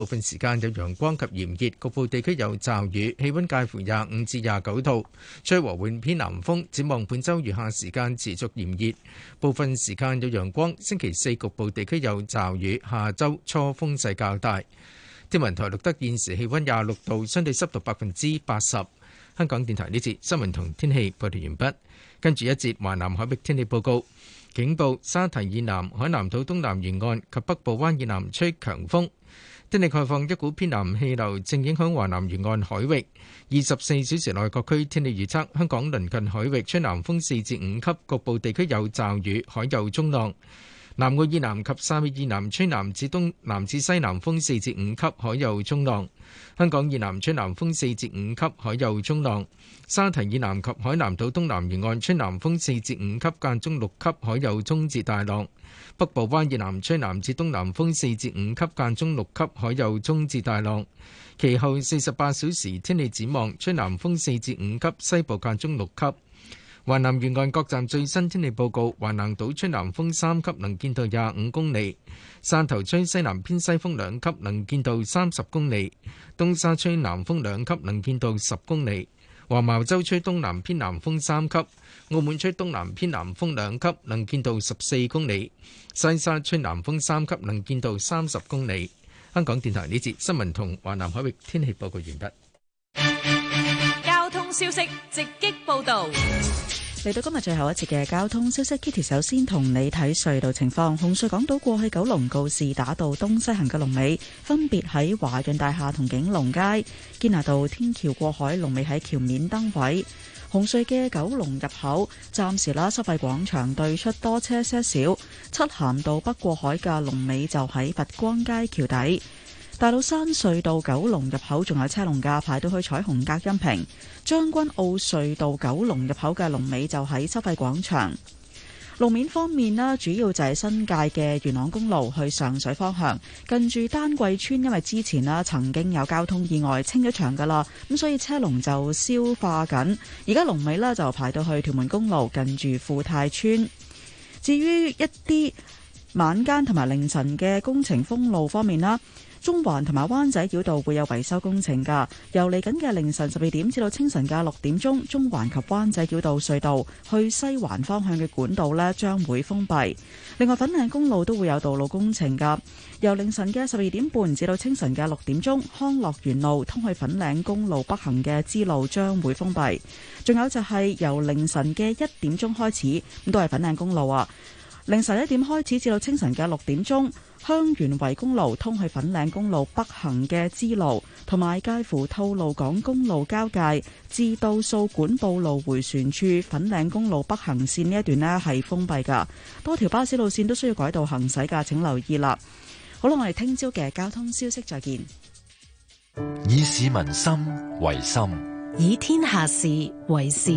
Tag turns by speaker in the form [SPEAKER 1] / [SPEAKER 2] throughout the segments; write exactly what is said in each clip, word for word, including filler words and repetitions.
[SPEAKER 1] 部分時間有陽光及炎熱，局部地區有驟雨，氣溫介乎廿五至廿九度，吹和緩偏南風。展望本週餘下時間持續炎熱，部分時間有陽光。星期四局部地區有驟雨，下週初風勢較大。天文台錄得現時氣溫廿六度，相對濕度百分之八十。香港電台呢節新聞同天氣報道完畢，跟住一節華南海域天氣報告。警報：沙堤以南、海南島東南沿岸及北部灣以南吹強風。天氣概況：一股偏南氣流正影響華南沿岸海域。二十四小時內各區天氣預測：香港鄰近海域吹南風四至五級，局部地區有驟雨，海有中浪。南澳以南及沙尾以南吹南至東南至西南風四至五級，海有中浪。香港以南吹南風四至五級，海有中浪。沙堤以南及海南島東南沿岸吹南風四至五級，間中六級，海有中至大浪。北部灣以南吹南至東南風四至五級，間中六級，海有中至大浪。其後四十八小時天氣展望，吹南風四至五級，西部間中六級。華南沿岸各站最新天氣報告：華南島吹南風三級，能見度廿五公里；汕頭吹西南偏西風兩級，能見度三十公里；東沙吹南風兩級，能見度十公里；黃茅洲吹東南偏南風三級；澳門吹東南偏南風兩級，能見度十四公里；西沙吹南風三級，能見度三十公里。香港電台呢節新聞同華南海域天氣報告完畢。
[SPEAKER 2] 交通消息直擊報道。
[SPEAKER 3] 嚟到今日最後一節嘅交通消息 ，Kitty 首先同你睇隧道情況。紅隧港島過去九龍告士打道東西行嘅龍尾，分別喺華潤大廈同景隆街；堅拿道天橋過海龍尾喺橋面燈位。紅隧嘅九龍入口暫時啦，收費廣場對出多車些少。漆咸道北過海嘅龍尾就喺佛光街橋底。大老山隧道九龍入口仲有車龍架排到去彩虹隔音屏。將軍澳隧道九龍入口嘅龍尾就喺收費廣場。路面方面呢，主要就係新界嘅元朗公路去上水方向，近住丹桂村，因為之前呢曾經有交通意外清咗場噶啦，咁所以車龍就消化緊。而家龍尾呢就排到去屯門公路近住富泰村。至於一啲晚間同埋凌晨嘅工程封路方面啦，中環同埋灣仔繞道會有維修工程㗎，由嚟緊嘅凌晨十二點至到清晨嘅六點鐘，中環及灣仔繞道隧道去西環方向嘅管道呢將會封閉。另外粉嶺公路都會有道路工程㗎，由凌晨嘅十二點半至到清晨嘅六點鐘，康樂園路通去粉嶺公路北行嘅支路將會封閉。仲有就係由凌晨嘅一點鐘開始，咁都係粉嶺公路啊。凌晨一點開始至到清晨嘅六點鐘，香園圍公路通去粉嶺公路北行嘅支路，同埋介乎吐露港公路交界至到掃管埔路迴旋處粉嶺公路北行線呢一段呢係封閉噶，多條巴士路線都需要改道行駛噶，請留意啦。好啦，我哋聽朝嘅交通消息再見。
[SPEAKER 4] 以市民心為心，
[SPEAKER 2] 以天下事為事。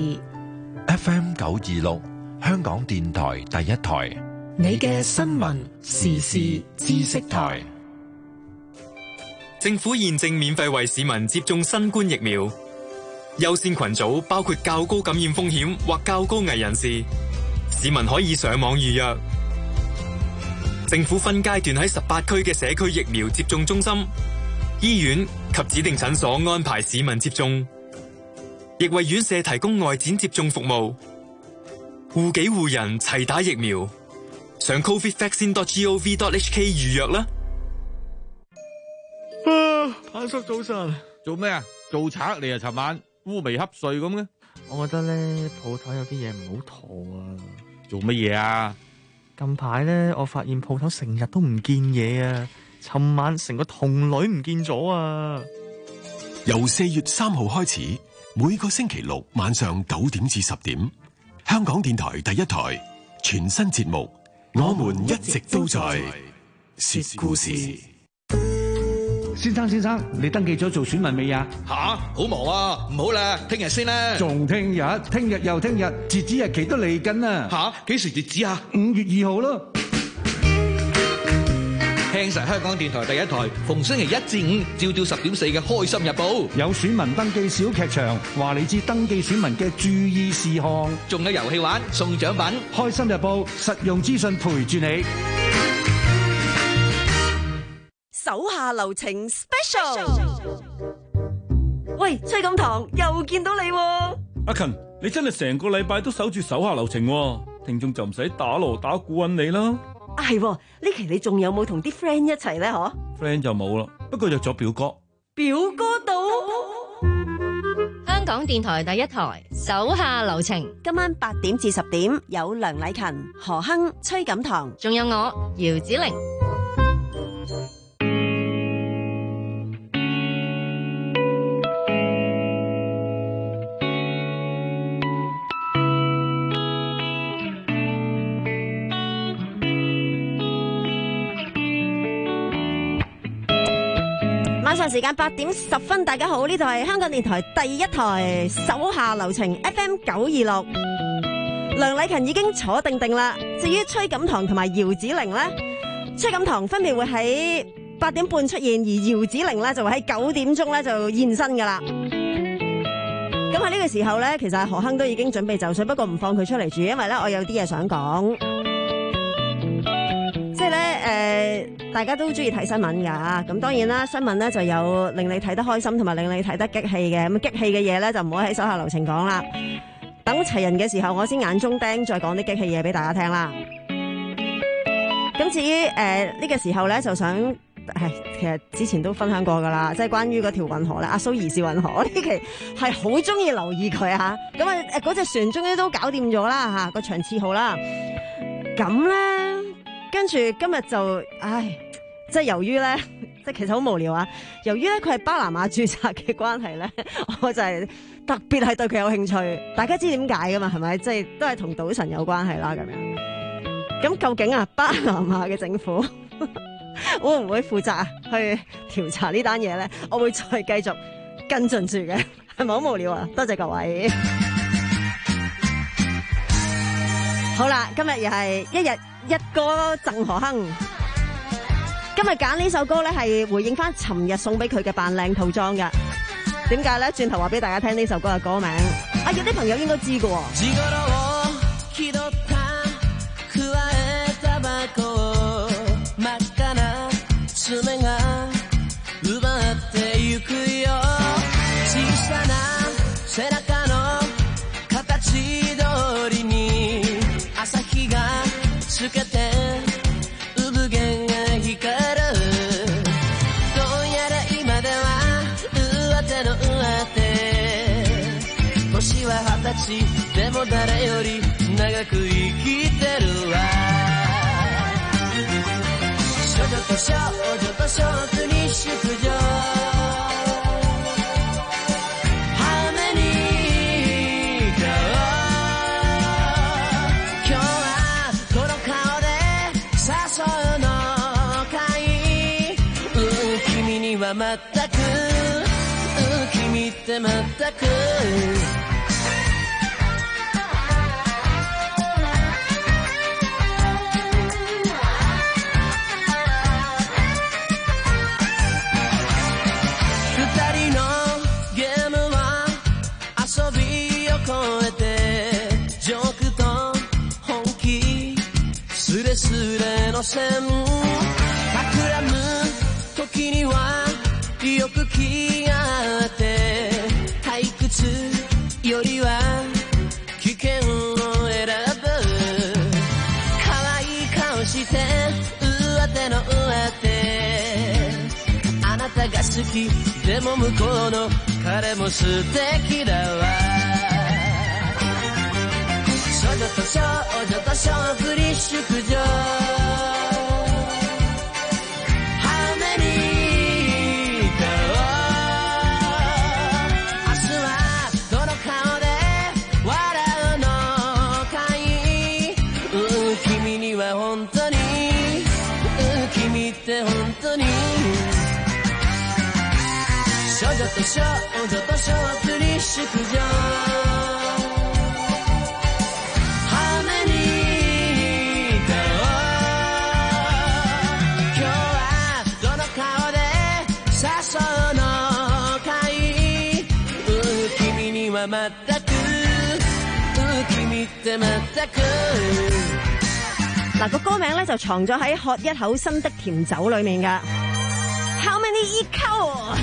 [SPEAKER 4] F M 九二六。香港電台第一台，
[SPEAKER 2] 你嘅新聞時事知識台。
[SPEAKER 5] 政府現正免費為市民接種新冠疫苗，優先群組包括較高感染風險或較高危人士，市民可以上網預約。政府分階段喺十八區嘅社區疫苗接種中心、醫院及指定診所安排市民接種，亦為院舍提供外展接種服務。護己護人齊打疫苗，上 covid vaccine dot gov dot h k 預約啦。
[SPEAKER 6] 啊，潘叔早晨，做咩啊？做賊嚟啊！尋晚烏眉瞌睡咁嘅。
[SPEAKER 7] 我覺得咧鋪頭有啲嘢唔好妥啊。
[SPEAKER 6] 做乜嘢啊？
[SPEAKER 7] 近排咧，我發現鋪頭成日都唔見嘢啊。尋晚成個童女唔見咗啊。
[SPEAKER 8] 由四月三號開始，每個星期六晚上九點至十點。香港電台第一台全新節目，我們一直都在說故事。
[SPEAKER 9] 先生先生，你登記咗做選民未啊？
[SPEAKER 10] 吓，好忙啊，唔好啦，聽日先啦。
[SPEAKER 9] 仲聽日？聽日又聽日，截止日期都嚟緊啦。
[SPEAKER 10] 吓，幾時截止啊？
[SPEAKER 9] 五月二號咯。
[SPEAKER 10] 聽實香港電台第一台，逢星期一至五，朝朝十點四嘅《開心日報》
[SPEAKER 9] 有選民登記小劇場，話你知登記選民嘅注意事項，
[SPEAKER 10] 仲有遊戲玩，送獎品。
[SPEAKER 9] 《開心日報》實用資訊陪住你。
[SPEAKER 2] 手
[SPEAKER 11] 手下留情 special。喂，崔錦棠又見到你喎。
[SPEAKER 12] 阿勤，你真係成個禮拜都守住手下留情喎，聽眾就唔使打鑼打鼓揾你啦。
[SPEAKER 11] 啊係，呢期你仲有冇同啲 friend 一齊咧？嗬
[SPEAKER 12] friend 就冇啦，不過約咗表哥。
[SPEAKER 11] 表哥到。
[SPEAKER 13] 香港電台第一台手下留情，
[SPEAKER 11] 今晚八點至十點有梁禮勤、何鏗、崔錦棠，
[SPEAKER 13] 仲有我姚子羚。
[SPEAKER 11] 晚上時間八點十分，大家好，呢度係香港電台第一台手下留情 F M 九二六。梁禮勤已經坐定定啦。至於崔錦棠同埋姚子羚呢，崔錦棠分別會喺八點半出現，而姚子羚呢就會喺九點鐘呢就現身噶啦。咁喺呢個時候呢，其實何鏗都已經準備就緒，不過唔放佢出嚟住，因為呢我有啲嘢想講。即係咧，誒、呃，大家都中意睇新聞噶，咁當然啦，新聞咧就有令你睇得開心，同埋令你睇得激氣嘅。咁激氣嘅嘢咧就唔好喺手下留情講啦。等齊人嘅時候，我先眼中釘，再講啲激氣嘢俾大家聽啦。咁至於誒呢、呃這個時候咧，就想係其實之前都分享過噶啦，即係關於嗰條運河咧，阿蘇怡是運河呢期係好中意留意佢吓。咁啊，誒嗰隻船終於都搞掂咗啦吓，個場次好啦。咁咧。跟住今日就，唉，即係由於咧，即係其實好無聊啊。由於咧佢係巴拿馬註冊嘅關係咧，我就係特別係對佢有興趣。大家知點解噶嘛？係咪？即係都係同賭神有關係啦。咁樣，咁究竟啊，巴拿馬嘅政府會唔會負責去調查呢單嘢咧？我會再繼續跟進住嘅，係咪好無聊啊？多謝各位。好啦，今日又係一日一歌贈何鏗。今日揀呢首歌咧，係回應翻尋日送俾佢嘅扮靚套裝嘅。點解咧？轉頭話俾大家聽呢首歌嘅歌名。啊，有啲朋友應該知嘅。つけて産毛が光るどうやら今では上手の上手年は二十歳でも誰より長く生きてるわ少女と少女と少婦に淑女まったく君ってまったく二人のゲームは遊びを超えてジョークと本気スレスレの線企む時にはよく気があって退屈よりは危険を選ぶ可愛い顔して上手の上手あなたが好きでも向こうの彼も素敵だわ少女と少女と少婦に淑女本当に君って本当に少女と少女と少婦に淑女羽に顔今日はどの顔で誘うのかい君にはまったく君ってまったく嗱，個歌名咧就藏咗喺喝一口新的甜酒裏面噶。 How many equal？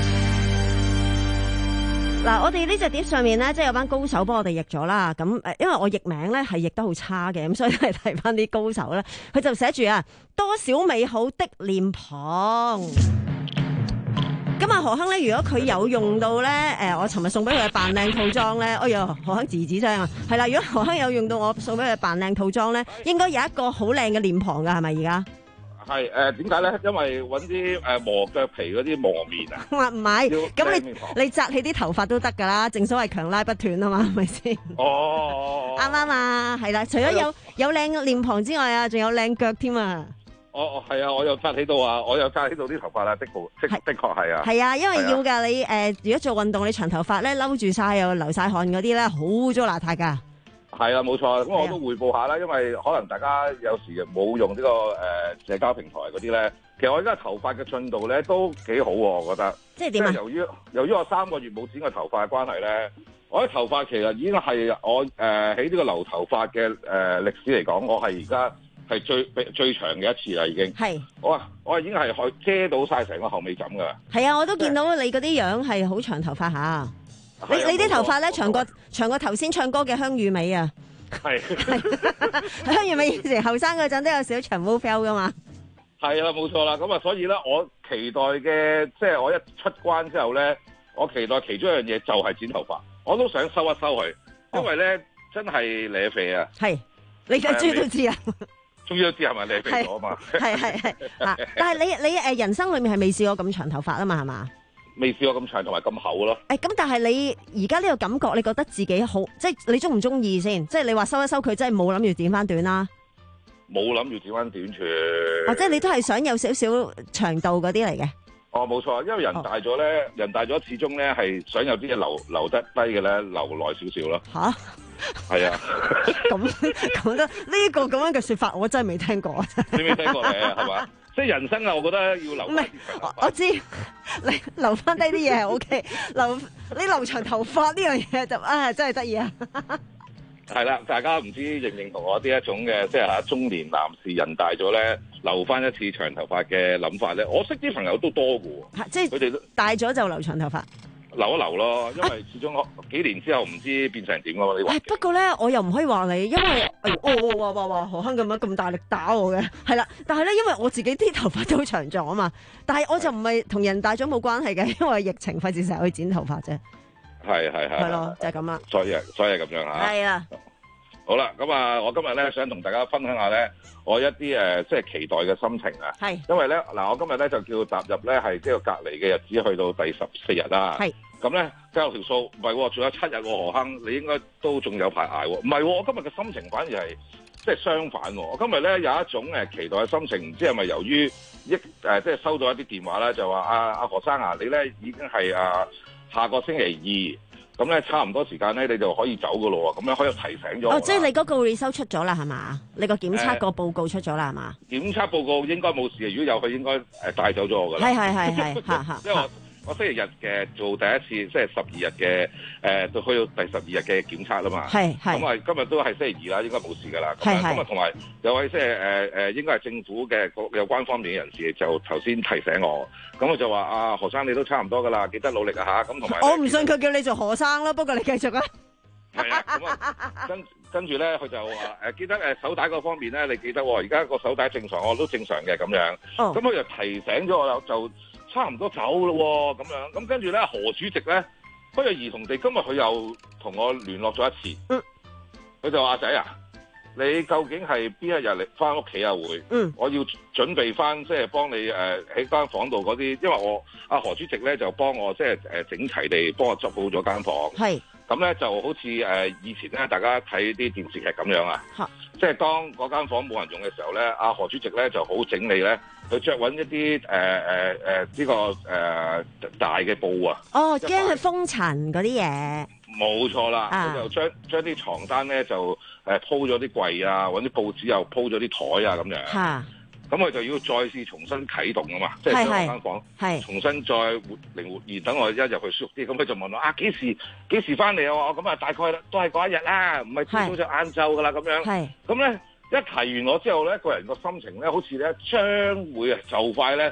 [SPEAKER 11] 嗱，我哋呢隻碟上面咧，即係有班高手幫我哋譯咗啦。咁誒，因為我譯名咧係譯得好差嘅，咁所以都係睇翻啲高手咧。佢就寫住啊，多少美好的臉龐。咁啊，何亨咧，如果佢有用到咧，誒，我尋日送俾佢嘅扮靚套裝咧，哎呀，何亨字字聲啊，係啦，如果何亨有用到我送俾佢嘅扮靚套裝咧，應該有一個好靚嘅臉龐噶，係咪而家？
[SPEAKER 14] 係誒，點解咧？因為揾啲誒磨腳皮嗰啲磨面啊。
[SPEAKER 11] 話唔係，咁你你紮起啲頭髮都得噶啦，正所謂強拉不斷啊嘛，係咪先？
[SPEAKER 14] 哦，
[SPEAKER 11] 啱啱啊，係啦，除咗有有靚臉龐之外啊，仲有靚腳添啊！
[SPEAKER 14] 哦哦，係啊，我又紮起到啊，我又紮起到啲頭髮啦，的確，的的確係啊。
[SPEAKER 11] 係啊，因為要㗎，你誒，如果做運動，你長頭髮咧，摟住晒又流晒汗嗰啲咧，好污糟邋遢㗎。
[SPEAKER 14] 係啊，冇錯。咁我都匯報下啦，因為可能大家有時冇用呢、這個誒、呃、社交平台嗰啲咧，其實我而家頭髮嘅進度咧都幾好喎，我覺得。即係點啊？由於由於我三個月冇剪過頭髮嘅關係咧，我啲頭髮其實已經係我誒喺呢個留頭髮嘅誒歷史嚟講，我係而家係最最長嘅一次啦，已經。係。我啊，我已經係可以遮到晒成個後尾枕㗎。係啊，我都見到你嗰啲樣係好長頭髮嚇。你你啲頭髮咧長過長過頭先唱歌嘅香玉美啊！係香玉美以前後生嗰陣都有少少長毛 feel 噶嘛。係啦，冇錯啦。咁啊，所以咧，我期待嘅即係我一出關之後咧，我期待其中一樣嘢就係剪頭髮。我都想收一收佢，因為咧、哦、真係舐肥啊！係你嘅終於都知啊！終於都知係咪舐肥咗啊嘛？係係係啊！但係你你誒人生裏面係未試過咁長頭髮啊嘛？係嘛？未試過咁長同埋咁厚咯。誒，咁但係你而家呢個感覺，你覺得自己好，即係你中唔中意先？即係你話收一收佢，真係冇諗住剪翻短啦。冇諗住剪翻短處。哦，即係你都係想有少少長度嗰啲嚟嘅。哦，冇錯，因為人大咗咧，哦、人大咗始終咧係想有啲嘢留留得低嘅咧，留耐少少咯。吓？係啊。咁講得呢個咁樣嘅說法，我真係未聽過。你未聽過嘅係嘛？即係人生啊，我覺得要留翻啲長頭髮。我知你留翻低啲嘢係 O K， 留你留長頭髮呢樣嘢就啊真係得意啊！係啦，大家唔知認唔認同我呢一種嘅，即係嚇中年男士人大咗咧，留翻一次長頭髮嘅諗法咧。我識啲朋友都多嘅喎，即係佢哋大咗就留長頭髮。留一留咯，因為始終幾年之後唔知變成點㗎嘛。你話？不過咧，我又唔可以話你，因為哦哇哇哇何亨咁樣咁大力打我嘅，係啦。但係咧，因為我自己啲頭髮都長咗啊嘛，但係我就唔係同人大咗冇關係嘅，因為疫情費事成日去剪頭髮啫。係係係。係咯，就係咁啦。所以所以係咁樣嚇。係啊。好啦，咁啊，我今日咧想同大家分享下咧，我一啲誒、呃、即係期待嘅心情啊。係。因為咧嗱，我今日咧就叫踏入咧係即係隔離嘅日子，去到第十四日啦。係。咁咧計有條數，唔係喎，仲有七日喎，何亨，你應該都仲有排捱喎。唔係喎，我今日嘅心情反而係即係相反喎。我今日咧有一種誒期待嘅心情，唔知係咪由於一誒、呃、即係收到一啲電話啦，就話阿阿何生啊，你咧已經係啊下個星期二。咁咧差唔多時間咧，你就可以走噶咯喎，咁樣可以提醒咗。哦，即係你嗰個 result 出咗啦，係嘛？你個檢測個報告出咗啦，係嘛？檢測報告應該冇事，如果有佢應該誒帶走咗我噶啦。係係係係，嚇嚇。因為我我星期日嘅做第一次，即係十二日嘅誒，到去到第十二日嘅檢測啦嘛。係係。咁啊，今日都係星期二啦，應該冇事噶啦。係係。咁啊，同埋有位即係誒誒，應該係政府嘅有關方面嘅人士，就頭先提醒我。咁我就話啊，何生你都差唔多噶啦，記得努力啊嚇！咁同埋我唔信佢叫你做何生咯，不過你繼續啊。係啊，咁啊，跟跟住咧，佢就話誒記得誒手帶嗰方面咧，你記得喎，而家個手帶正常，我都正常嘅咁樣。哦。咁佢就提醒咗我，就差唔多走咯喎，咁樣。咁跟住咧，何主席咧，不約而同地，今日佢又同我聯絡咗一次。嗯。佢就話：阿仔啊，你究竟係邊一日嚟翻屋企啊？會，嗯，我要準備翻，即係幫你誒喺間房度嗰啲，因為我阿何主席咧就幫我即係誒整齊地幫我執好咗間房。係，咁咧就好似誒以前咧，大家睇啲電視劇咁樣啊，即係當嗰間房冇人用嘅時候咧，阿何主席咧就好整理咧，佢着揾一啲誒誒誒呢個誒、呃、大嘅布啊。哦，驚佢風塵嗰啲嘢。冇錯啦，佢、啊、就將將啲床單咧就誒鋪咗啲櫃啊，揾啲報紙又鋪咗啲台啊咁樣。嚇！咁佢就要再次重新啟動啊嘛，即係將間房重新再活靈活現，等我一入去舒服啲。咁佢就問我啊，幾時幾時翻嚟啊？我咁啊，大概都係嗰一日啦，唔係朝早就晏晝噶啦咁樣。係。咁咧一提完我之後咧，個人個心情咧，好似咧將會啊就快咧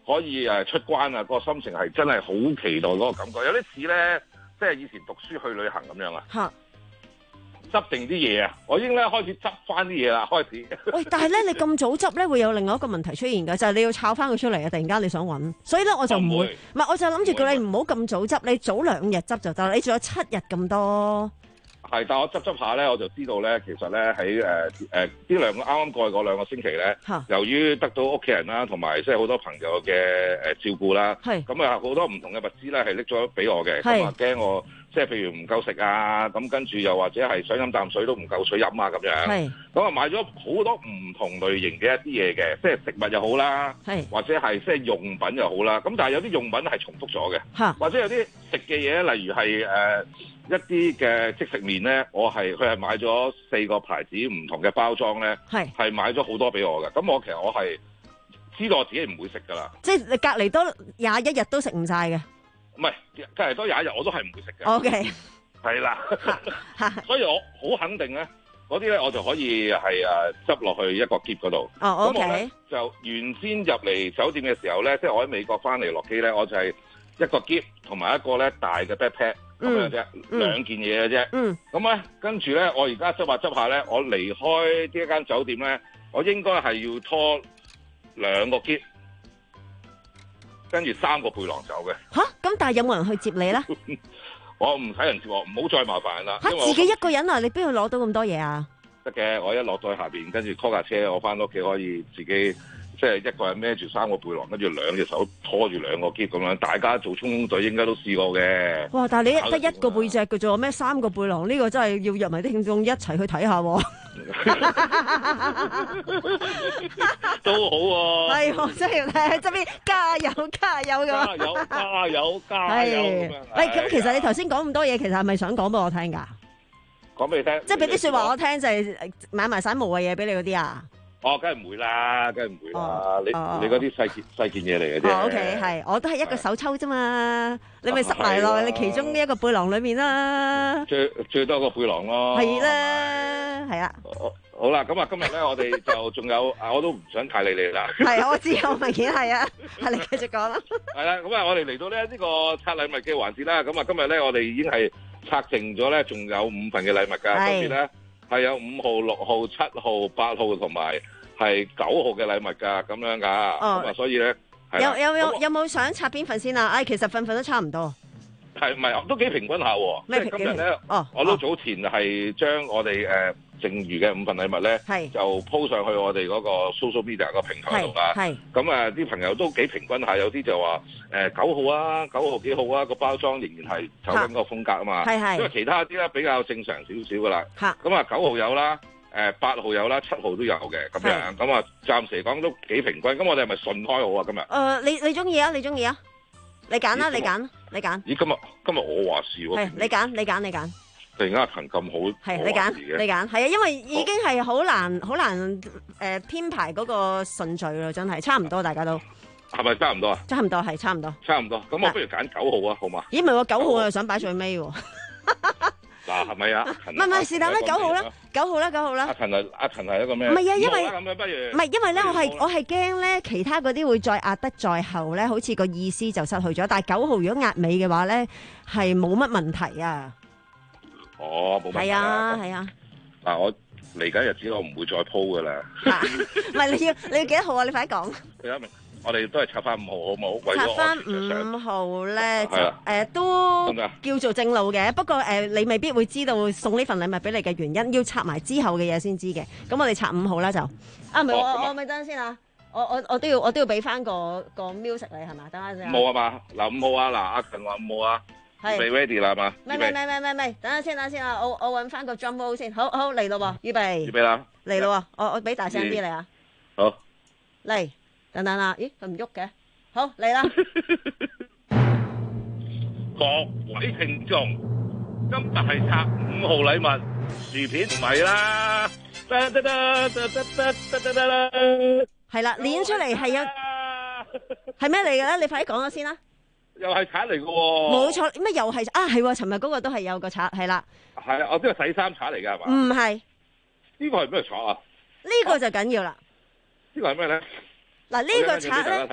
[SPEAKER 14] 可以誒出關啊，嗰個心情係真係好期待嗰個感覺，有啲似咧，即係以前讀書去旅行咁樣啊。
[SPEAKER 11] 嚇！
[SPEAKER 14] 執定啲嘢啊！我已經咧開始執翻啲嘢啦，開始。
[SPEAKER 11] 喂，但係咧，你咁早執咧，會有另外一個問題出現㗎，就係、是、你要抄翻佢出嚟啊！突然間你想揾，所以咧我就唔會，唔係我就諗住叫你唔好咁早執，你早兩日執就得啦。你仲有七日咁多。
[SPEAKER 14] 係，但係我執執下咧，我就知道咧，其實咧喺誒誒呢兩個啱啱過去嗰兩個星期咧，由於得到屋企人啦，同埋即係好多朋友嘅誒照顧啦，咁啊好多唔同嘅物資咧係拎咗俾我嘅，咁啊驚我即係譬如唔夠食啊，咁跟住又或者係想飲啖水都唔夠水飲啊咁樣，咁啊買咗好多唔同類型嘅一啲嘢嘅，即係食物又好啦，或者係即係用品又好啦，咁但係有啲用品係重複咗嘅，或者有啲食嘅嘢，例如係誒。呃一啲嘅即食麵咧，我係佢係買咗四個牌子唔同嘅包裝咧，係係買咗好多俾我嘅。咁我其實我係知道我自己唔會食噶啦。即係你隔離多廿一日都食唔晒嘅。唔係，隔離多廿一日我都係唔會食嘅。O K。係啦，所以我好肯定咧，嗰啲咧我就可以係誒執落去一個篋嗰度。哦，O K。咁我咧就原先入嚟酒店嘅時候咧，即係我喺美國翻嚟落機咧，我就係一個篋同埋一個咧大嘅 backpack。咁樣啫，兩件嘢嘅啫。咁咧，跟住咧，我而家執下執下咧，我離開呢一間酒店咧，我應該係要拖兩個篋，跟住三個背囊走嘅。吓？咁但係有冇人去接你咧？我唔使人接我，唔好再麻煩啦。吓，自己一個人啊？你邊度攞到咁多嘢啊？得嘅，我一落到去下邊，跟住 call 架車，我翻到屋企可以自己。即係一個人孭住三個背囊，跟住兩隻手拖住兩個篋咁樣，大家做衝鋒隊應該都試過嘅。哇！但係你得一個背脊嘅啫，咩三個背囊？呢、呢個真係要約埋啲聽眾一齊去睇下。都好喎、啊。係，我真係要睇喺側邊加油加油咁。加油加油加油咁樣。喂，咁其實你頭先講咁多嘢，其實係咪想講俾我聽㗎？講俾你聽。即係俾啲説話我聽，就係買埋晒無謂嘢俾你嗰啲啊？哦，梗係唔會啦，梗係唔會啦。哦、你、哦、你嗰啲細件細件嘢嚟嘅啫。哦 OK， 係，我都係一個手抽啫嘛。你咪塞埋落你其中呢一個背囊裏面啦。最最多個背囊咯。係啦，係啊。好啦，咁啊，今日咧我哋就仲有啊，我都唔想太理你啦。係，我知我明顯係啊，係你繼續講啦。係啦，咁啊，我哋嚟到咧呢個拆禮物嘅環節啦。咁啊，今日咧我哋已經係拆剩咗咧，仲有五份嘅禮物㗎。分別咧。係有五號、六號、七號、八號同埋係九號嘅禮物㗎，咁樣㗎。咁啊、哦，所以咧，有有有有冇想拆邊份先啊？哎，其實份份都差唔多。係唔係都幾平均下喎？即係今日咧，哦，我都早前係將我哋誒、呃、剩餘嘅五份禮物咧，就 po 上去我哋嗰個 social media 個平台度啦。係咁啊，啲朋友都幾平均下，有啲就話誒九號啊，九號幾號啊，個包裝仍然係走緊個風格啊嘛。係係，因為其他啲咧比較正常少少噶啦。嚇咁啊，九號有啦，誒八號有啦，七號都有嘅咁樣。咁啊，暫時嚟講都幾平均。咁我哋係咪順開好啊？今日？誒，你你中意啊？你中意啊？你揀啦，你揀，你揀。咦，今日今日我話事喎。係，你揀，你揀，你揀。突然間阿勤咁好，係你揀，你揀，係啊，因為已經係好難，好難誒編排嗰個順序咯，真係差唔多，大家都。係咪差唔多啊？差唔多，係差唔多。差唔多，咁我不如揀九號啊，好嘛？咦，唔係喎，九號我又想擺最尾喎。嗱，係咪啊？唔係唔係，是但啦，九號啦，九號啦，九號啦。阿陳係阿陳係一個咩？唔係啊，因為咁樣不如唔係因為咧，我係我係驚咧，其他嗰啲會再壓得再後咧，好似個意思就失去咗。但係九號如果壓尾嘅話咧，係冇乜問題啊。哦，冇問題。係啊，係啊。嗱，我嚟緊日子我唔會再鋪噶啦。唔係你要你要幾多號啊？你快啲講。第一名。我哋都係拆翻五號好唔好？拆翻五號咧，就誒、呃、都叫做正路嘅。不過誒、呃，你未必會知道送呢份禮物俾你嘅原因，要拆埋之後嘅嘢先知嘅。咁我哋拆五號啦就。啊，唔係、哦、我我咪等陣先啊！我我我都要我都要俾翻個個 music 你係嘛？等下先。冇啊嘛，嗱五號啊，嗱阿勤話五號啊，係 ready 啦係嘛？唔係唔係唔係唔係，等下先等下先啊！我我揾翻個 drum roll 先，好好嚟咯喎，預備。預備啦。嚟咯喎，我我俾大聲啲你啊。好。嚟。等等啦，咦佢唔喐嘅，好嚟啦！各位聽眾，今日係拆五號禮物，薯片唔係啦，係啦，捻出嚟係有，係咩嚟嘅咧？你快啲講咗先啦！又係賊嚟嘅喎，冇錯，咩又係啊？係喎，尋日嗰個都係有個賊，係啦，係啊，我呢個洗衫賊嚟㗎係嘛？唔係，呢個係咩賊啊？呢個就緊要啦，呢個係咩咧？嗱呢個賊咧，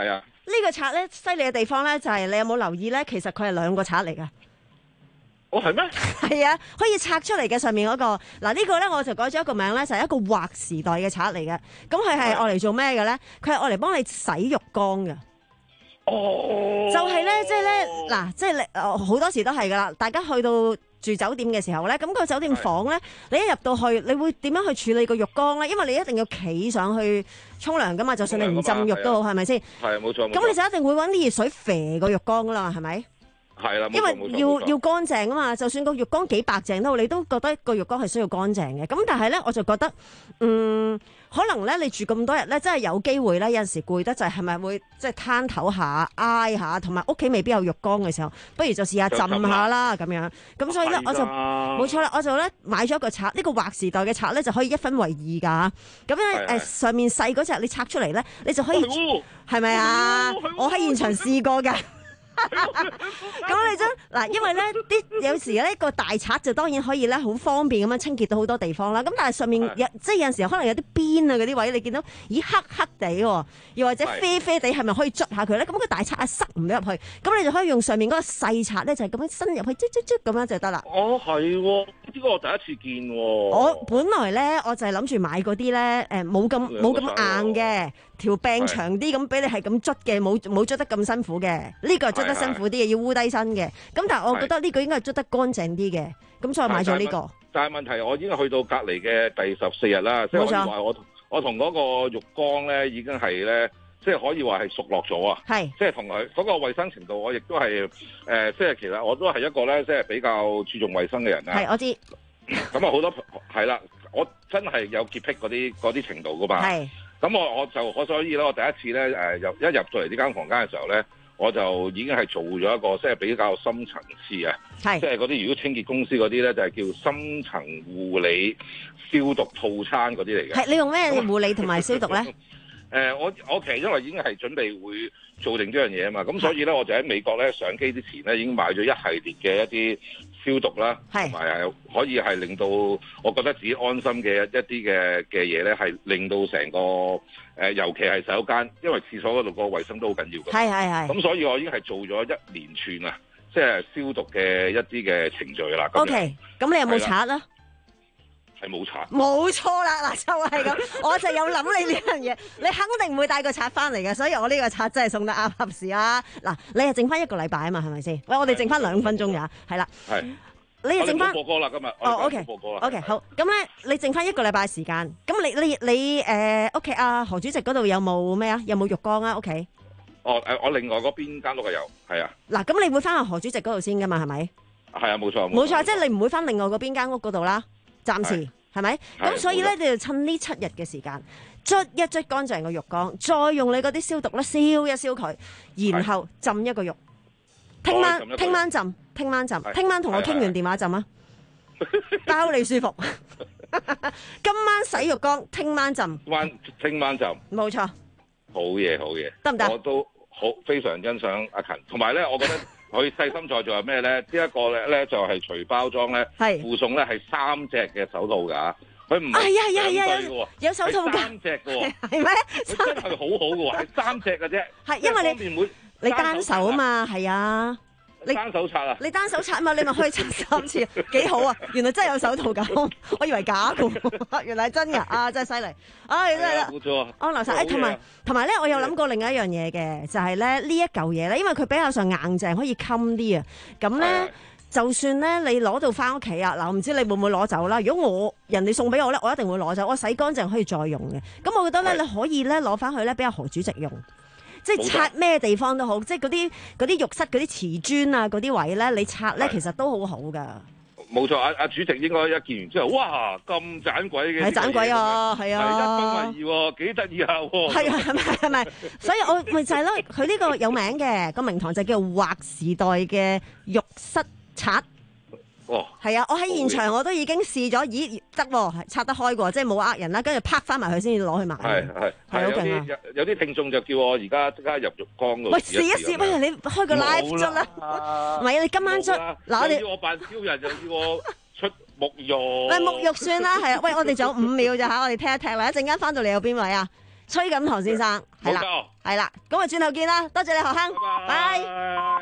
[SPEAKER 11] 呢個刷咧犀利嘅地方咧，就係你有冇留意咧？其實佢係兩個刷嚟㗎。
[SPEAKER 14] 哦，係咩？
[SPEAKER 11] 係啊，可以拆出嚟嘅上面嗰、那個。嗱、這個、呢個咧我就改咗一個名咧，就係、是、一個劃時代嘅刷嚟嘅。咁佢係愛嚟做咩嘅咧？佢係愛嚟幫你洗浴缸嘅。
[SPEAKER 14] 哦，
[SPEAKER 11] 就係咧，即係咧，嗱，即係你好多時都係噶啦。大家去到住酒店嘅時候咧，咁、那個酒店房咧，你一入到去，你會點樣去處理個浴缸咧？因為你一定要企上去沖涼噶嘛，就算你唔浸浴都好，係咪先？
[SPEAKER 14] 係冇錯。
[SPEAKER 11] 咁你就一定會揾啲熱水肥個浴缸噶啦，係咪？
[SPEAKER 14] 係啦，
[SPEAKER 11] 因為要要乾淨啊嘛，就算個浴缸幾白淨都好，你都覺得個浴缸係需要乾淨嘅。咁但係咧，我就覺得，嗯，可能咧你住咁多日咧，真係有機會咧，有陣時攰得滯，係咪會即係攤頭下、挨下，同埋屋企未必有浴缸嘅時候，不如就試下浸下啦咁樣。咁所以咧，我就冇錯啦，我就咧買咗個刷，呢個劃時代嘅刷咧就可以一分為二噶。咁咧誒上面細嗰隻你拆出嚟咧，你就可以係咪啊？我喺現場試過㗎。咁你真嗱，因為咧啲有時咧個大刷就當然可以咧好方便咁樣清潔到好多地方啦。咁但係上面有即係有陣時可能有啲邊啊嗰啲位，你見到咦黑黑地，又或者啡啡地，係咪可以捽下佢咧？咁個大刷啊塞唔到入去，咁你就可以用上面嗰個細刷咧，就係咁樣伸入去，捽捽捽咁樣就得啦。
[SPEAKER 14] 哦，係喎，呢個我第一次見喎。
[SPEAKER 11] 我本來咧我就係諗住買嗰啲咧誒冇咁冇咁硬嘅。條柄長啲咁，俾你係咁捽嘅，冇冇捽得咁辛苦嘅。呢個係捽得辛苦啲嘅，要烏低身嘅。咁但係我覺得呢個應該係捽得乾淨啲嘅。咁所以買咗呢個。
[SPEAKER 14] 但係問題，我已經去到隔離嘅第十四日啦，即係可以話我我同嗰個浴缸咧已經係咧，即係可以話係熟絡咗啊。係。即係同佢嗰個衞生程度，我亦都係誒，即係其實我都係一個咧，即係比較注重衞生嘅人啦。係，我知。咁啊，好多係啦，我真係有潔癖嗰啲嗰啲程度噶嘛。係。咁我我就我所以咧，我第一次咧誒入一入到嚟呢間房間嘅時候咧，我就已經係做咗一個即係比較深層次啊，即係嗰啲如果清潔公司嗰啲咧就係叫深層護理消毒套餐嗰啲嚟嘅。係你用咩護理同埋消毒咧？誒、呃，我我其實因為已經係準備會做定呢樣嘢啊嘛，咁所以咧我就喺美國咧上機之前咧已經買咗一系列嘅一啲消毒啦，同埋係可以係令到我覺得自己安心嘅一啲嘅嘅嘢咧，係令到成個誒、呃，尤其係洗手間，因為廁所嗰度個衞生都好緊要嘅。係係係。咁所以我已經係做咗一連串啊，即係消毒嘅一啲嘅程序啦。O K，咁你有冇刷啦？係冇刷。冇錯啦，嗱就係咁，我就有諗你呢樣嘢，你肯定唔會帶個刷翻嚟嘅，所以我呢個刷真係送得啱合時啊！嗱，你係剩翻一個禮拜啊嘛，係咪先？喂，我哋剩翻兩分鐘㗎，係啦。係。你係剩翻播歌啦，今日哦，OK，播歌啦。OK，好，咁咧，你剩翻一個禮拜時間，咁你你你誒屋企阿何主席嗰度有冇咩啊？有冇浴缸啊？屋企？哦誒，我另外嗰邊間屋係有，係啊。嗱，咁你會翻去何主席嗰度先㗎嘛？係咪？係啊，冇錯。冇錯，即係你唔會翻另外嗰邊間屋嗰度啦。暫時係咪？咁所以咧，你就趁呢七日嘅時間，捽一捽乾淨個浴缸，再用你嗰啲消毒咧燒一燒佢，然後浸一個浴。聽晚聽晚浸，聽晚浸，聽晚同我傾完電話浸啊，包你舒服。今晚洗浴缸，聽晚浸。晚聽晚浸。冇錯。好嘢，好嘢。得唔得？我都好非常欣賞阿勤，同埋咧，我覺得。佢細心在做係咩咧？呢一個咧咧就係除包裝咧，附送咧係三隻嘅手套㗎。佢唔係兩對嘅喎，有手套㗎，三隻嘅喎，係咩？佢真係好好嘅喎，係三隻嘅啫。係因為你你單手啊嘛，係啊。你單手刷啊！你單手刷啊嘛，你咪可以刷三次，幾好啊！原來真係有手套㗎，我以為假嘅，原來係真㗎啊！真係犀利，唉真係啦，冇錯。安流晒，誒同埋同埋咧，我有諗過另外一樣嘢嘅，就係咧呢一嚿嘢咧，因為佢比較上硬淨，可以襟啲啊。咁咧，就算咧你攞到翻屋企啊，嗱，我唔知你會唔會攞走啦。如果我人哋送俾我咧，我一定會攞走，我洗乾淨可以再用嘅。咁我覺得咧，你可以咧攞翻去咧，俾阿何主席用。即係擦咩地方都好，即係嗰啲嗰啲浴室嗰啲瓷磚啊嗰啲位咧，你擦咧其實都好好噶。冇錯，阿阿主席應該一見完之後，哇咁盞鬼嘅，係盞鬼啊，係啊，一分為二，幾得意下喎。係啊，係咪係咪？所以我咪就係咯，佢呢個有名嘅個名堂就叫劃時代嘅浴室刷。哦，係啊！我喺現場我都已經試咗，咦得喎，拆得開喎，即係冇呃人啦，跟住拍翻埋佢先至攞去賣。係係係好勁啊！有啲聽眾就叫我而家即刻入浴缸度。喂，試一試，不如你開個 live 捽啦。唔係啊，你今晚捽嗱，我哋要我扮超人，又要我出沐浴。喂，沐浴算啦，係啊。喂，我哋仲有五秒咋嚇，我哋踢一踢啦，一陣間翻到嚟有邊位啊？
[SPEAKER 11] 崔錦棠先生，係啦，係啦，咁啊轉頭見啦，多謝你何生，拜拜。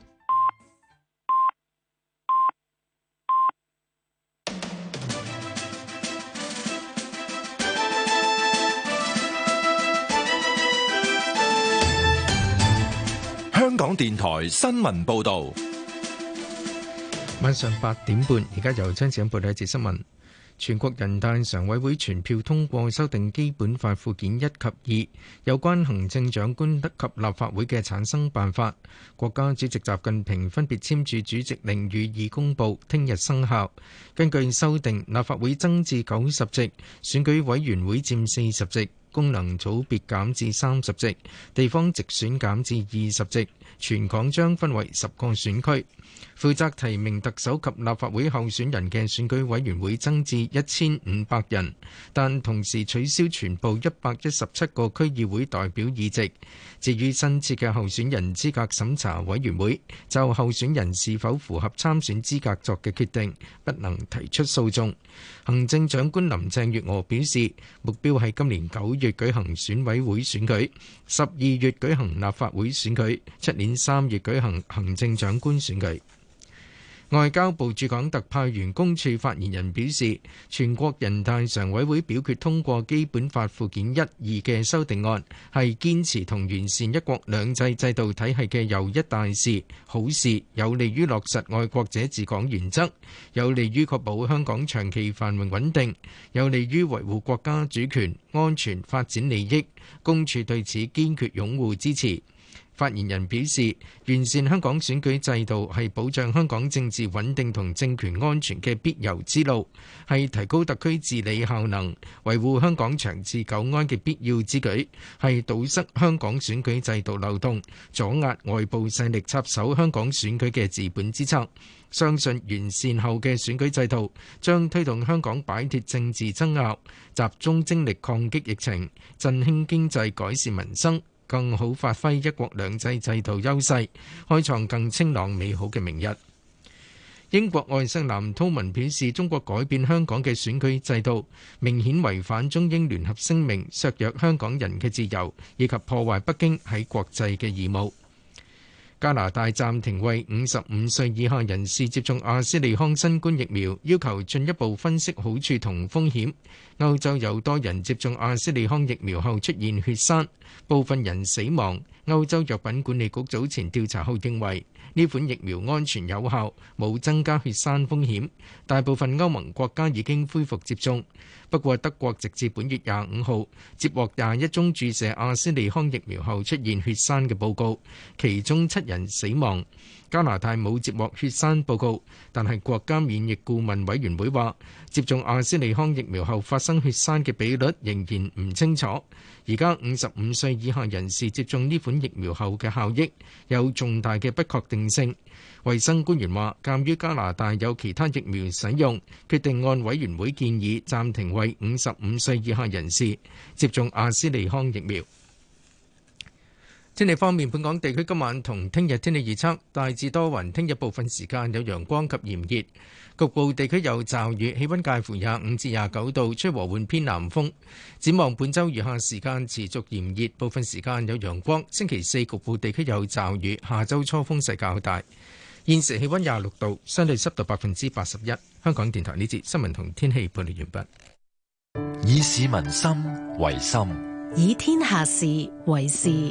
[SPEAKER 4] 香港電台新聞報道。
[SPEAKER 1] 晚上八點半，而家由張子欣報道一節新聞。全國人大常委會全票通過修訂基本法附件一及二有關行政長官及立法會嘅產生辦法。國家主席習近平分別簽署主席令予以公佈，聽日生效。根據修訂，立法會增至九十席，選舉委員會佔四十席，功能組別減至三十席，地方直選減至二十席。全港將分為十個選區。負責提名特首及立法會候選人嘅選舉委員會增至一千五百人，但同時取消全部一百一十七個區議會代表議席。至於新設嘅候選人資格審查委員會，就候選人是否符合參選資格作嘅決定，不能提出訴訟。行政長官林鄭月娥表示，目標係今年九月舉行選委會選舉，十二月舉行立法會選舉，出年三月舉行行政長官選舉。外交部駐港特派員公署發言人表示，全國人大常委會表決通過基本法附件一、二嘅修訂案，係堅持同完善一國兩制制度體系嘅又一大事、好事，有利於落實愛國者治港原則，有利於確保香港長期繁榮穩定，有利於維護國家主權、安全、發展利益。公署對此堅決擁護支持。發言人表示，完善香港選舉制度係保障香港政治穩定同政權安全嘅必由之路，係提高特區治理效能、維護香港長治久安嘅必要之舉，係堵塞香港選舉制度漏洞、阻壓外部勢力插手香港選舉嘅治本之策。相信完善後嘅選舉制度將推動香港擺脫政治爭拗，集中精力抗擊疫情，振興經濟，改善民生，更好發揮一國兩制制度優勢，開創更清朗美好嘅明日。英國外相藍韜文表示，中國改變香港嘅選舉制度，明顯違反中英聯合聲明，削弱香港人嘅自由，以及破壞北京喺國際嘅義務。加拿大暫停為五十五歲以下人士接種阿斯利康新冠疫苗，要求進一步分析好處同風險。歐洲有多人接種阿斯利康疫苗後出現血栓，部分人死亡。歐洲藥品管理局早前調查後認為，呢款疫苗安全有效，冇增加血栓風險。大部分歐盟國家已經恢復接種。不過德國直至本月廿五號接獲廿一宗注射阿斯利康疫苗後出現血栓嘅報告，其中七人死亡。加拿大冇接獲血栓報告，但係國家免疫顧問委員會話，接種阿斯利康疫苗後發生血栓嘅比率仍然唔清楚。而家五十五歲以下人士接種呢款疫苗後嘅效益有重大嘅不確定性。衛生官員話，鑑於加拿大有其他疫苗使用，決定按委員會建議暫停為五十五歲以下人士接種阿斯利康疫苗。天氣方面，本港地區今晚同聽日天氣預測大致多雲，聽日部分時間有陽光及炎熱，局部地區有驟雨，氣溫介乎廿五至廿九度，吹和緩偏南風。展望本週餘下時間持續炎熱，部分時間有陽光。星期四局部地區有驟雨，下週初風勢較大。現時氣溫廿六度，相對濕度百分之八十一。香港電台呢節新聞同天氣報道完畢。
[SPEAKER 4] 以市民心為心，
[SPEAKER 15] 以天下事為事。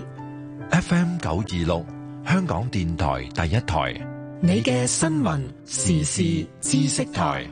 [SPEAKER 4] F M 九二六，香港電台第一台，
[SPEAKER 15] 你嘅新聞時事知識台。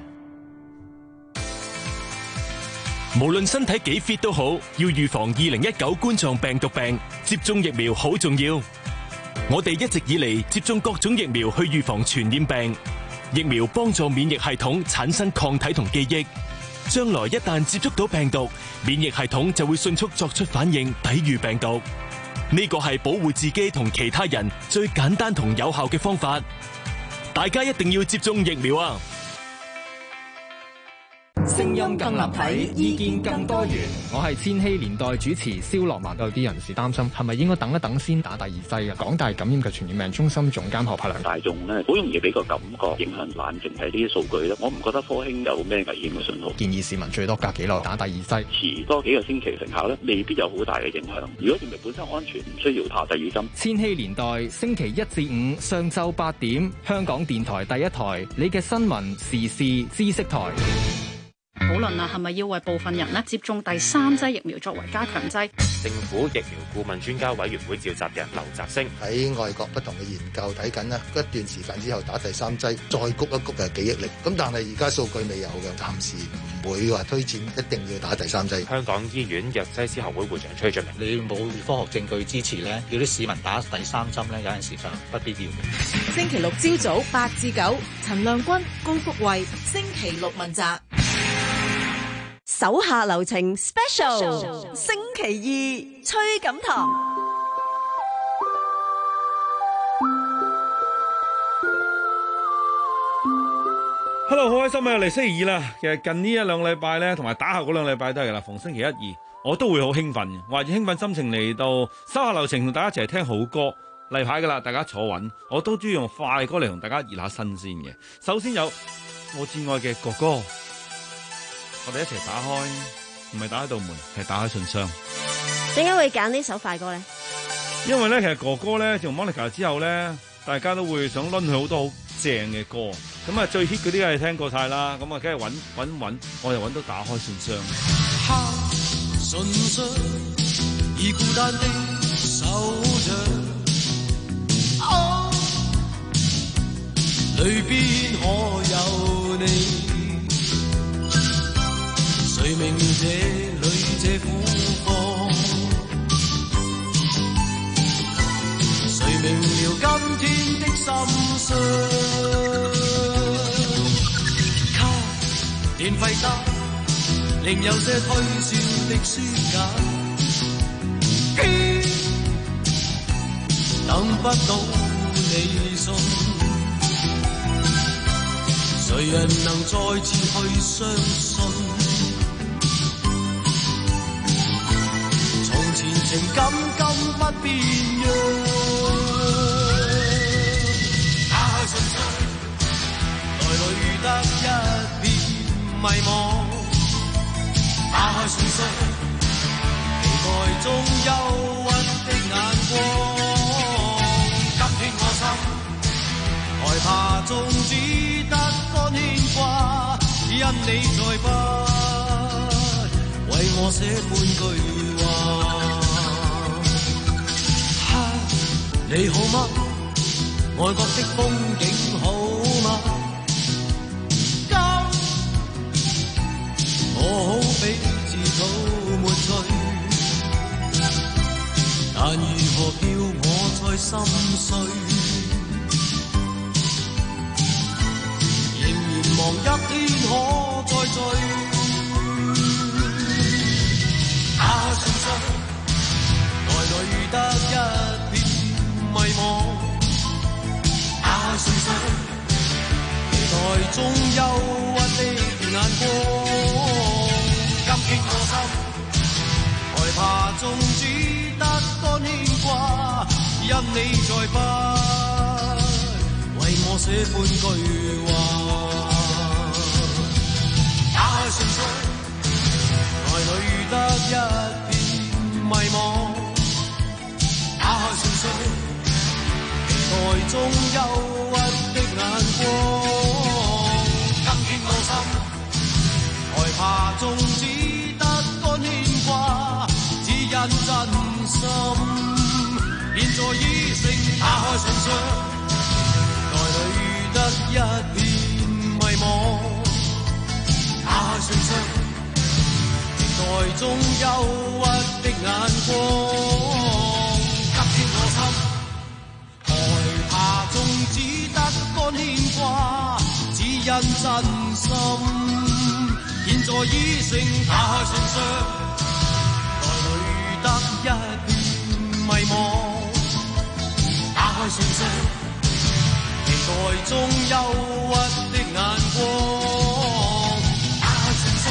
[SPEAKER 16] 無論身體幾 fit 都好，要預防二零一九冠狀病毒病，接種疫苗好重要。我哋一直以嚟接種各種疫苗去預防傳染病，疫苗幫助免疫系統產生抗體同記憶，將來一旦接觸到病毒，免疫系統就會迅速作出反應，抵禦病毒。呢個係保護自己同其他人最簡單同有效嘅方法，大家一定要接種疫苗啊！
[SPEAKER 17] 聲音更立體，意見更多元。我係千禧年代主持蕭樂文。有啲人士擔心係咪應該等一等先打第二劑嘅？港大感染及傳染病中心總監何柏良，
[SPEAKER 18] 大眾咧好容易俾個感覺影響冷靜係呢啲數據咧，我唔覺得科興有咩危險嘅信號。
[SPEAKER 17] 建議市民最多隔幾耐打第二劑，
[SPEAKER 18] 遲多幾個星期成效咧，未必有好大嘅影響。如果認為本身安全，唔需要打第二針。
[SPEAKER 17] 千禧年代星期一至五上晝八點，香港電台第一台，你嘅新聞時事知識台。
[SPEAKER 19] 討論啊，係咪要為部分人呢接種第三劑疫苗作為加強劑？
[SPEAKER 20] 政府疫苗顧問專家委員會召集人劉澤星
[SPEAKER 21] 喺外國不同嘅研究睇緊呢，一段時間之後打第三劑，再谷一谷嘅記憶力。咁但係而家數據未有嘅，暫時唔會話推薦一定要打第三劑。
[SPEAKER 20] 香港醫院藥劑師學會會長崔俊明：
[SPEAKER 22] 你冇科學證據支持咧，叫啲市民打第三針咧，有陣時就不必要嘅。
[SPEAKER 23] 星期六朝早八至九，陳亮君、高福慧，星期六問責。
[SPEAKER 11] 手下留情 special， 星期二崔錦棠。
[SPEAKER 6] Hello， 好開心啊！嚟星期二啦。其實近呢一兩禮拜咧，同埋打後嗰兩禮拜都係啦。逢星期一、二，我都會好興奮嘅，懷住興奮心情嚟到手下留情，同大家一齊聽好歌。例牌噶啦，大家坐穩。我都中意用快歌嚟同大家熱下身先嘅。首先有我至愛嘅哥哥。我哋一齊打開，唔係打開道門，係打開信箱。
[SPEAKER 11] 點解會揀呢首快歌咧？
[SPEAKER 6] 因為咧，其實哥哥咧，自從 Monica 之後咧，大家都會想攆佢好多好正嘅歌。咁啊，最 hit 嗰啲梗係聽過晒啦。咁啊，梗係揾揾揾，我又揾到打開信箱。
[SPEAKER 24] 黑信箱，已孤單的手掌，哦，裏邊可有你？誰明了這裏這苦況？誰明了今天的心傷？卡電費單，另有些推銷的書架，偏等不到你信。誰人能再次去相信？前情感今不變樣，打開信箱，內裏得一片迷茫。打開信箱，期待中憂鬱的眼光。今天我心害怕中只得乾牽掛，因你在不為我寫半句話。你好嗎？外國的風景好嗎？今我好比自討沒趣，但如何叫我再心碎？仍然望一天可再聚。打開信箱，內裏得一片迷茫，打開信箱，期待中憂鬱的眼光。今天我心害怕中只得乾牽掛，因你在不為我寫半句話。打開信箱，內裏得一片迷茫。打開信箱，內中憂鬱的眼光。今天我心害怕中只得乾牽掛，只因真心。現在已成打開信箱，內裏得一片迷茫。打開信箱，內中憂鬱的眼光。怕中只得乾牽掛，只因真心。現在已成打開信箱，內裏得一片迷茫。打開信箱，期待中憂鬱的眼光。打開信箱，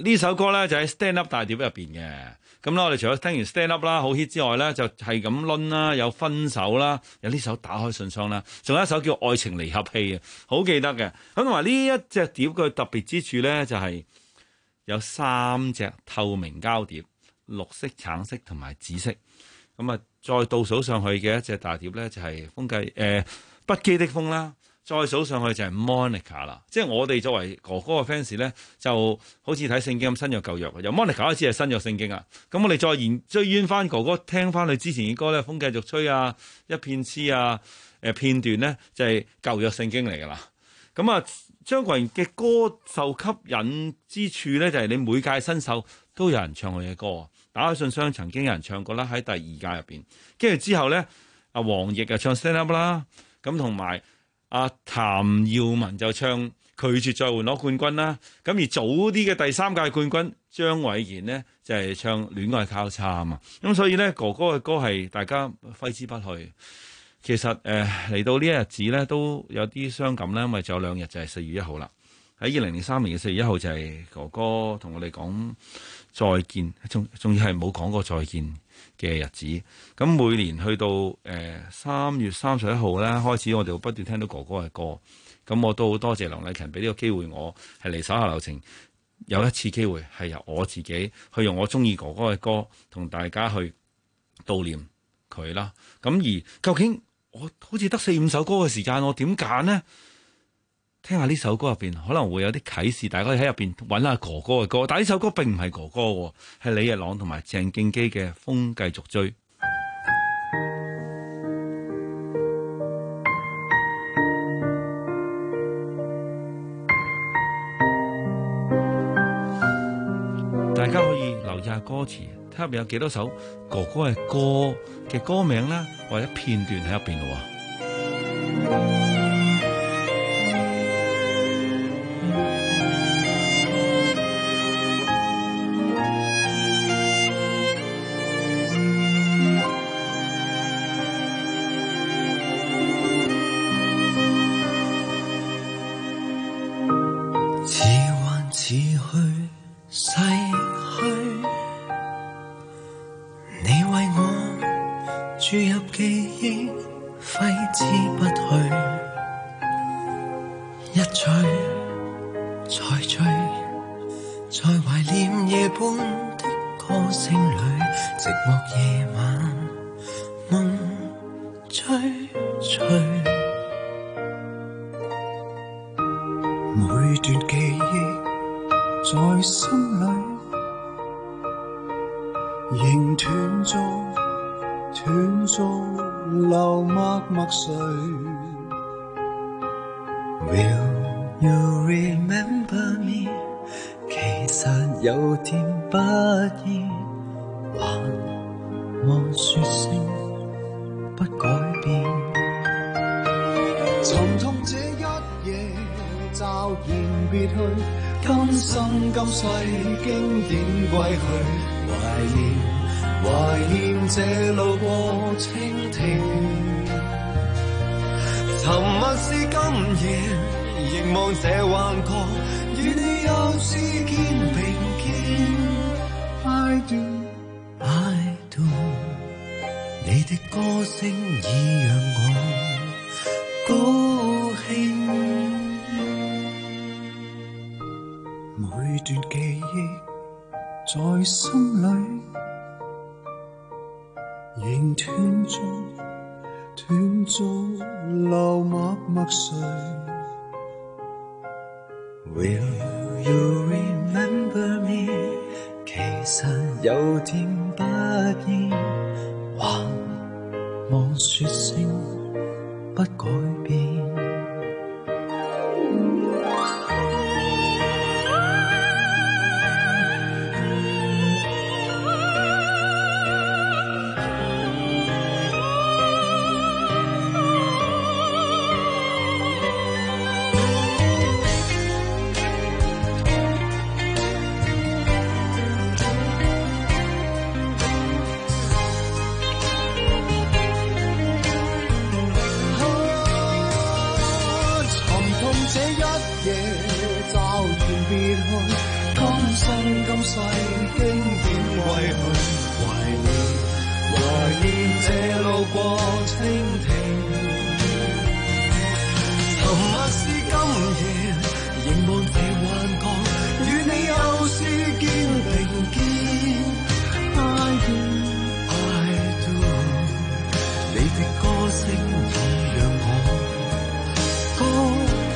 [SPEAKER 6] 呢首歌咧就喺 Stand Up 大碟入邊嘅。咁啦，我哋除咗聽完 Stand Up 啦好 hit 之外咧，就係咁掄啦，有分手啦，有呢首打開信箱啦，仲有一首叫愛情離合器啊，好記得嘅。咁同埋呢一隻碟嘅特別之處咧，就係有三隻透明膠碟，綠色、橙色同埋紫色。咁啊，再倒數上去嘅一隻大碟咧，就係風計誒不羈的風啦。再數上去就係 Monica 啦，即係我哋作為哥哥嘅 fans 咧，就好似睇聖經咁新約舊約嘅，由 Monica 開始係新約聖經啊。咁我哋再延追遠翻哥哥聽翻佢之前嘅歌咧，風繼續吹啊，一片痴啊，誒片段咧就係舊約聖經嚟㗎啦。咁啊，張國榮嘅歌受吸引之處咧，就係你每屆新秀都有人唱佢嘅歌。打開信箱曾經有人唱過啦，喺第二屆入邊，跟住之後咧，阿黃奕啊唱 Stand Up 啦，咁同埋。阿、啊、譚耀文就唱拒絕再換攞冠軍啦，咁而早啲嘅第三屆冠軍張偉賢呢，就係、是、唱戀愛交叉啊嘛，咁所以咧哥哥嘅歌係大家揮之不去。其實誒嚟、呃、到呢一日子咧都有啲傷感啦，因為仲有兩日就係四月一號啦。喺二零零三年嘅四月一號就係哥哥同我哋講再見，仲仲要係冇講過再見嘅日子。咁每年去到誒三月三十一號咧開始，我哋會不斷聽到哥哥嘅歌。咁我都好多謝梁禮勤俾呢個機會，我係嚟手下留情。有一次機會係由我自己去用我中意哥哥嘅歌同大家去悼念佢啦。咁而究竟我好似得四五首歌嘅時間，我點揀呢？聽下呢首歌入邊可能會有啲啟示，大家喺入邊揾下哥哥嘅歌。但係呢首歌並唔係哥哥喎，係李日朗同埋鄭敬基嘅《風繼續追》。大家可以留意下歌詞，睇下入邊有幾多首哥哥嘅歌嘅歌名啦，或者片段喺入邊咯。
[SPEAKER 24] 透過蜻蜓，沉默是今夜，凝望這幻覺，與你又是肩並肩。I do, I do， 你的歌聲已讓我高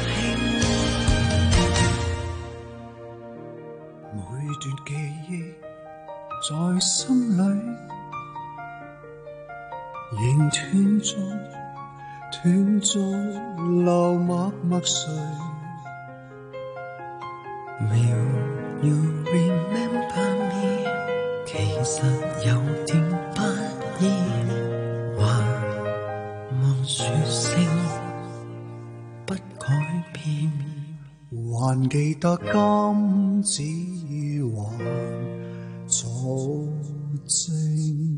[SPEAKER 24] 興。每段記憶在心裏，仍斷續斷續流默默睡。Will you remember me？ 其實有點不易，還望說聲不改變，還記得今子還早正。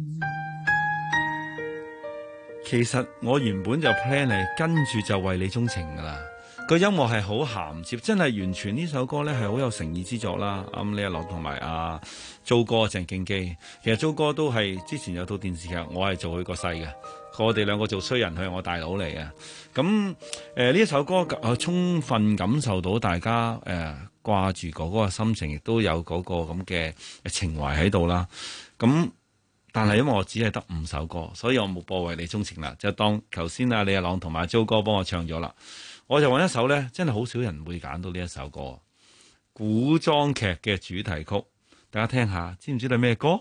[SPEAKER 6] 其實我原本就 plan 嚟跟住就為你鍾情噶啦，個音樂係好銜接，真係完全呢首歌咧係好有誠意之作啦。咁李日朗同埋阿租哥鄭敬基，其實租哥都係之前有套電視劇，我係做佢個細嘅，我哋兩個做衰人，佢係我大佬嚟嘅。咁誒呢一首歌，我充分感受到大家誒、呃、掛住哥哥嘅心情，亦都有嗰個咁嘅情懷喺度啦。咁但係因為我只係得五首歌，所以我冇播為你鍾情啦，就當頭先啊李日朗同埋租哥幫我唱咗啦。我就揾一首咧，真係好少人會揀到呢一首歌，古裝劇嘅主題曲，大家聽下，知唔知道咩歌？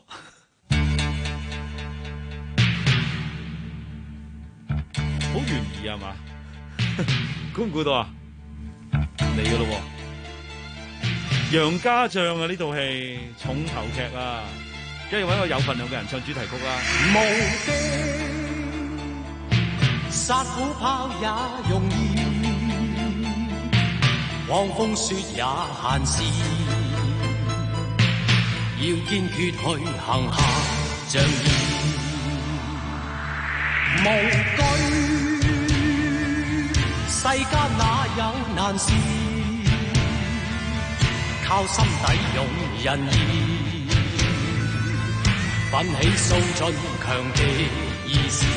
[SPEAKER 6] 好懸疑啊嘛，估唔估到啊？嚟噶咯，楊家將啊，呢套戲重頭劇啊，梗係揾個有份量嘅人唱主題曲啦。
[SPEAKER 24] 無敵殺虎豹也容易，狂風雪也閒事，要堅決去行下仗義。無懼世間哪有難事，靠心底勇仁義，奮起掃盡強敵意思，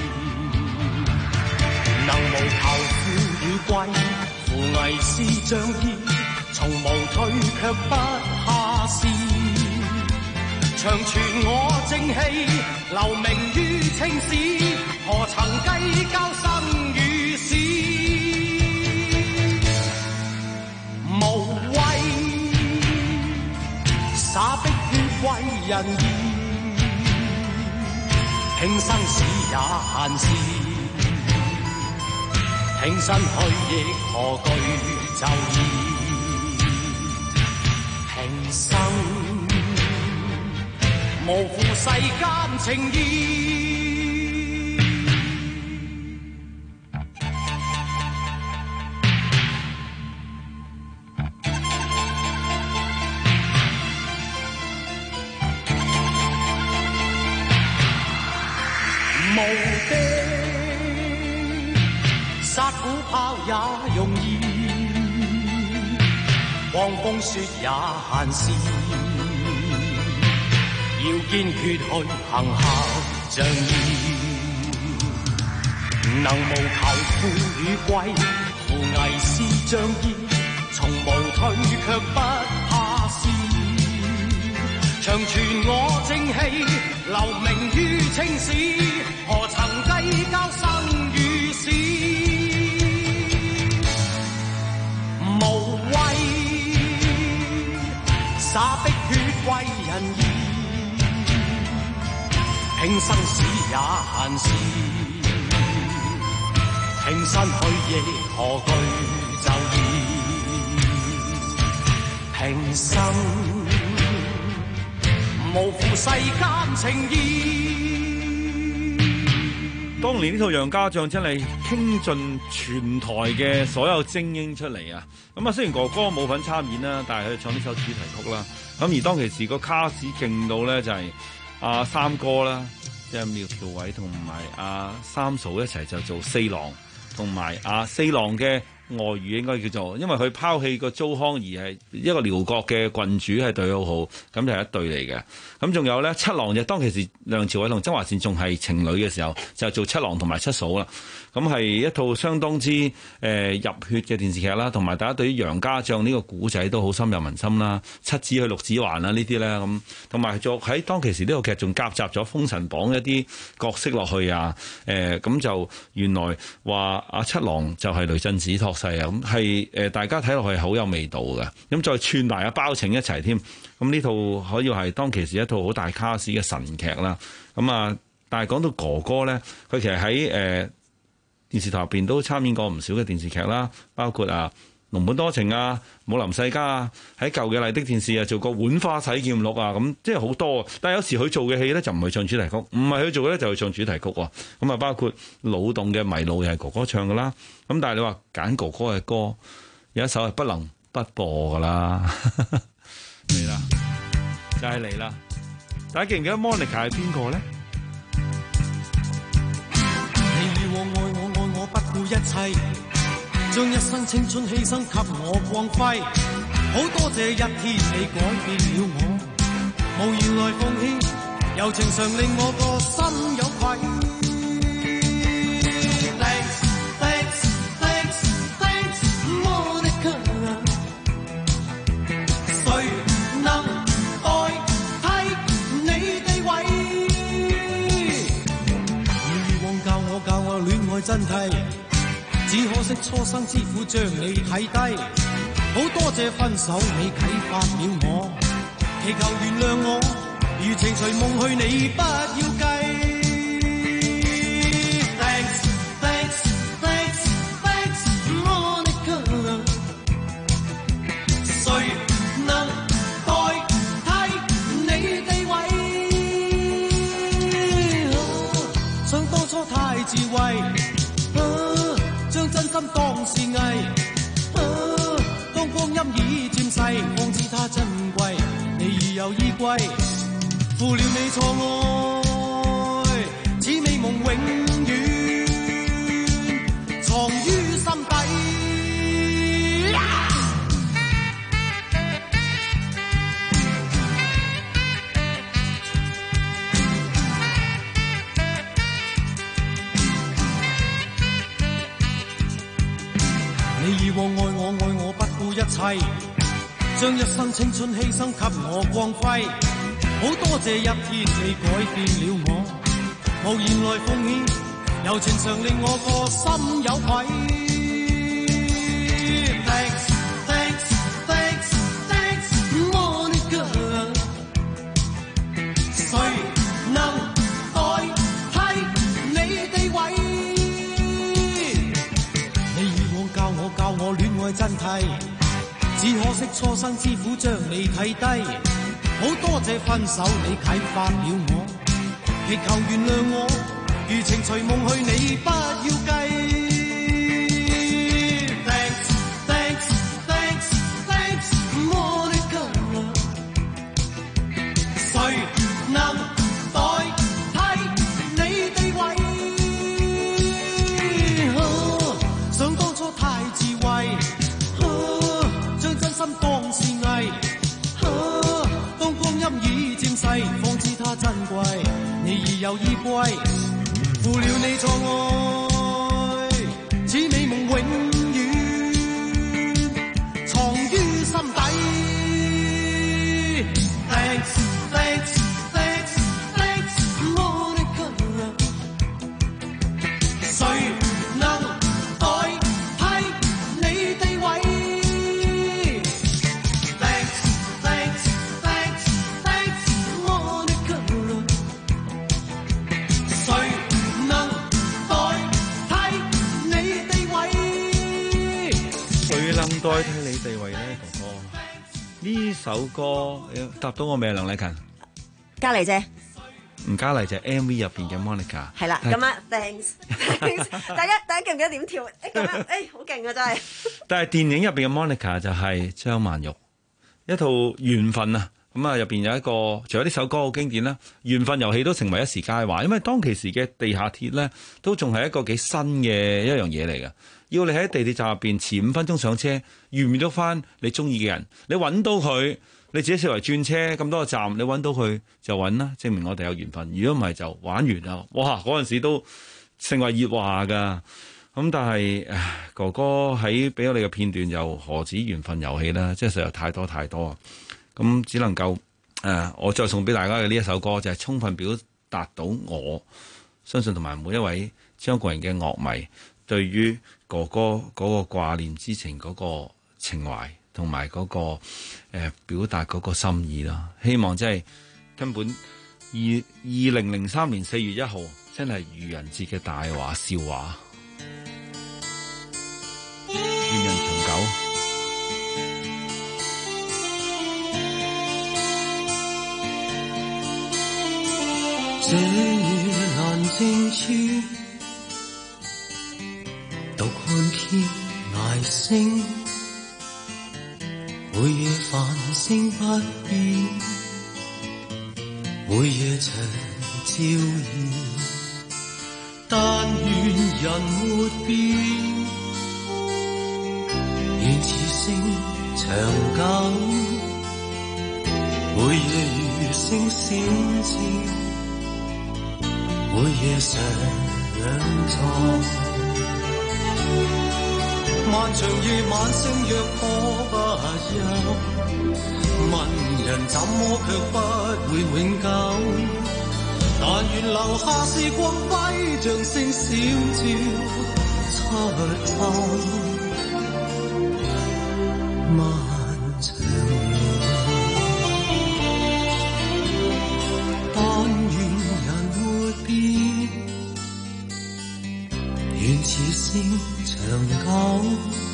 [SPEAKER 24] 能無求富與貴，扶危是仗義，從無退卻不怕事，長存我正氣，留名於青史，何曾計較生與死，無畏灑逼血為人義，輕生死也閒事，挺身去亦何懼就義，平生無負世間情義。無敵殺虎豹也容易，狂風雪也閒事，要堅決去行孝仗義，能無求富與貴，扶危是仗義，從無退卻不怕事，長存我正氣，留名於青史，何曾計較生與死，無畏灑逼血為人義，拼生死也閒事，挺身去亦何懼就義，平生無負世間情義。
[SPEAKER 6] 當年呢套《楊家將》真係傾盡全台嘅所有精英出嚟啊！咁啊，雖然哥哥冇份參演啦，但係佢唱呢首主題曲啦。咁而當其時個卡士勁到咧，就係阿三哥啦，即係苗僑偉同埋阿三嫂一齊就做四郎，同埋阿四郎嘅外遇應該叫做，因為佢拋棄個糟糠而係一個遼國嘅郡主係對佢好好，咁就係一對嚟嘅。咁仲有咧七郎就當其時梁朝偉同曾華倩仲係情侶嘅時候，就做七郎同埋七嫂啦。咁係一套相當之誒、呃、入血嘅電視劇啦，同埋大家對於楊家將呢個古仔都好深入民心啦。七子去六子還啦呢啲咧，咁同埋做喺當其時呢個劇仲夾雜咗《封神榜》一啲角色落去啊。誒、呃、咁就原來話阿七郎就係雷震子託世啊，咁係誒大家睇落去好有味道嘅。咁再串埋阿包拯一齊添，咁呢套可以係當其時一套好大卡士嘅神劇啦。咁啊，但係講到哥哥咧，佢其實喺誒。呃電視台入邊都參演過唔少嘅電視劇啦，包括啊《儂本多情》啊、《武林世家》啊，喺舊嘅麗的電視啊做過《浣花洗劍錄》啊，咁即係好多。但係有時佢做嘅戲咧就唔係唱主題曲，唔係佢做嘅咧就係唱主題曲喎。咁啊，包括腦洞嘅《迷路》又係哥哥唱㗎啦。咁但係你話揀哥哥嘅歌，有一首係不能不播㗎啦。嚟啦，就係嚟啦！大家記唔記得 Monica 係邊個咧？
[SPEAKER 24] 我不顧一切，將一生青春犧牲給我光輝。好多謝一天你改變了我，無言來奉獻，柔情常令我個心有愧。Thanks, thanks, thanks, thanks, Monica。誰能代替你地位？以往教我教我戀愛真諦。只可惜初生之虎將你睇低，好多謝分手你啟發了我，祈求原諒我，如情隨夢去你不要計。Thanks, thanks, thanks, thanks, Monica。誰能代替你地位？想當初太智慧。將真心當是藝，啊，當光陰已漸逝，方知它珍貴。你已有依歸，負了你錯愛，此美夢永遠藏於心底。你以往愛我愛我不顧一切，將一生青春犧牲給我光輝。好多謝一天你改變了我，無言來奉獻，柔情常令我個心有愧。Thanks, thanks, thanks, thanks, Monica。誰能代替你地位？教我教我戀愛真諦，只可惜初生之虎將你睇低，好多謝分手你啟發了我，祈求原諒我，如情隨夢去你不要計。Thanks, thanks, thanks, thanks, Monica。誰能代替你地位？想當初太智慧，將真心當是藝，當光陰已漸逝，方知它珍貴。你已有依歸，負了你錯愛，此美夢永遠藏於心底。Thanks, thanks, thanks, thanks, Monica。誰能代替你地位？ Thanks, thanks, thanks, thanks, Monica。誰能代替你地位？
[SPEAKER 6] 誰能代替你地位呢？哥哥，呢首歌答到我未啊？梁禮勤，
[SPEAKER 11] 嘉麗姐。
[SPEAKER 6] 唔加麗就係 M V 入邊嘅 Monica，
[SPEAKER 11] 係啦，咁啊 ，thanks，大家大家記唔記得點跳？誒咁樣，誒好勁啊，真係！
[SPEAKER 6] 但係電影入邊嘅 Monica 就係張曼玉，一套緣分啊， 咁啊，入邊有一個，除咗呢首歌好經典啦，緣分遊戲都成為一時佳話，因為當其時嘅地下鐵咧，都仲係一個幾新嘅一樣嘢嚟嘅。要你喺地鐵站入邊遲五分鐘上車，遇唔到翻你中意嘅人，你揾到佢，你自己四圍轉車咁多個站，你揾到佢就揾啦，證明我哋有緣分。如果唔係就玩完啦。哇！嗰陣時都成為熱話噶。咁但係哥哥喺俾我哋嘅片段又何止緣分遊戲啦，即係實在太多太多。咁只能夠誒、呃，我再送俾大家嘅呢一首歌就係、是、充分表達到我相信同埋每一位張國榮嘅樂迷對於哥哥嗰個掛念之情嗰個情懷同埋嗰個誒、呃、表達嗰個心意啦。希望真係根本二二零零三年四月一號真係愚人節嘅大話笑話，願人長久。
[SPEAKER 24] 這夜闌靜處，獨看天涯星，每夜繁星不變，每夜長照耀。但願人沒變，願此星長久，每夜如星閃照。每夜常坐，漫長夜晚星若可不休，問人怎麼卻不會永久？但願留下時光輝，像星閃照出透。漫長夜，但願願此星長久，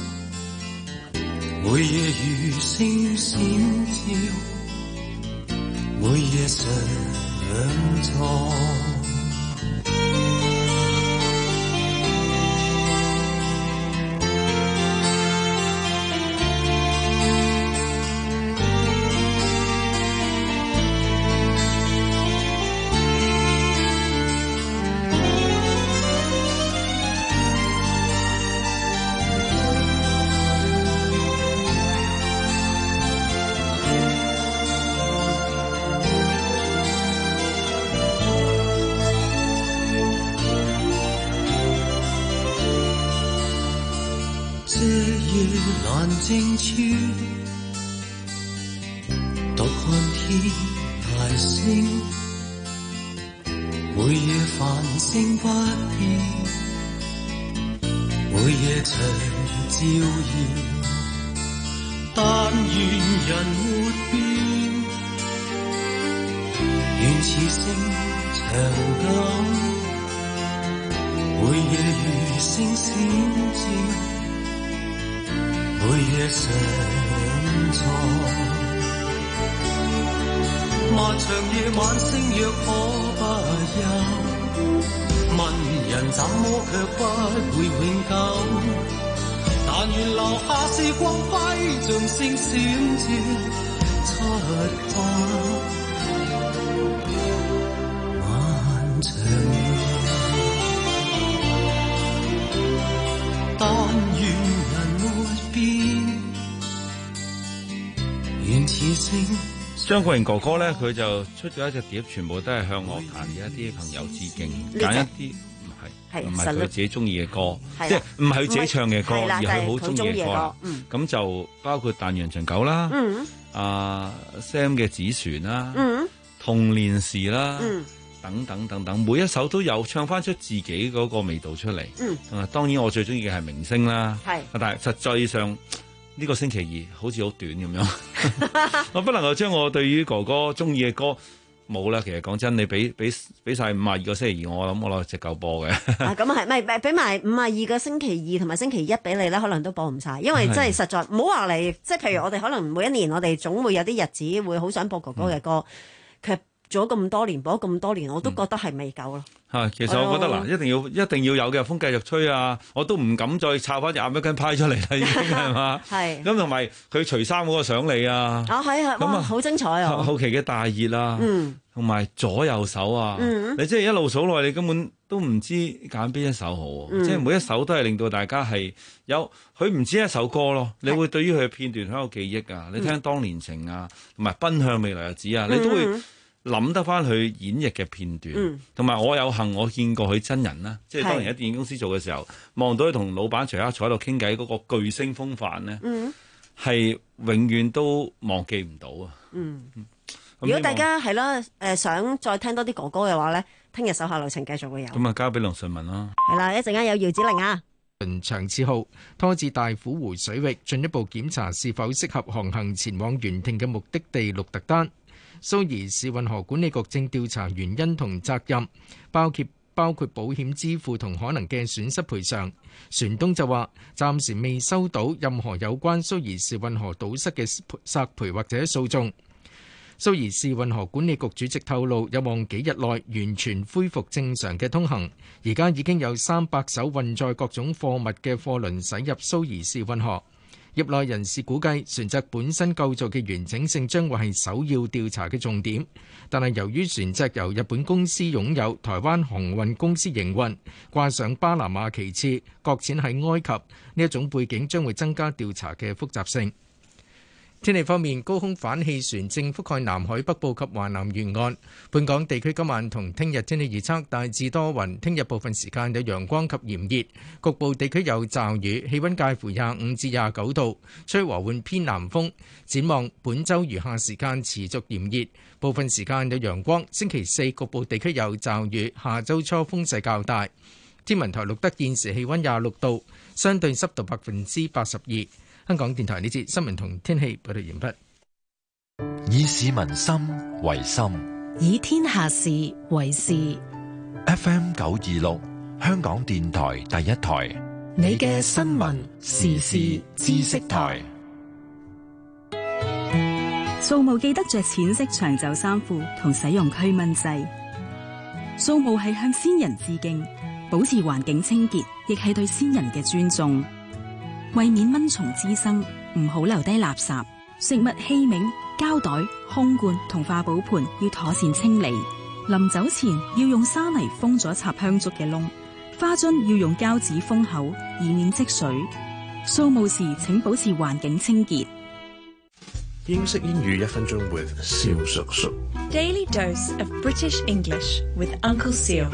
[SPEAKER 24] 每夜如星閃照，每夜常坐。靜處，獨看天涯星，每夜繁星不變，每夜長照耀。但願人沒變，願此星長久，每夜如星閃照。每夜常坐，漫長夜晚星若可不休，問人怎麼卻不會永久？但願留下時光輝，像星閃照出發。漫長夜，但願
[SPEAKER 6] 張國榮哥哥咧，佢就出咗一隻碟，全部都係向樂壇嘅一啲朋友致敬，揀一啲唔係唔係佢自己中意嘅歌，即係唔係佢自己唱嘅歌，而係佢好中意嘅歌。咁、嗯、就包括《但願長久》啦，嗯、啊 Sam 嘅《紙船》啦，嗯、童年時啦。嗯等等等等，每一首都有唱翻出自己嗰個味道出嚟。嗯，啊，當然我最中意嘅係明星啦。係，但係實際上呢、呢個星期二好似好短咁樣，我不能夠將我對於哥哥中意嘅歌冇啦。其實講真，你俾俾俾曬五十二個星期二，我諗我攞隻夠播嘅。
[SPEAKER 11] 啊，咁啊係，咪咪俾埋五十二個星期二同埋星期一俾你咧，可能都播唔晒，因為真係實在唔好話嚟，即係譬如我哋可能每一年我哋總會有啲日子會好想播哥哥嘅歌，佢、嗯。 做咗咁多年，播咗咁多年，我都覺得係未夠咯。
[SPEAKER 6] 嚇、嗯，其實我覺得嗱、哎，一定要一定要有嘅風繼續吹啊！我都唔敢再抄翻隻 American Pie出嚟啦，已經係嘛？係。咁同埋佢除衫嗰個相你啊！啊係係，哇，好精彩啊！後期嘅大熱啊，嗯，同埋左右手啊，嗯、你即係一路數落，你根本都唔知揀邊一首好，嗯、即係每一首都係令到大家係有，佢唔止一首歌咯，你會對於佢嘅片段好有記憶啊！你聽當年情啊，同埋奔向未來日子啊，你都會諗得翻佢演繹嘅片段，同埋、嗯、我有幸我見過佢真人啦，即係當年喺電影公司做嘅時候，望到佢同老闆徐克坐喺度傾偈嗰個巨星風範咧，係、嗯、永遠都忘記唔到啊！嗯，
[SPEAKER 11] 如果大家係啦，誒想再聽多啲哥哥嘅話咧，聽日手下留情繼續會有。
[SPEAKER 6] 咁啊，交俾梁順文啦。
[SPEAKER 11] 係啦，一陣間有姚子羚啊。
[SPEAKER 1] 長次號拖至大虎湖水域，進一步檢查是否適合航行前往原定嘅目的地鹿特丹。蘇伊士運河管理局正調查原因同責任，包括包括保險支付同可能嘅損失賠償。船東就話暫時未收到任何有關蘇伊士運河堵塞嘅索賠或者訴訟。蘇伊士運河管理局主席透露，有望幾日內完全恢復正常嘅通行。而家已經有三百艘運載各種貨物嘅貨輪駛入蘇伊士運河。業內人士估計，船隻本身構造嘅完整性將會係首要調查嘅重點。但係由於船隻由日本公司擁有，台灣航運公司營運，掛上巴拿馬旗幟，擱淺喺埃及，呢一種背景將會增加調查嘅複雜性。天氣方面，高空反氣旋正覆蓋南海北部及華南沿岸。本港地區今晚同聽日天氣預測大致多雲，聽日部分時間有陽光及炎熱，局部地區有驟雨，氣溫介乎廿五至廿九度，吹和緩偏南風。展望本週餘下時間持續炎熱，部分時間有陽光。星期四局部地區有驟雨，下週初風勢較大。天文台錄得現時氣溫廿六度，相對濕度百分之八十二。香港電台呢節新聞同天氣報道完畢。
[SPEAKER 4] 以市民心為心，
[SPEAKER 23] 以天下事為事。
[SPEAKER 4] F M 九二六，香港電台第一台，
[SPEAKER 23] 你嘅新聞時事知識台。
[SPEAKER 3] 掃墓記得着淺色長袖衫褲同使用驅蚊劑。掃墓係向先人致敬，保持環境清潔，亦係對先人嘅尊重。為免蚊蟲滋生，唔好留低垃圾、食物器皿、膠袋、空罐同化寶盤要妥善清理。臨走前要用沙泥封咗插香燭嘅窿，花樽要用膠紙封口，以免積水。掃墓時請保持環境清潔。
[SPEAKER 5] 英式英語一分鐘 with 蕭叔叔。
[SPEAKER 2] Daily dose of British English with Uncle Seal。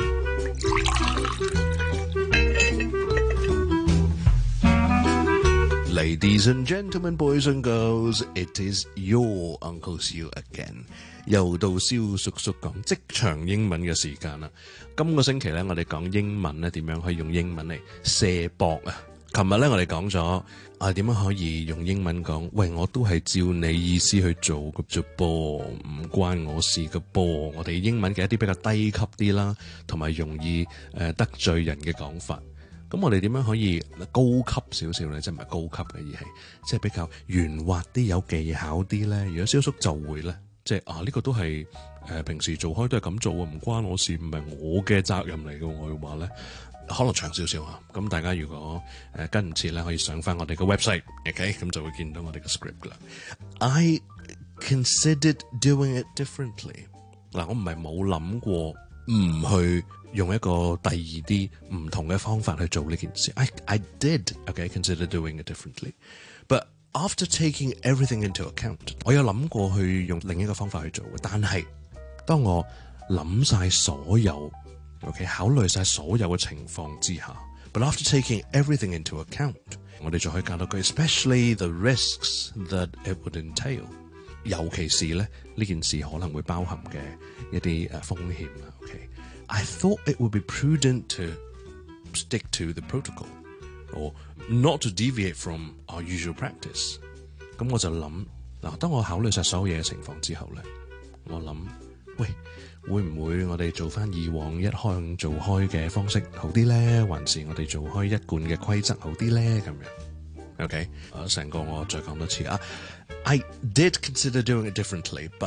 [SPEAKER 5] Ladies and gentlemen, boys and girls, it is your Uncle Seal again。又到蕭叔叔講職場英文嘅時間啦。今個星期咧，我哋講英文咧，點樣可以用英文嚟卸膊啊？琴日咧，我哋講咗啊，點樣可以用英文講？喂，我都係照你意思去做嘅啫噃，唔關我事嘅噃。我哋英文嘅一啲比較低級啲啦，同埋容易誒得罪人嘅講法。咁我哋點樣可以高級少少咧？即係唔係高級嘅，而係即係比較圓滑啲、有技巧啲咧。如果蕭叔就會咧，即係啊呢個都係誒平時做開都係咁做啊，唔關我事，唔係我嘅責任嚟嘅。我會話咧，可能長少少啊。咁大家如果誒跟唔切咧，可以上翻我哋嘅 website，OK， 咁就會見到我哋嘅 script 啦。I considered doing it differently。嗱，我唔係冇諗過唔去用一個第二啲唔同嘅方法去做呢件事。I I did okay consider doing it differently, but after taking everything into account， 我有諗過去用另一個方法去做嘅。但係當我諗晒所有 OK 考慮晒所有嘅情況之下 ，but after taking everything into account， 我哋就可以加到句 especially the risks that it would entail， 尤其是咧呢件事可能會包含嘅一啲誒風險啊。OK。I thought it would be prudent to stick to the protocol or not to deviate from our usual practice。咁我就諗嗱，當我考慮晒所有嘢嘅情況之後咧，我諗喂，會唔會我哋做翻以往一向做開嘅方式好啲咧，還是我哋做開一貫嘅規則好啲咧？咁樣 OK， 啊成個我再講多次啊。I did consider doing it differently, but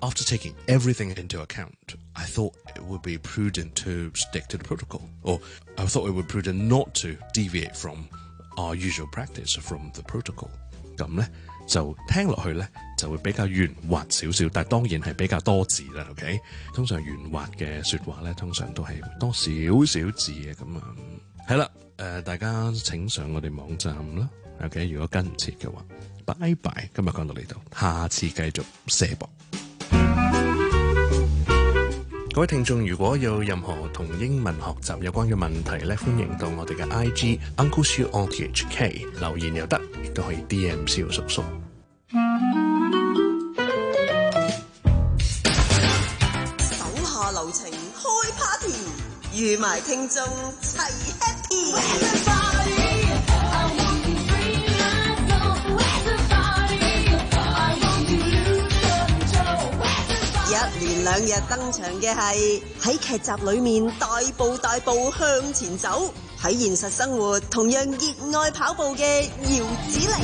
[SPEAKER 5] after taking everything into account, I thought it would be prudent to stick to the protocol, or I thought it would be prudent not to deviate from our usual practice from the protocol. 咁咧就聽落去咧就會比較圓滑少少，但係當然係比較多字啦。OK， 通常圓滑嘅説話咧，通常都係多少少字嘅咁啊。係啦，誒大家請上我哋網站啦。OK， 如果跟唔切嘅話，拜拜。今日講到呢度，下次繼續射博。各位聽眾，如果有任何同英文學習有關嘅問題咧，歡迎到我哋嘅 I G Uncle Siu on T H K 留言又得，亦都可以 D M 蕭叔叔。
[SPEAKER 7] 手下留情，開 party， 預埋聽眾齊 happy。一連兩日登場嘅係喺劇集裏面大步大步向前走，喺現實生活同樣熱愛跑步嘅姚子羚。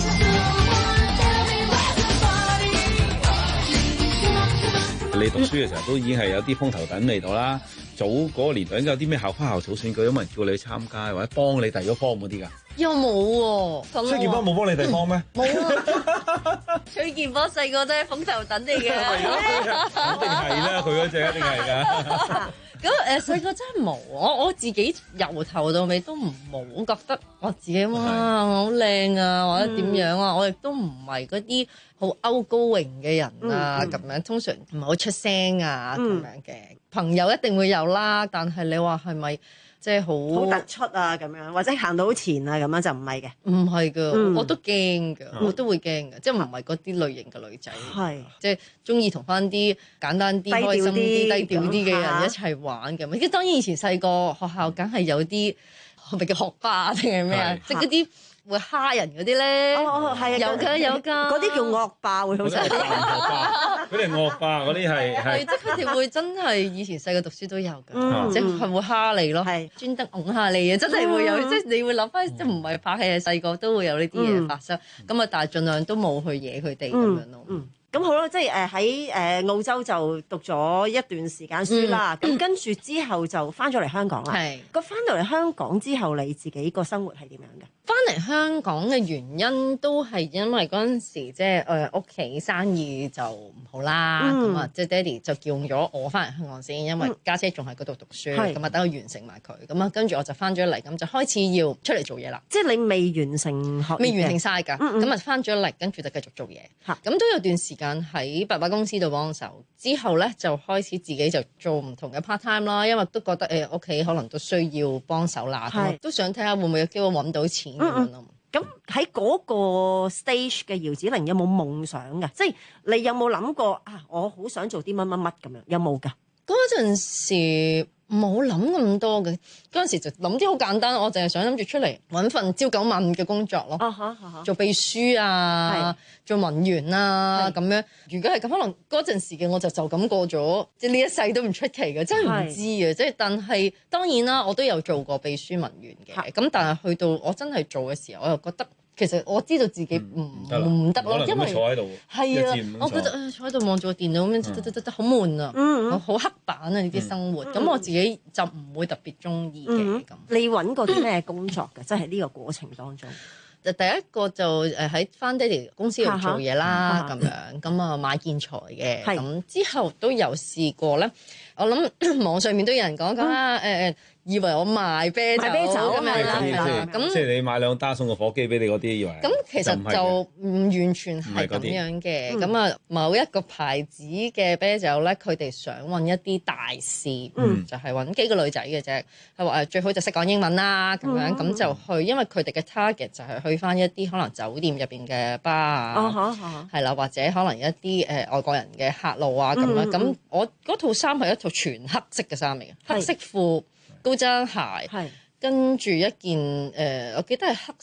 [SPEAKER 6] 你讀書嘅時候都已經係有啲風頭躉味道啦。早嗰個年代應該有啲咩校花校草選舉，有冇人叫你去參加或者幫你遞咗科嗰啲㗎？
[SPEAKER 13] 又冇喎，
[SPEAKER 6] 崔建邦冇幫你遞科咩？
[SPEAKER 13] 冇啊！崔建邦細個都係風頭躉嚟嘅，
[SPEAKER 6] 肯定係啦，佢嗰隻一定係㗎。
[SPEAKER 13] 咁誒細個真係冇，我我自己由頭到尾都唔冇覺得我自己哇好靚啊或者點樣啊，嗯、我亦都唔係嗰啲好 outgoing嘅人啊咁、嗯、樣，通常唔係好出聲啊咁、嗯、樣嘅朋友一定會有啦，但係你話係咪？即係好
[SPEAKER 11] 好突出啊咁樣，或者行到好前啊咁樣就唔係嘅，
[SPEAKER 13] 唔係㗎，嗯、我都驚㗎，
[SPEAKER 11] 嗯、
[SPEAKER 13] 我都會驚㗎，即係唔係嗰啲類型嘅女仔，
[SPEAKER 11] 係
[SPEAKER 13] 即係中意同翻啲簡單啲、開心啲、低調啲嘅人一齊玩嘅。咁當然以前細個學校梗係有啲係咪叫學霸定係咩啊？即係嗰啲會蝦人嗰啲咧，
[SPEAKER 11] 哦係啊，
[SPEAKER 13] 有㗎有㗎，
[SPEAKER 11] 嗰啲叫惡霸會好犀利。
[SPEAKER 6] 佢哋惡霸嗰啲係係，
[SPEAKER 13] 即係佢哋會真係以前細個讀書都有㗎，
[SPEAKER 11] 嗯、
[SPEAKER 13] 即係會蝦你咯，係專登拱下你啊！真係會有，嗯、即係你會諗翻，即係唔係拍戲係細個都會有呢啲嘢發生，咁啊、嗯，但係盡量都冇去惹佢哋咁樣咯。
[SPEAKER 11] 嗯咁好啦，即係誒喺誒澳洲就讀咗一段時間書啦，咁、嗯、跟住之後就翻咗嚟香港啦。係個翻到嚟香港之後，你自己個生活係點樣嘅？
[SPEAKER 13] 翻嚟香港嘅原因都係因為嗰陣時即係誒屋企生意就唔好啦，咁啊即係爹哋就叫咗我翻嚟香港先，因為家姐仲喺嗰度讀書，咁啊等佢完成埋佢，咁啊跟住我就翻咗嚟，咁就開始要出嚟做嘢啦。即係
[SPEAKER 11] 你未完成學業
[SPEAKER 13] 未完成晒㗎，咁啊翻咗嚟，跟住就繼續做嘢。嚇，咁都有段時間喺爸爸公司度幫手，之後咧就開始自己就做唔同嘅 part time 啦，因為都覺得誒屋企可能都需要幫手啦，都想睇下會唔會有機會揾到錢咁樣咯。
[SPEAKER 11] 咁喺嗰個 stage 嘅姚子羚有冇夢想㗎？即係你有冇諗過啊？我好想做啲乜乜乜咁樣，有冇㗎？
[SPEAKER 13] 嗰陣時冇諗咁多嘅，嗰陣時就諗啲好簡單，我淨係想諗住出嚟揾份朝九晚五嘅工作咯，啊哈啊哈做秘書啊，做文員啊咁樣。如果係咁，可能嗰陣時嘅我就就咁過咗，即係呢一世都唔出奇嘅，真係唔知嘅。即係但係當然啦，我都有做過秘書文員嘅，咁但係去到我真係做嘅時候，我又覺得。其實我知道自己唔唔得咯，因為
[SPEAKER 6] 坐喺度
[SPEAKER 13] 係啊，我覺得誒坐喺度望住個電腦咁樣，得得得得好悶啊，好刻板啊呢啲生活，咁我自己就唔會特別中意嘅咁。
[SPEAKER 11] 你揾過啲咩工作㗎？即係呢個過程當中，
[SPEAKER 13] 就第一個就誒喺翻爹哋公司度做嘢啦，咁樣咁啊買建材嘅，咁之後都有試過咧。我諗網上面都有人講講啊誒誒。以為我賣啤酒咁樣啦，咁
[SPEAKER 6] 即係你買兩打送個火機俾你嗰啲，以為
[SPEAKER 13] 咁其實就唔完全係咁樣嘅。咁啊，某一個牌子嘅啤酒咧，佢哋想揾一啲大使，嗯、就係揾幾個女仔嘅啫。佢話誒最好就識講英文啦，咁樣咁、嗯、就去，因為佢哋嘅 target 就係去翻一啲可能酒店入邊嘅 bar 啊，係啦，或者可能一啲誒、呃、外國人嘅客路啊咁樣。咁、嗯、我嗰套衫係一套全黑色嘅衫嚟嘅，黑色褲。高踭鞋，跟住一件誒、呃，我記得係黑色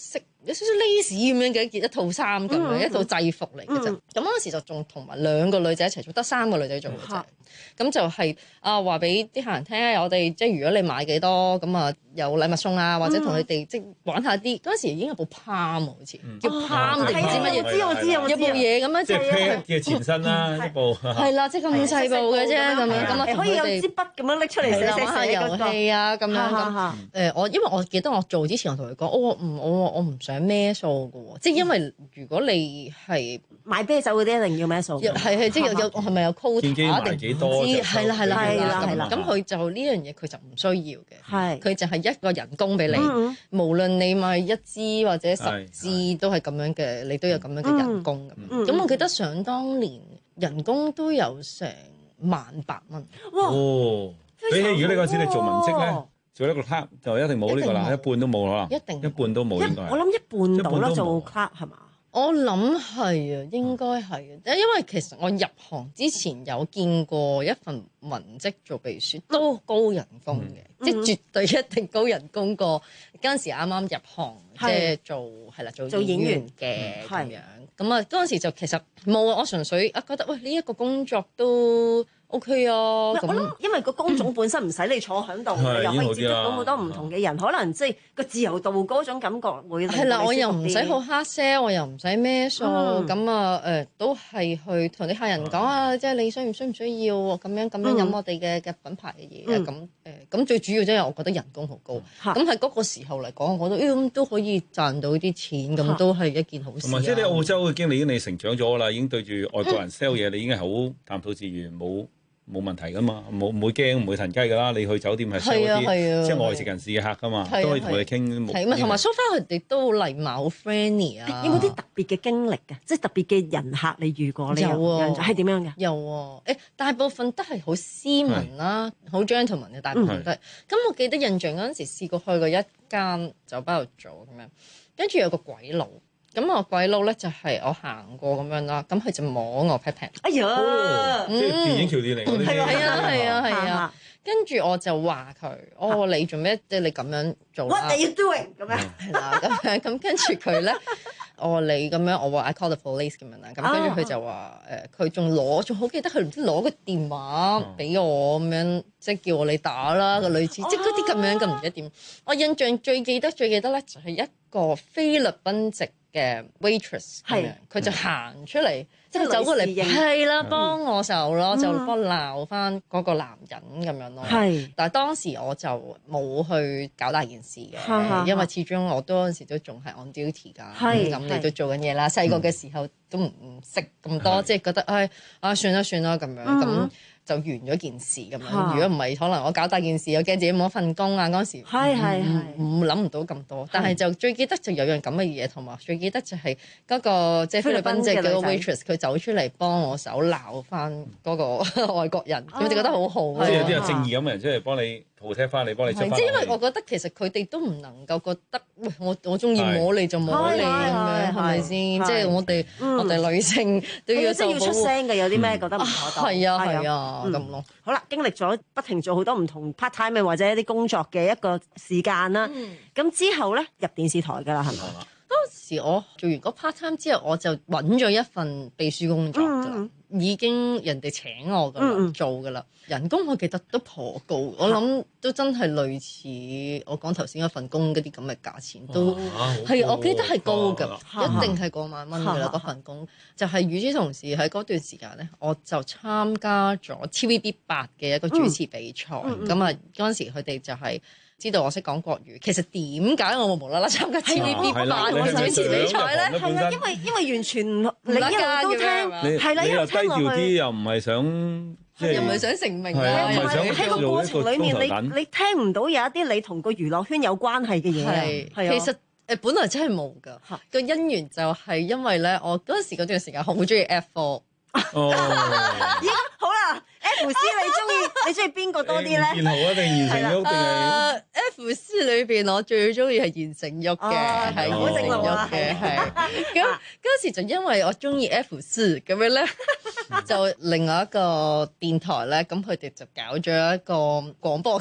[SPEAKER 13] 有少少 lace 咁樣嘅一件一套衫咁樣，嗯、一套制服嚟嘅啫。咁嗰陣時就仲同埋兩個女仔一齊做，得三個女仔做嘅啫。咁就係、是、啊話俾啲客人聽，我哋即係如果你買幾多，咁啊有禮物送啊，或者同佢哋即係玩下啲。嗰陣時已經有部 Palm 好似叫 Palm 定唔知乜嘢，
[SPEAKER 11] 知我知我知，
[SPEAKER 13] 有部嘢咁樣
[SPEAKER 6] 即係 Pad 嘅前身啦，一部
[SPEAKER 13] 係啦，即係咁細部嘅啫，咁樣咁啊，
[SPEAKER 11] 可以有支筆咁樣拎出嚟寫寫
[SPEAKER 13] 玩下遊戲啊，咁樣咁。誒我因為我記得我做之前，我同佢講，我唔我我唔想孭數嘅喎，即係因為如果你係
[SPEAKER 11] 買啤酒嗰啲一定要孭數，
[SPEAKER 13] 係係即係有有係咪有 quota
[SPEAKER 6] 一定買幾多？
[SPEAKER 13] 係啦係啦係啦
[SPEAKER 11] 係啦，
[SPEAKER 13] 咁佢就呢樣嘢佢就唔需要嘅，
[SPEAKER 11] 係佢
[SPEAKER 13] 就係一個人工俾你，無論你買一支或者十支都係咁樣嘅，你都有咁樣嘅人工咁。咁我記得想當年人工都有成萬八蚊。
[SPEAKER 6] 哦，比起如果你嗰時你做文職咧，做一個 clerk 就一定冇呢個啦，一半都冇可能，
[SPEAKER 13] 一定
[SPEAKER 6] 一半都冇應該。
[SPEAKER 11] 我諗一半到啦，做 clerk 係嘛？
[SPEAKER 13] 我諗係啊，應該係啊，因為其實我入行之前有見過一份文職做秘書，都高人工嘅，嗯、即係絕對一定高人工過嗰陣時啱啱入行，即係做係啦做演員嘅咁樣。咁啊嗰陣時就其實冇啊，我純粹啊覺得喂呢一個工作都 OK 啊。咁
[SPEAKER 11] 我諗因為個工種本身唔使你坐喺度，
[SPEAKER 6] 嗯、
[SPEAKER 11] 又可以接觸到好多唔同嘅人，可能即係個自由度嗰種感覺會
[SPEAKER 13] 係啦，我又唔使好 hard sell，我又唔使孭數，咁啊誒都係去同啲客人講啊，即係你需唔需唔需要咁樣咁樣飲我哋嘅嘅品牌嘅嘢啊？咁誒咁最主要即係我覺得人工好高，咁喺嗰個時候嚟講，我覺得誒都可以賺到啲錢，咁都係一件好事。
[SPEAKER 6] 同埋即係你澳洲嘅經歷已經你成長咗啦，已經對住外國人 sell 嘢，你已經係好談吐自如，冇冇問題噶嘛，冇唔會驚唔會騰雞噶啦。你去酒店係 sell 啲即係外籍人士嘅客噶嘛，都可以同佢哋傾。
[SPEAKER 13] 係啊，同埋 so far 佢哋都好禮貌，好 friendly 啊。
[SPEAKER 11] 有冇啲特別嘅經歷㗎？即係特別嘅人客你遇過？
[SPEAKER 13] 有啊，
[SPEAKER 11] 係點樣嘅？
[SPEAKER 13] 有啊，誒大部分都係好斯文啦，好 gentleman 嘅大部分都係。咁我記得印象嗰陣時試過去過一間酒吧度做咁樣，跟住有個鬼佬。咁我鬼佬咧就係我行過咁樣啦，咁佢就摸我 pat pat。
[SPEAKER 11] 哎呀，
[SPEAKER 6] 即係電影橋段嚟嗰啲。
[SPEAKER 13] 係啊係啊係啊，跟住我就話佢：哦，你做咩？即係你咁樣做
[SPEAKER 11] What are you doing？咁樣
[SPEAKER 13] 係啦，咁樣咁跟住佢咧，我你咁樣，我話 I call the police 咁樣啦。咁跟住佢就話誒，佢仲攞，仲好記得佢唔知攞個電話俾我咁樣，即係叫我你打啦個類似，即係嗰啲咁樣咁唔知點。我印象最記得最記得咧，就係一個菲律賓籍嘅 waitress 咁樣，佢就行出嚟，即係走過嚟，係啦，幫我手咯，就幫我鬧翻嗰個男人咁樣咯。係，但係當時我就冇去搞大件事嘅，因為始終我嗰陣時都仲係 on duty 㗎，咁你都做緊嘢啦。細個嘅時候都唔唔識咁多，即係覺得唉啊算啦算啦咁樣咁。就完咗件事咁樣，如果唔係，可能我搞大件事，我驚自己冇份工啊！嗰時係係係，唔諗唔到咁多。但係就最記得就有樣咁嘅嘢，同埋最記得就係嗰個即係菲律賓籍嘅 waitress，佢走出嚟幫我手鬧翻嗰個外國人，咁就覺得好好。
[SPEAKER 6] 即係有啲有正義咁嘅人出嚟幫你鋪踢翻你，幫你執翻。
[SPEAKER 13] 即係因為我覺得其實佢哋都唔能夠覺得，喂我我中意摸你就摸你咁樣，係咪先？即係我哋我哋女性都要受保護。
[SPEAKER 11] 要出聲嘅，有啲咩覺得唔妥當？
[SPEAKER 13] 係啊係啊。咁咯、嗯，
[SPEAKER 11] 好啦，經歷咗不停做好多唔同 part time 或者一啲工作嘅一個時間啦。咁、嗯、之後咧入電視台㗎啦，係咪？
[SPEAKER 13] 當時我做完嗰 part time 之後，我就揾咗一份秘書工作㗎啦，嗯、已經人哋請我㗎啦，嗯、做㗎啦。人工我記得都頗高，嗯、我諗都真係類似我講頭先一份工嗰啲咁嘅價錢，都係、啊、我記得係高㗎，啊、一定係過萬蚊㗎啦嗰份工。就係與此同時喺嗰段時間咧，我就參加咗 T V B 八嘅一個主持比賽。咁啊嗰陣時佢哋就係知道我識講國語。其實點解我無啦啦參加 T V B 八嘅主持比賽咧？
[SPEAKER 11] 係啊，因為因為完全你一路都聽，係啦，
[SPEAKER 6] 一路聽落去。你又低調啲，又唔係想。
[SPEAKER 13] 又唔係想成名啊！
[SPEAKER 11] 同埋喺個過程裡面，你你聽唔到有一啲你同個娛樂圈有關係嘅嘢啊！
[SPEAKER 13] 係，其實誒本來真係冇㗎。個因緣就係因為咧，我嗰陣時嗰段時間好中意 F 四。
[SPEAKER 6] 哦，
[SPEAKER 11] 咦，好啦 ，F 四你中意你中意邊個多啲咧？
[SPEAKER 6] 建豪啊，定言承旭定係
[SPEAKER 13] F 四裏邊，我最中意係言承旭嘅，係言承旭嘅，係。咁嗰時就因為我中意 F 四咁樣咧，就另外一個電台咧，咁佢哋就搞咗一個廣播劇。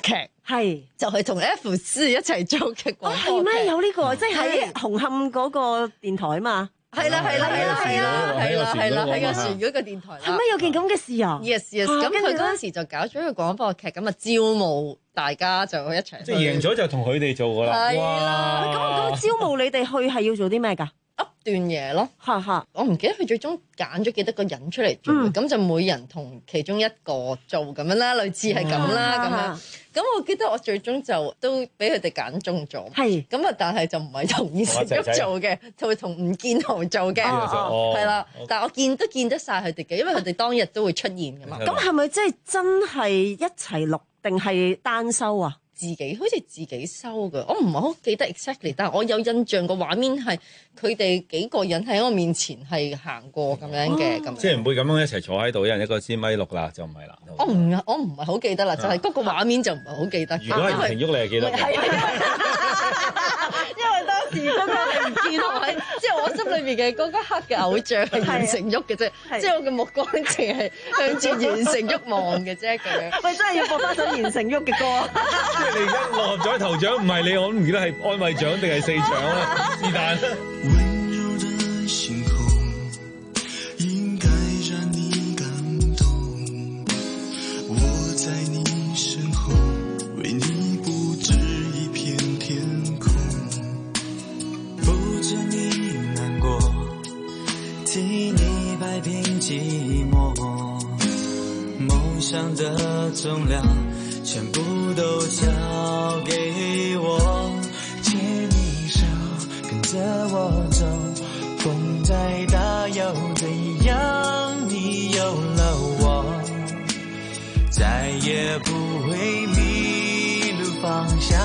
[SPEAKER 11] 係
[SPEAKER 13] 就係同 F 四一齊做嘅廣播劇。
[SPEAKER 11] 係咩？有呢個，即係喺紅磡嗰個電台嘛？
[SPEAKER 13] 係啦係啦係啦係啦係啦係啦，喺個船嗰個電台啦。
[SPEAKER 11] 係咩有件咁嘅事啊
[SPEAKER 13] ？Yes yes，咁佢嗰陣時就搞咗一個廣播劇，咁啊招募大家就一齊。
[SPEAKER 6] 即係贏咗就同佢哋做噶啦。
[SPEAKER 13] 係啦。
[SPEAKER 11] 咁咁招募你哋去係要做啲咩㗎？
[SPEAKER 13] 噏段嘢咯，
[SPEAKER 11] 嚇嚇！
[SPEAKER 13] 我唔記得佢最終揀咗幾多個人出嚟做，咁就每人同其中一個做咁樣啦，類似係咁啦咁樣。咁我記得我最終就都俾佢哋揀中咗，
[SPEAKER 11] 係
[SPEAKER 13] 咁啊，但係就唔係同葉成旭做嘅，就會同吳建豪做嘅，係啦。但係我見都見得晒佢哋嘅，因為佢哋當日都會出現噶嘛。
[SPEAKER 11] 咁係咪即係真係一齊錄定係單收啊？
[SPEAKER 13] 自己好似自己收嘅，我唔係好記得 exactly， 但係我有印象個畫面係佢哋幾個人喺我面前係行過咁樣嘅，咁、哦、
[SPEAKER 6] 即係唔會咁樣一齊坐喺度，一人一個支咪錄啦，就唔係啦。
[SPEAKER 13] 我唔我唔係好記得啦，就係、是、嗰個畫面就唔係好記得。
[SPEAKER 6] 如果係葉成旭，你係記得嘅。
[SPEAKER 13] 因為當時嗰個係吳建豪喺，即係我心裏面嘅嗰一刻嘅偶像係袁成旭嘅啫，即係我嘅目光淨係向住袁成旭望嘅啫咁樣。
[SPEAKER 11] 喂，真係要播翻首袁成旭嘅歌啊！
[SPEAKER 6] 即係你而家六合彩頭獎唔係你，我都唔記得係安慰獎定係四獎啦，是但。
[SPEAKER 24] 溫柔的星空應該讓你感動，我在你身後為你佈置一片天空，否則你難過，替你擺平寂寞，夢想的重量全部都交給我，牽你手，跟着我走，風再大又怎樣？你有了我，再也不會迷路方向，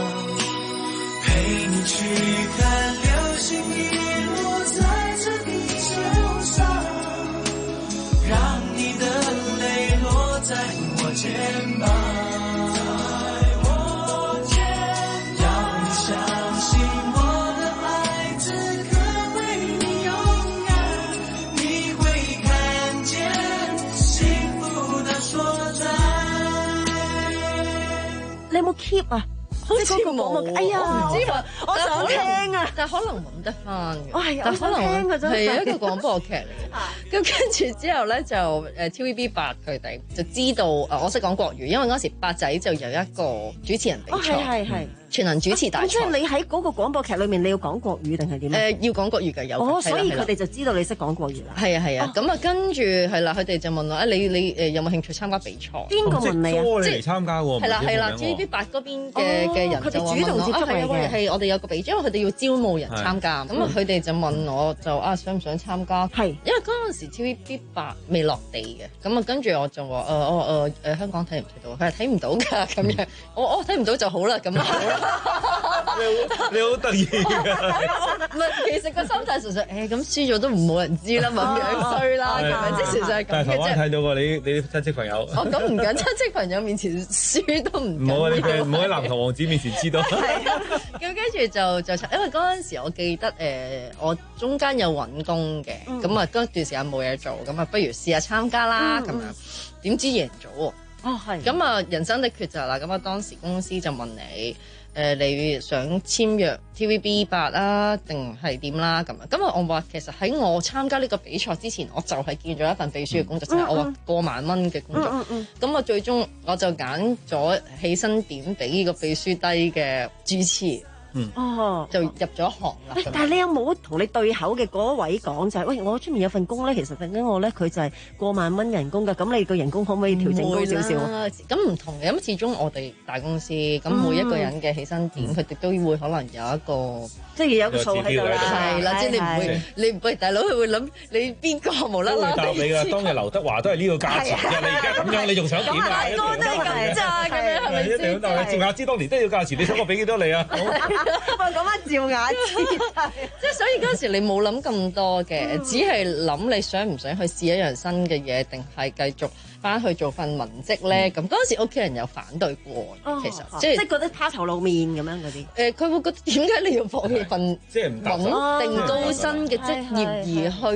[SPEAKER 24] 陪你去看流星雨落在這地球上，讓你的淚落在我肩膀。
[SPEAKER 11] 你有冇 keep 啊？好似冇，哎呀，
[SPEAKER 13] 我唔知啊，
[SPEAKER 11] 我想聽啊，
[SPEAKER 13] 但可能揾得翻嘅。
[SPEAKER 11] 我係，
[SPEAKER 13] 但可能
[SPEAKER 11] 聽嘅真係
[SPEAKER 13] 係一個廣播劇嚟嘅。咁跟住之後咧，就誒 T V B 八佢哋就知道誒我識講國語，因為嗰時八仔就有一個主持人比賽，
[SPEAKER 11] 係係係
[SPEAKER 13] 全能主持大賽。
[SPEAKER 11] 即係你喺嗰個廣播劇裏面，你要講國語定係點？
[SPEAKER 13] 誒要講國語嘅有。
[SPEAKER 11] 哦，所以佢哋就知道你識講國語啦。
[SPEAKER 13] 係啊係啊，咁啊跟住係啦，佢哋就問我啊，你你誒有冇興趣參加比賽？
[SPEAKER 11] 邊個問你啊？
[SPEAKER 6] 即係嚟參加喎。
[SPEAKER 13] 係啦係啦 T V B 八嗰邊嘅嘅人就話問我啊，係啊係我哋有個比賽，因為佢哋要招募人參加，咁啊佢哋就問我就啊想唔想參加？係因為嗰陣時 T V B 八未落地嘅，咁啊跟住我就話誒我誒誒香港睇唔睇到？佢係睇唔到㗎咁樣，我我睇唔到就好啦咁啊。
[SPEAKER 6] 你好你好得意㗎，
[SPEAKER 13] 唔係其實個心態純粹誒咁輸咗都唔冇人知啦，咁樣衰啦，係咪？即係純粹係咁嘅啫。
[SPEAKER 6] 但係台灣睇到過你你啲親戚朋友。
[SPEAKER 13] 哦，咁唔緊，親戚朋友面前輸都唔緊要。唔好
[SPEAKER 6] 啊！唔好喺南唐王子面前知道。
[SPEAKER 13] 係啊，咁跟住就就因為嗰陣時我記得誒、呃，我中間有揾工嘅，咁啊嗰段時間冇嘢做，咁啊不如試下參加啦咁、嗯、樣。點知贏咗喎？哦，係。咁啊，人生的抉擇啦，咁啊當時公司就問你。誒、呃，你想簽約 T V B 八啊，定係點啦？咁啊，咁啊，我話其實喺我參加呢個比賽之前，我就係見咗一份秘書嘅工作，就係、嗯、我話過萬蚊嘅工作。咁啊、嗯，嗯、最終我就揀咗起薪點比呢個秘書低嘅主持。嗯，哦，就入咗行啦。
[SPEAKER 11] 但係你有冇同你對口嘅嗰位講就係、是，喂，我出面有份工咧，其實等緊我咧，佢就係過萬蚊人工㗎。咁你個人工可唔可以調整高少少啊？
[SPEAKER 13] 咁唔同嘅，咁始終我哋大公司，咁每一個人嘅起薪點，佢哋、嗯、都會可能有一個。即係有個數喺度啦，係啦，即係你唔會，你唔會大佬佢會諗你邊個無啦啦。
[SPEAKER 6] 答你㗎，當日劉德華都係呢個價錢㗎，你而家咁樣，你仲想點啊？
[SPEAKER 13] 大哥都係咁咋，咁樣係咪先？
[SPEAKER 6] 一定答你。趙雅芝當年都要價錢，你想我俾幾多你啊？
[SPEAKER 11] 我講翻趙雅芝，
[SPEAKER 13] 即係所以嗰陣時你冇諗咁多嘅，只係諗你想唔想去試一樣新嘅嘢，定係繼續翻去做份文職咧？咁嗰陣時屋企人有反對過，其實即係即係覺得拋頭露面咁樣嗰啲。誒，佢會覺得點解你要放棄份
[SPEAKER 6] 即係唔
[SPEAKER 13] 穩定高薪嘅職業而去入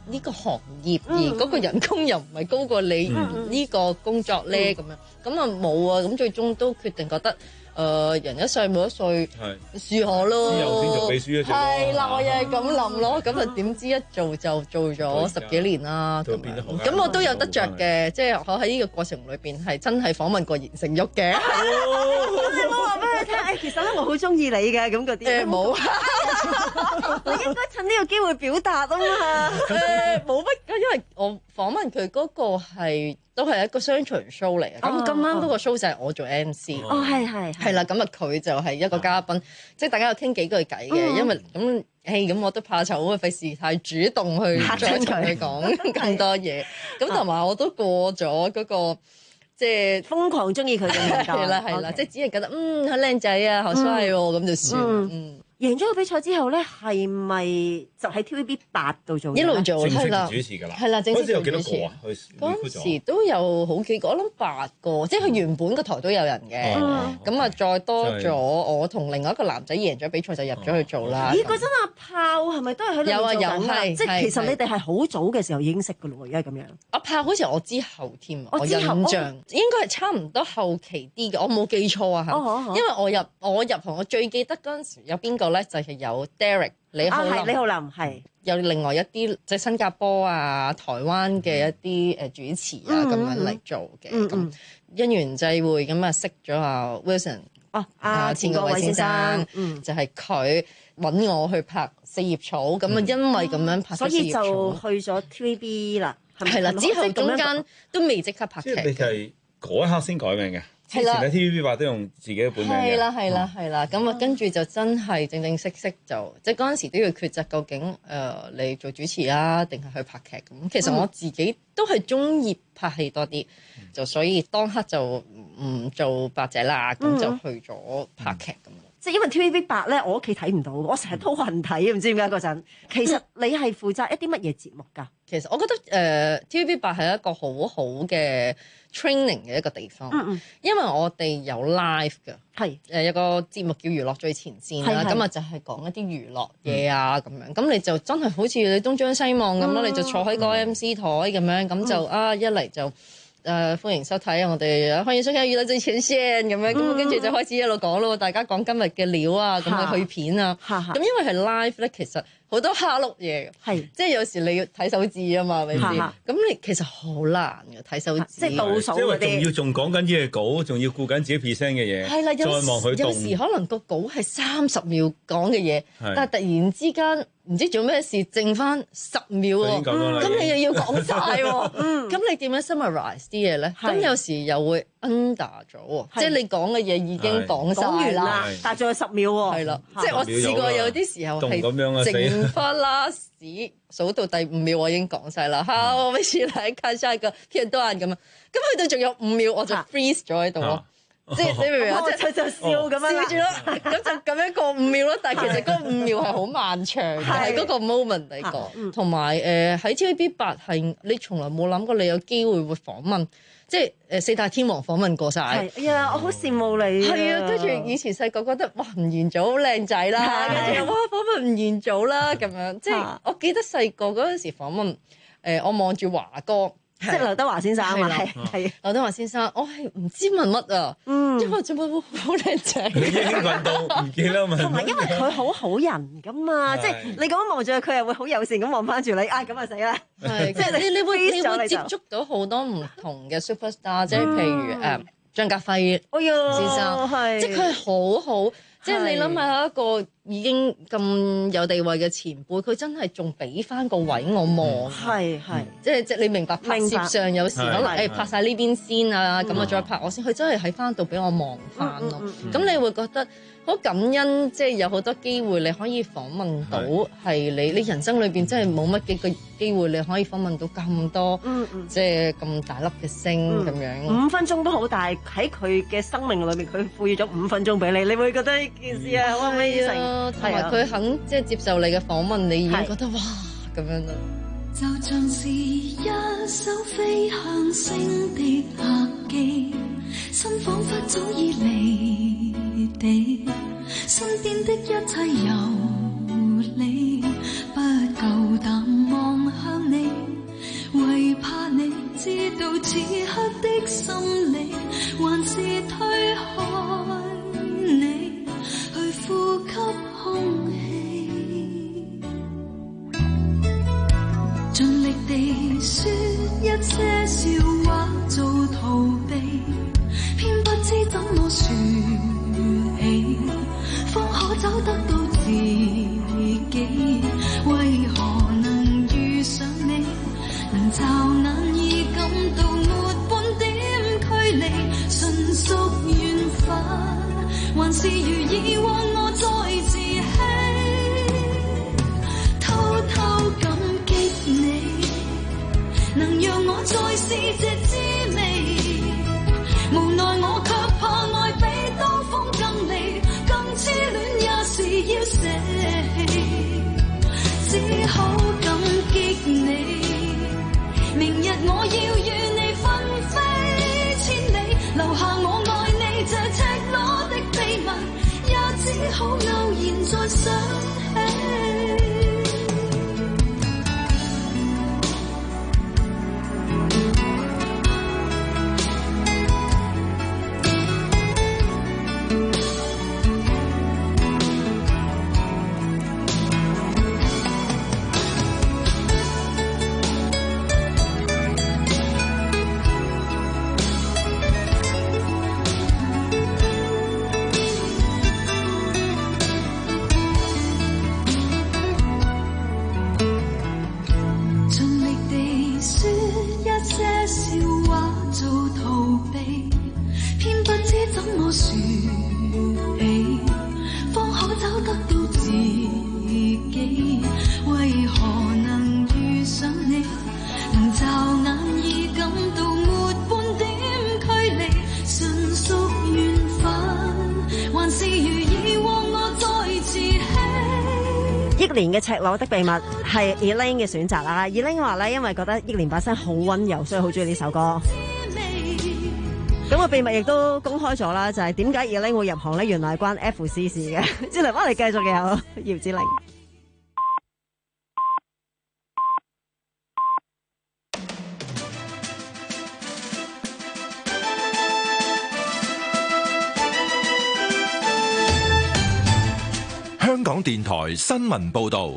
[SPEAKER 13] 呢個行業，而嗰個人工又唔係高過你呢個工作咧，咁樣咁啊冇啊，咁最終都決定覺得。誒、呃、人一世冇一歲，試下咯。
[SPEAKER 6] 之後先做秘書啊，
[SPEAKER 13] 係啦，我又係咁諗咯。咁啊點知一做就做咗十幾年啦。咁咁我都有得着嘅，即係我喺呢個過程裏邊係真係訪問過言承旭嘅。
[SPEAKER 11] 你冇話俾佢聽，誒其實咧我好中意你嘅咁嗰啲。誒冇，你應該趁呢個機會表達啊嘛。
[SPEAKER 13] 誒冇乜，因為我訪問佢嗰個係。都係一個雙場 show 嚟嘅，咁咁啱嗰個 show 就係我做 M C。
[SPEAKER 11] 哦，係係
[SPEAKER 13] 係啦，咁啊佢就係一個嘉賓，即係大家有傾幾句偈嘅，因為咁誒咁我都怕醜啊，費事太主動去再同佢講咁多嘢。咁同埋我都過咗嗰個即係瘋狂中意佢嘅年代。係啦係啦，即係只係覺得嗯好靚仔啊，好帥喎，咁就算。嗯。贏咗個比賽之後咧，係咪就喺 T V B 八度做？一路做係啦，主持㗎啦，係啦，正式做主持。嗰陣時有幾多個啊？嗰陣時都有好幾個，我諗八個，即係佢原本個台都有人嘅。咁啊，再多咗我同另外一個男仔贏咗比賽就入咗去做啦。咦，嗰陣阿炮係咪都係喺度做緊？有啊有係，即係其實你哋係好早嘅時候已經識㗎咯喎，而家咁樣。阿炮好似我之後添，我印象應該係差唔多後期啲嘅，我冇記錯啊嚇。因為我入我入行，我最記得嗰陣時有邊個咧，就係有 Derek 李浩林，李浩林係有另外一啲即係新加坡啊、台灣嘅一啲誒主持啊咁樣嚟做嘅。咁因緣際會咁啊識咗阿 Wilson 哦，阿錢國偉先生，就係佢揾我去拍四葉草，咁啊因為咁樣拍，所以就去咗 T V B 啦。係啦，之後中間都未即刻拍劇。即係你係
[SPEAKER 6] 嗰一刻先改名嘅。之前喺 T V B 話都用自己嘅本名嘅。係啦係啦係啦，咁啊跟住就真係正正式式就，即係嗰陣時都要抉擇究竟誒、呃、你做主持啊，定係去拍劇咁。其實我自己都係中意拍戲多啲，嗯、就所以當刻就唔做八姐啦，咁、嗯、就去咗拍劇咁。即係因為 T V B 八咧，我屋企睇唔到，我成日都暈睇，唔知點解嗰陣。其實你係負責一啲乜嘢節目㗎？其實我覺得誒、呃、T V B 八係一個好好嘅 training 嘅一個地方，嗯嗯因為我哋有 live 㗎，係誒、呃、有個節目叫娛樂最前線啦，咁啊就係講一啲娛樂嘢啊咁、嗯、樣，咁你就真係好似你東張西望咁咯，嗯、你就坐喺個 M C 台咁樣，咁就、嗯、啊一嚟就。誒、呃、歡迎收睇我哋歡迎收睇娛樂最前線咁樣，咁跟住就開始一路講咯，大家講今日嘅料啊，咁啊去片啊，咁因為係 live 咧，其實好多蝦碌嘢嘅，係即係有時你要睇手指啊嘛，係咪先？咁你其實好難嘅睇手指，即係倒數嗰啲，仲要仲講緊啲嘅稿，仲要顧緊自己 present 嘅嘢，係啦，有再望佢動，有時可能個稿係三十秒講嘅嘢，但係突然之間唔知做咩事，剩翻十秒喎，咁你又要講晒喎，咁你點樣 summarize 啲嘢咧？咁有時又會 under 咗喎，即係你講嘅嘢已經講晒啦，但係仲有十秒喎，係啦，即係我試過有啲時候係剩翻 last 數到第五秒，我已經講晒啦。好，我哋嚟看下一個片段咁啊，咁去到仲有五秒，我就 freeze 咗喺度咯。即係你明唔明啊？即係就笑咁樣笑住咯，咁就咁樣過五秒咯。但係其實嗰五秒係好漫長嘅，係嗰個 moment 嚟講。同埋誒喺 T V B 八係你從來冇諗過你有機會會訪問，即係誒四大天王訪問過晒。係呀，我好羨慕你。係啊，跟住以前細個覺得哇吳彥祖好靚仔啦，跟住哇訪問吳彥祖啦咁樣。即係我記得細個嗰陣時訪問誒，我望住華哥。即係劉德華先生啊嘛，係係劉德華先生，我係唔知問乜啊，嗯，因為做乜好靚仔，你已經問到唔記得問。同埋因為佢好好人噶嘛，即係你咁樣望住佢，佢又會好友善咁望翻住你，啊咁啊死啦！係即係你你會你會接觸到好多唔同嘅 superstar，即係譬如誒張家輝先生，即係佢係好好。即係你諗下一個已經咁有地位嘅前輩，佢真係仲俾翻個位我望，係係，即係即係你明白拍攝上有時可能誒拍晒呢邊先啊，咁啊再拍我先，佢真係喺翻度俾我望翻咯。咁你會覺得好感恩，即係有好多機會你可以訪問到係你，你人生裏邊真係冇乜幾個機會你可以訪問到咁多，即係咁大粒嘅星咁樣。五分鐘都好大，喺佢嘅生命裏面，佢賦予咗五分鐘俾你，你會覺得呢件事啊好 amazing，同埋佢肯即係接受你嘅訪問，你已經覺得哇咁樣啦。就像是一艘飛向星的客機，心彷彿早已離地，身邊的一切遊離，不夠膽望向你。
[SPEAKER 24] 說一些笑話做逃避，偏不知怎麼說起，方可找得到自己。為何能遇上你，能驟眼已感到沒半點距離，純屬緣分，還是如以往我再自欺，偷偷感激你，能讓我再試這滋味，無奈我卻怕愛比刀鋒更利，更痴戀也是要捨棄，只好感激你。明日我要與你分飛千里，留下我愛你這赤裸的秘密，也只好偶然再想起。憶蓮嘅赤裸的秘密係 Elaine 嘅選擇啦。Elaine 話咧，因為覺得憶蓮把聲好溫柔，所以好中意呢首歌。咁個秘密亦都公開咗啦，就係點解 Elaine 會入行咧？原來係關 F C 事嘅。接嚟翻嚟繼續嘅有姚子羚。
[SPEAKER 4] 香港電台新聞報導，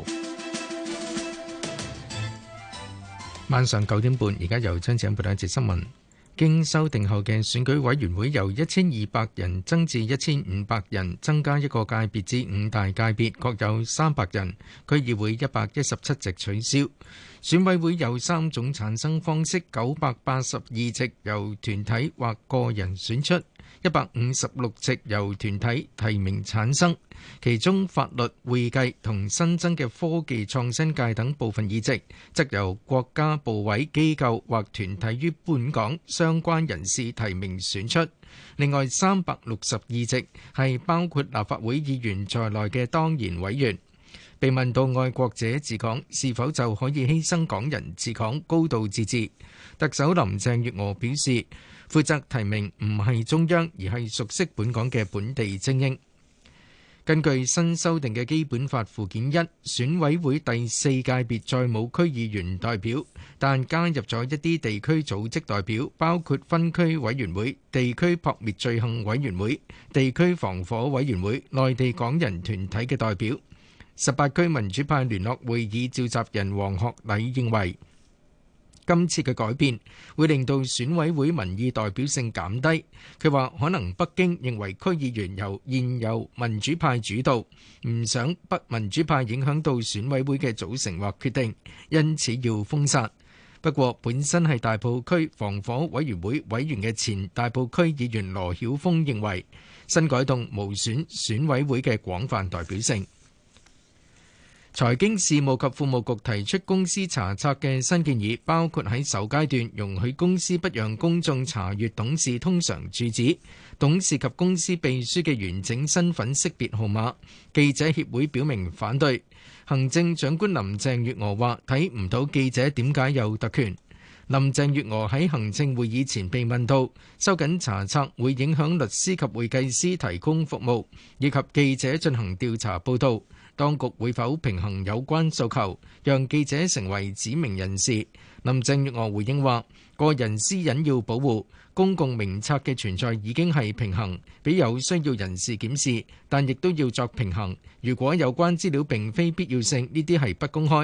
[SPEAKER 1] 晚上九點半，而家由張子欣報道一節新聞。經修訂後嘅選舉委員會由一千二百人增至一千五百人，增加一個界別至五大界別，各有三百人。區議會一百一十七席取消。選委會有三種產生方式，九百八十二席由團體或個人選出，一百五十六席由團體提名產生，其中法律、會計同新增嘅科技創新界等部分議席，則由國家部委、機構或團體於本港相關人士提名選出。另外三百六十二席係包括立法會議員在內嘅當然委員。被問到愛國者治港是否就可以犧牲港人治港、高度自治，特首林鄭月娥表示，負責提名唔係中央，而係熟悉本港嘅本地精英。根據新修訂嘅基本法附件一，選委會第四界別再冇區議員代表，但加入咗一啲地區組織代表，包括分區委員會、地區撲滅罪行委員會、地區防火委員會、內地港人團體嘅代表。十八區民主派聯絡會議召集人黃學禮認為，今次嘅改變會令到選委會民意代表性減低。佢話可能北京認為區議員由現有民主派主導，唔想北民主派影響到選委會嘅組成或決定，因此要封殺。不過本身係大埔區防火委員會委員嘅前大埔區議員羅曉峰認為，新改動無損選委會嘅廣泛代表性。財經事務及庫務局提出公司查冊嘅新建議，包括喺首階段容許公司不讓公眾查閱董事通常住址、董事及公司秘書嘅完整身份識別號碼。記者協會表明反對。行政長官林鄭月娥話：睇唔到記者點解有特權。林鄭月娥喺行政會議前被問到，收緊查冊會影響律師及會計師提供服務，以及記者進行調查報導。當局會否平衡有關訴求，讓記者成為指明人士？林鄭月娥回應話：個人私隱要保護，公共名冊嘅存在已經係平衡，俾有需要人士檢視，但亦都要作平衡。如果有關資料並非必要性，呢啲係不公開。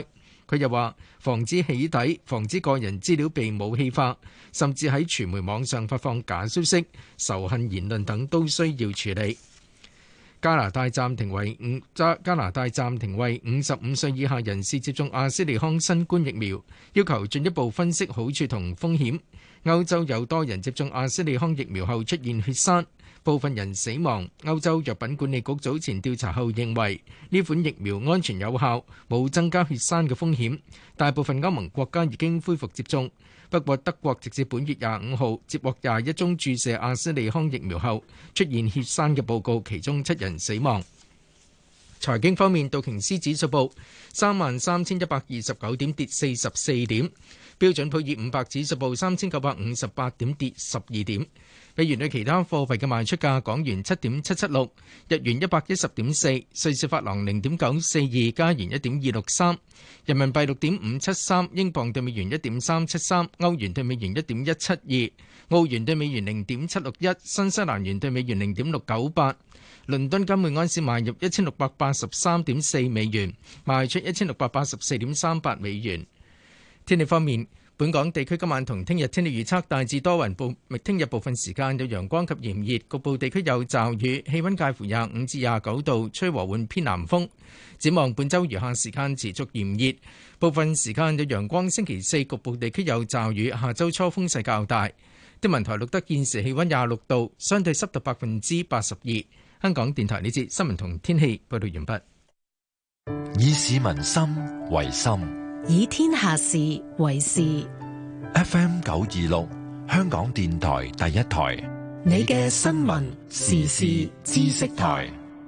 [SPEAKER 1] 佢又話，防止起底、防止個人資料被武器化，甚至喺傳媒網上發放假消息、仇恨言論等都需要處理。加拿大暫停為五加加拿大暫停為五十五歲以下人士接種阿斯利康新冠疫苗，要求進一步分析好處同風險。歐洲有多人接種阿斯利康疫苗後出現血栓，部分人死亡。歐洲藥品管理局早前調查後認為呢款疫苗安全有效，冇增加血栓嘅風險。大部分歐盟國家已經恢復接種。不過德國直至本月廿五號接獲廿一宗注射阿斯利康疫苗後出現血栓嘅報告，其中七人死亡。財經方面，道瓊斯指數報三萬三千一百二十九點，跌四十四點；標準普爾五百指數報三千九百五十八點，跌十二點。美元對其他貨幣嘅賣出價：港元七點七七六，日元一百一十點四，瑞士法郎零點九四二，加元一點二六三，人民幣六點五七三，英鎊對美元一點三七三，歐元對美元一點一七二，澳元對美元零點七六一，新西蘭元對美元零點六九八。倫敦金每安士賣入一千六百八十三點四美元，賣出一千六百八十四點三八美元。天氣方面，本港地區今晚同聽日天氣預測大致多雲，部聽日部分時間有陽光及炎熱，局部地區有驟雨，氣溫介乎廿五至廿九度，吹和緩偏南風。展望本週餘下時間持續炎熱，部分時間有陽光。星期四局部地區有驟雨，下週初風勢較大。天文台錄得現時氣溫廿六度，相對濕度百分之八十二。香港電台呢節新聞同天氣報道完畢。
[SPEAKER 4] 以市民心為心，
[SPEAKER 23] 以天下事為事。
[SPEAKER 4] F M 九二六，香港電台第一台，
[SPEAKER 23] 你嘅新聞時事知識台。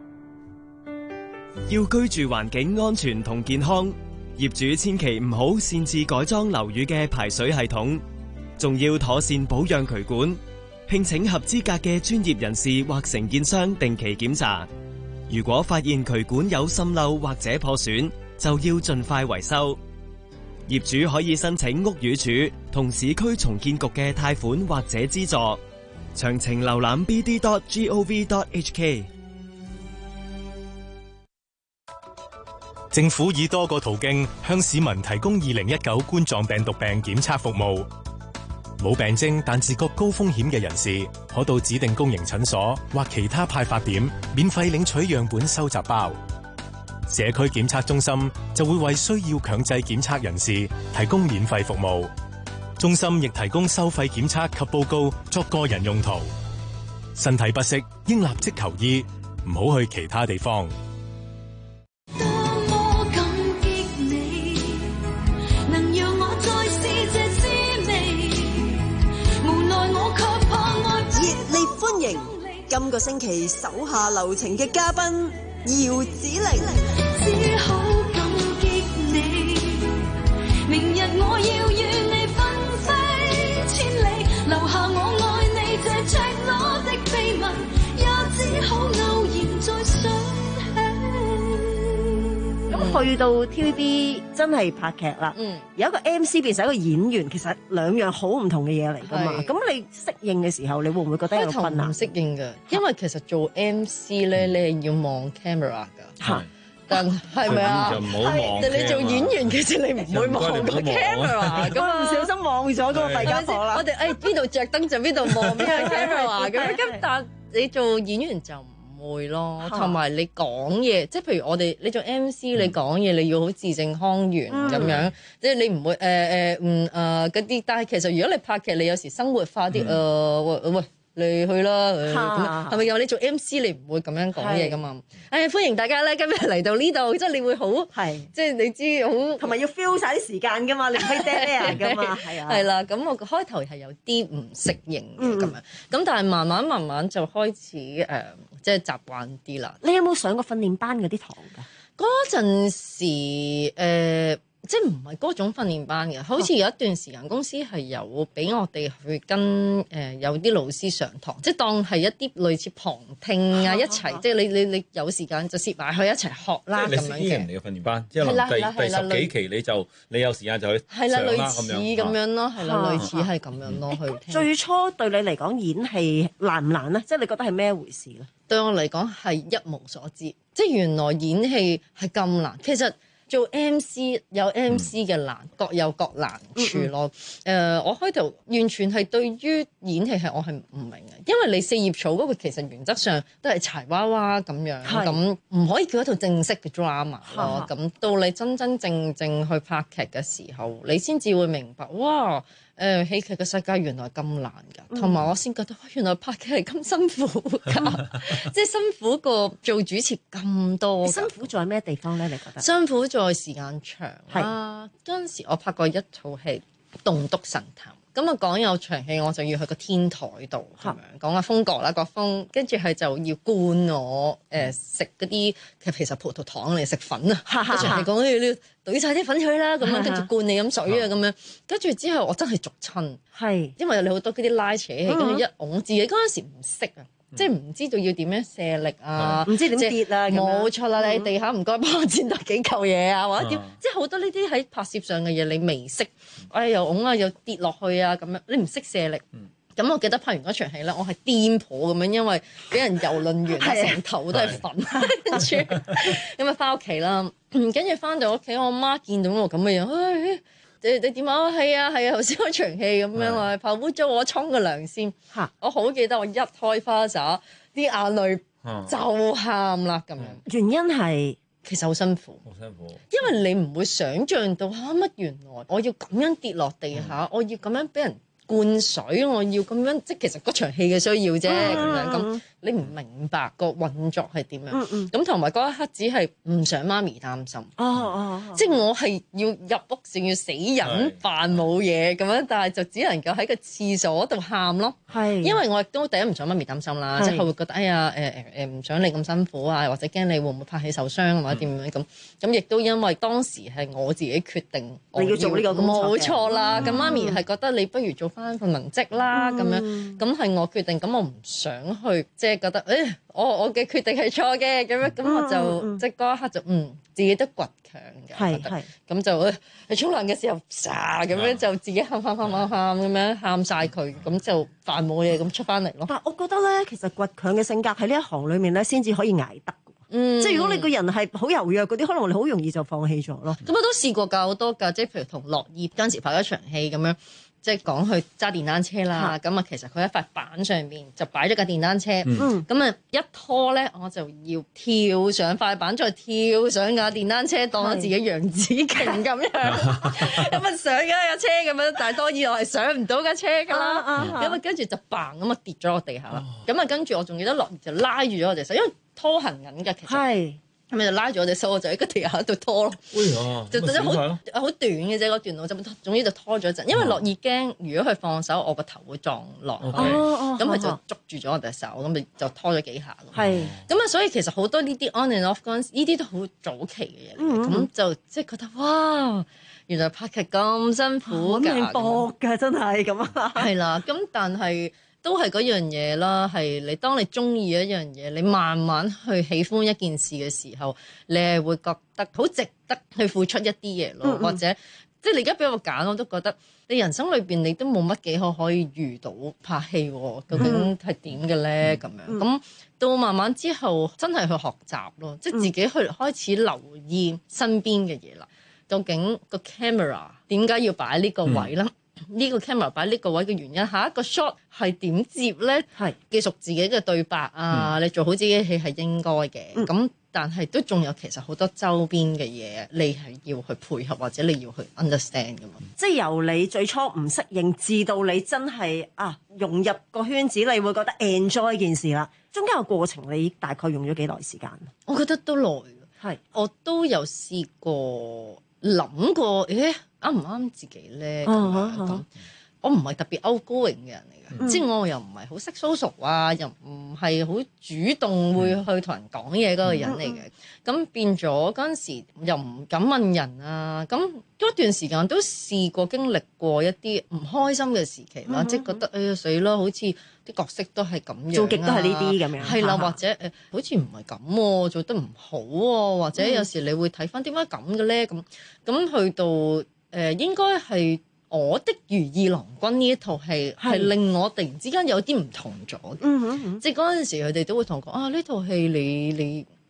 [SPEAKER 8] 要居住環境安全同健康，業主千祈唔好擅自改裝樓宇嘅排水系統，仲要妥善保養渠管。聘請合資格嘅專業人士或承建商定期檢查。如果發現渠管有滲漏或者破損，就要盡快維修。業主可以申請屋宇署同市區重建局嘅貸款或者資助。詳情瀏覽 b d dot gov dot h k。
[SPEAKER 16] 政府以多個途徑向市民提供二零一九冠狀病毒病檢測服務。冇病徵但自覺高風險嘅人士，可到指定公營診所或其他派發點免費領取樣本收集包。社區檢測中心就會為需要強制檢測人士提供免費服務。中心亦提供收費檢測及報告作個人用途。身體不適應立即求醫，唔好去其他地方。
[SPEAKER 7] 今個星期手下留情嘅嘉賓姚子羚，
[SPEAKER 24] 只好感激你，明日我要與你分飛千里，留下我愛你這赤裸的秘密，也只好偶然再想起。
[SPEAKER 11] 咁去到 T V B 真係拍劇啦，嗯，有一個 M C 變成一個演員，其實兩樣好唔同嘅嘢嚟噶嘛。咁你適應嘅時候，你會唔會覺得有困難？
[SPEAKER 13] 唔適應嘅，因為其實做 M C 咧，你係要望 camera 噶，但係咪啊？就唔好望。但你做演員，其實你唔會望個 camera，咁唔小心望咗嗰個弊家伙啦。我哋誒邊度着燈就邊度望邊個 camera 咁，咁但你做演員就會咯，同埋你講嘢，即係譬如我哋你做 M C，你講嘢你要好字正腔圓咁樣，即係你唔會誒誒嗯誒嗰啲。但係其實如果你拍劇，你有時生活化啲，誒喂喂你去啦，咁係咪有你做 M C 你唔會咁樣講嘢噶嘛？誒歡迎大家咧，今日嚟到呢度，即係你會好係，即係你知好，同埋要 feel 曬啲時間噶嘛，你唔可以 dead air 噶嘛，係啊，係啦。咁我開頭係有啲唔適應嘅咁樣，咁但係慢慢慢慢就開始誒。即係習慣啲啦。
[SPEAKER 11] 你有冇上過訓練班嗰啲堂㗎？
[SPEAKER 13] 嗰陣時、呃即係唔係嗰種訓練班嘅，好似有一段時間公司係有俾我哋去跟誒、呃、有啲老師上堂，即係當係一啲類似旁聽啊，一齊即係你你你有時間就攝埋去一齊學啦咁樣嘅。
[SPEAKER 6] 即係你私人嚟嘅訓練班，即係第第十幾期你就你有時間就去上啦咁樣。係啦，類似咁樣咯，係啦，類似係咁樣咯去聽。
[SPEAKER 11] 最初對你嚟講演戲難唔難咧？即係你覺得係咩回事咧？
[SPEAKER 13] 對我嚟講係一無所知，即係原來演戲係咁難。其實做 M C 有 M C 嘅難，嗯、各有各難處咯。誒、嗯呃，我開頭完全係對於演戲係我係唔明嘅，因為你四葉草嗰個其實原則上都係柴娃娃咁樣，咁唔可以叫一套正式嘅 drama 咯。咁到你真真正正去拍劇嘅時候，你先至會明白，哇！誒、呃、戲劇嘅世界原來咁難㗎，同埋、嗯、我先覺得原來拍劇係咁辛苦㗎，即係辛苦過做主持咁多。
[SPEAKER 11] 辛苦在咩地方咧？你覺得？
[SPEAKER 13] 辛苦在時間長啦。嗰陣時我拍過一套戲《棟篤神探》。咁啊講有場戲，我就要去個天台度咁樣講下風角啦，國風，跟住係就要灌我誒食嗰啲其實葡萄糖嚟食粉啊，跟住係講你要懟晒啲粉去啦，咁樣跟住灌你飲水啊咁樣，跟住之後我真係逐親，係因為你好多嗰啲拉扯戲，跟住一擁自己嗰陣時唔識啊。即係唔知道要點樣卸力啊，唔知點跌啊，冇錯啦！你地下唔該幫我剪多幾嚿嘢啊，或者點？即係好多呢啲喺拍攝上嘅嘢，你未識，哎又拱啊，又跌落去啊咁樣，你唔識卸力。咁我記得拍完嗰場戲咧，我係癲婆咁樣，因為俾人遊輪完，成頭都係粉，跟住咁啊翻屋企啦，跟住翻到屋企，我媽見到我咁嘅樣，唉。你你點啊？係啊係啊，頭先嗰場戲咁樣啊，拍污糟我沖個涼先。嚇！我好記得我一開花灑，啲眼淚就喊啦咁樣。
[SPEAKER 11] 原因係
[SPEAKER 13] 其實好辛苦，
[SPEAKER 6] 好辛苦。
[SPEAKER 13] 因為你唔會想像到嚇乜、啊、原來我要咁樣跌落地下，嗯、我要咁樣俾人灌水，我要咁樣，即係其實嗰場戲嘅需要啫。咁、嗯、樣咁，你唔明白個運作係點樣？咁同埋嗰一刻只係唔想媽咪擔心。哦哦，即係我係要入屋，仲要死忍扮冇嘢咁樣，但係就只能夠喺個廁所度喊咯。係，因為我亦都第一唔想媽咪擔心啦，即係佢會覺得哎呀誒誒誒唔想你咁辛苦啊，或者驚你會唔會拍戲受傷或者點樣咁。咁亦都因為當時係我自己決定
[SPEAKER 11] 你要做呢個工作嘅，冇
[SPEAKER 13] 錯啦。咁媽咪係覺得你不如做翻份文職啦，咁樣咁係我決定，咁我唔想去，即係覺得誒，我我嘅決定係錯嘅，咁樣咁我就即係嗰一刻就嗯，自己都倔強嘅，係係，咁就誒，你沖涼嘅時候，唰咁樣就自己喊喊喊喊喊咁樣喊晒佢，咁就扮冇嘢咁出翻嚟咯。
[SPEAKER 11] 但係我覺得咧，其實倔強嘅性格喺呢一行裏面咧，先至可以捱得。嗯，即係如果你個人係好柔弱嗰啲，可能你好容易就放棄咗咯。
[SPEAKER 13] 咁我都試過㗎，好多㗎，即係譬如同樂意嗰陣時拍一場戲咁樣。即係講去揸電單車啦，咁啊其實佢喺塊板上邊就擺咗架電單車，咁啊、嗯、一拖咧我就要跳上塊板，再跳上架電單車，當咗自己楊紫瓊咁樣，咁啊上咗架車咁樣，但係當然我係上唔到架車㗎啦，咁啊跟住就嘭咁啊跌咗落地下啦，咁啊跟住我仲記得落就拉住咗我隻手，因為拖行緊㗎其實。咁咪就拉住我隻手，我就喺個地下度拖咯，就覺得好好短嘅啫嗰段路，就總之就拖咗一陣。因為樂意驚，如果佢放手，我個頭會撞落去，咁佢就捉住咗我隻手，咁咪就拖咗幾下咯。係咁啊，所以其實好多呢啲 on and off 嗰陣時，呢啲都好早期嘅嘢嚟嘅，咁就即係覺得哇，原來拍劇咁辛苦㗎，
[SPEAKER 11] 命搏㗎真係咁啊。
[SPEAKER 13] 係啦，咁但係。都係嗰樣嘢啦，係你當你中意一樣嘢，你慢慢去喜歡一件事嘅時候，你係會覺得好值得去付出一啲嘢咯，嗯嗯或者即係你而家俾我揀，我都覺得你人生裏邊你都冇乜幾可可以遇到拍戲喎，究竟係點嘅咧？咁、嗯、樣咁到慢慢之後，真係去學習咯，即係自己去開始留意身邊嘅嘢啦。究竟個 camera 點解要擺呢個位咧？嗯呢個 camera 擺呢個位嘅原因，下一個 shot 係點接咧？係記熟自己嘅對白啊，嗯、你做好自己嘅戲係應該嘅。咁、嗯、但係都仲有其實好多周邊嘅嘢，你係要去配合或者你要去 understand 㗎嘛。
[SPEAKER 11] 即係由你最初唔適應，至到你真係啊融入個圈子，你會覺得 enjoy 件事啦。中間個過程你大概用咗幾耐時間？
[SPEAKER 13] 我覺得都耐。係是，我都有試過諗過，誒。啱唔啱自己咧？咁、uh huh. 我唔係特別 outgoing 嘅人嚟嘅，嗯、即係我又唔係好識 social 啊，又唔係好主動會去同人講嘢嗰個人嚟嘅。咁、嗯、變咗嗰陣時又唔敢問人啊。咁嗰段時間都試過經歷過一啲唔開心嘅時期啦，嗯、即係覺得哎呀死啦，好似啲角色都係咁樣、啊，做極都係呢啲咁樣。係啦，或者誒、呃，好似唔係咁喎，做得唔好喎、啊，或者有時你會睇翻點解咁嘅咧？咁咁去到。誒、呃、應該係我的如意郎君呢一套戲係令我突然之間有啲唔同咗嘅，嗯嗯嗯、即係嗰陣時佢哋都會同我講啊，呢套戲你你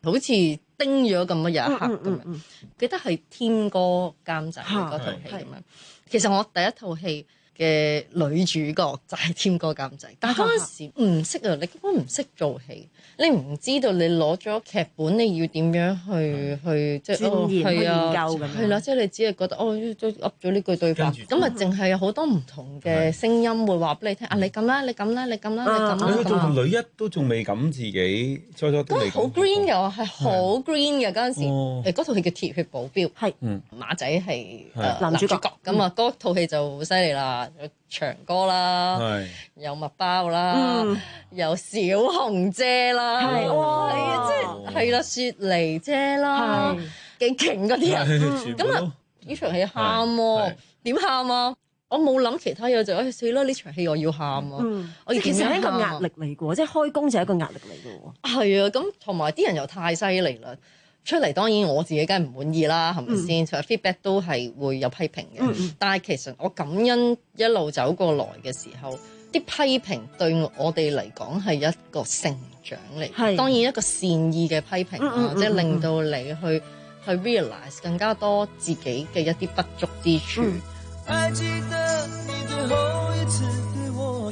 [SPEAKER 13] 好似叮咗咁樣有一刻咁樣。
[SPEAKER 11] 嗯嗯嗯、
[SPEAKER 13] 記得係天哥監製嗰套戲咁樣。其實我第一套戲嘅女主角就係添哥監製，但係嗰陣時唔識啊，你根本唔識做戲，你唔知道你攞咗劇本你要點樣去去即係
[SPEAKER 11] 專業去研究咁樣，
[SPEAKER 13] 係啦，即係你只係覺得哦，都噏咗呢句對白，咁啊，淨係有好多唔同嘅聲音會話俾你聽啊，你咁啦，你咁啦，你咁啦，你咁啦。
[SPEAKER 6] 你做女一都仲未敢自己，初初都未。
[SPEAKER 13] 好 green 嘅，我係好 green 嘅嗰陣時，誒嗰套戲叫《鐵血保鏢》，係馬仔係男主角，咁啊嗰套戲就好犀利啦。有長歌啦，有麥包啦，嗯、有小紅姐啦，係哇，係啊，即係係啦，雪梨姐啦，幾勁嗰啲人，咁啊呢場戲喊喎，點喊啊？我冇諗其他嘢就誒死啦！呢場戲我要喊啊！嗯、我要
[SPEAKER 11] 其實係一個壓力嚟嘅喎，即係開工就係一個壓力嚟嘅喎。係
[SPEAKER 13] 啊，咁同埋啲人又太犀利啦。出嚟當然我自己梗係唔滿意啦，係咪先？其實 feedback 都係會有批評嘅，嗯、但係其實我感恩一路走過來嘅時候，啲批評對我哋嚟講係一個成長嚟。係當然一個善意嘅批評啦，嗯嗯、即係令到你去去 realize 更加多自己嘅一啲不足之處。嗯
[SPEAKER 24] 還記得你最後一次對我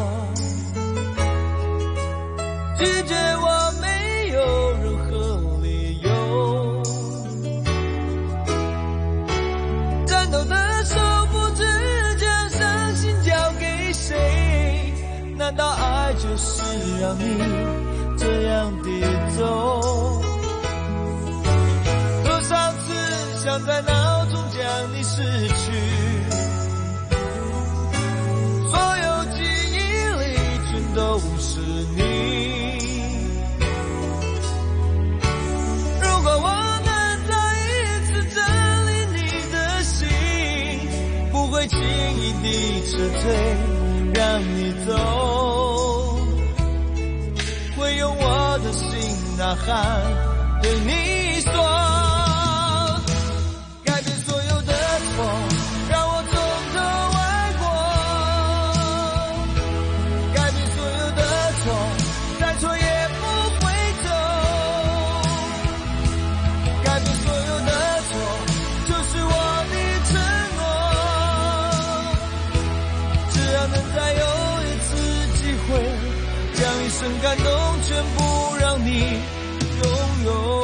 [SPEAKER 24] 說，拒絕我沒有任何理由，顫抖的手不知將傷心交給誰，難道愛就是讓你這樣跌走？多少次想在腦中將你失去，都是你。如果我能再一次佔領你的心，不會輕易地撤退，讓你走，會用我的心吶喊對你說。感動全部讓你擁有。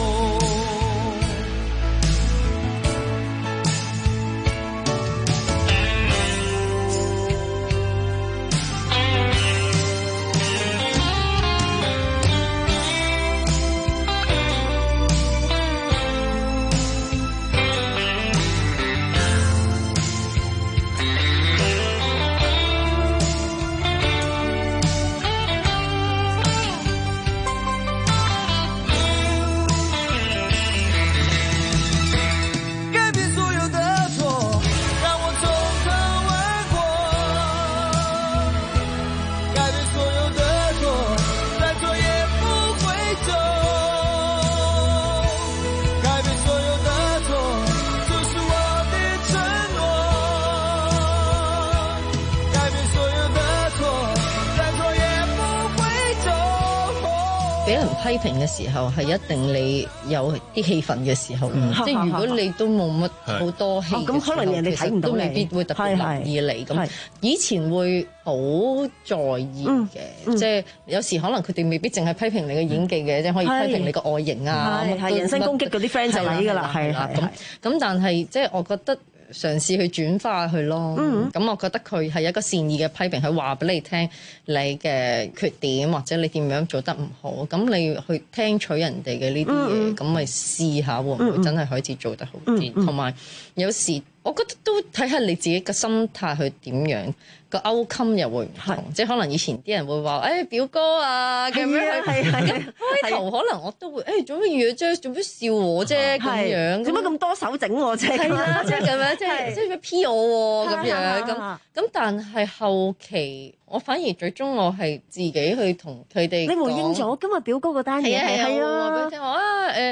[SPEAKER 13] 批評嘅時候係一定你有啲氣憤嘅時候，嗯、即係如果你都冇乜好多氣嘅時候，咁、哦、可能人哋睇唔到你，都未必會特別留意你。咁以前會好在意嘅，嗯、即係有時可能佢哋未必淨係批評你嘅演技嘅，即係、嗯、可以批評你個外形啊，
[SPEAKER 11] 係人身攻擊嗰啲 friend 就嚟㗎啦，係係
[SPEAKER 13] 咁咁，但係即係我覺得。嘗試去轉化佢咯，咁、嗯、我覺得佢係一個善意嘅批評，佢話俾你聽你嘅缺點或者你點樣做得唔好，咁你去聽取人哋嘅呢啲嘢，咁咪試下會唔會真係可以做得好啲，同埋、嗯嗯、有，有時我覺得都睇下你自己嘅心態去點樣。個 outcome 又會唔同，即係可能以前啲人會話，誒、哎、表哥啊咁樣，咁開頭可能我都會，誒做乜嘢啫？做乜笑我啫？咁樣，
[SPEAKER 11] 做乜咁多手整我啫？
[SPEAKER 13] 係啦，即係咁樣，即係即係做乜 P 我喎咁樣，咁咁但係後期我反而最終我係自己去同佢哋，
[SPEAKER 11] 你回應咗今日表哥個單嘢係啊，
[SPEAKER 13] 話俾你聽，我啊誒。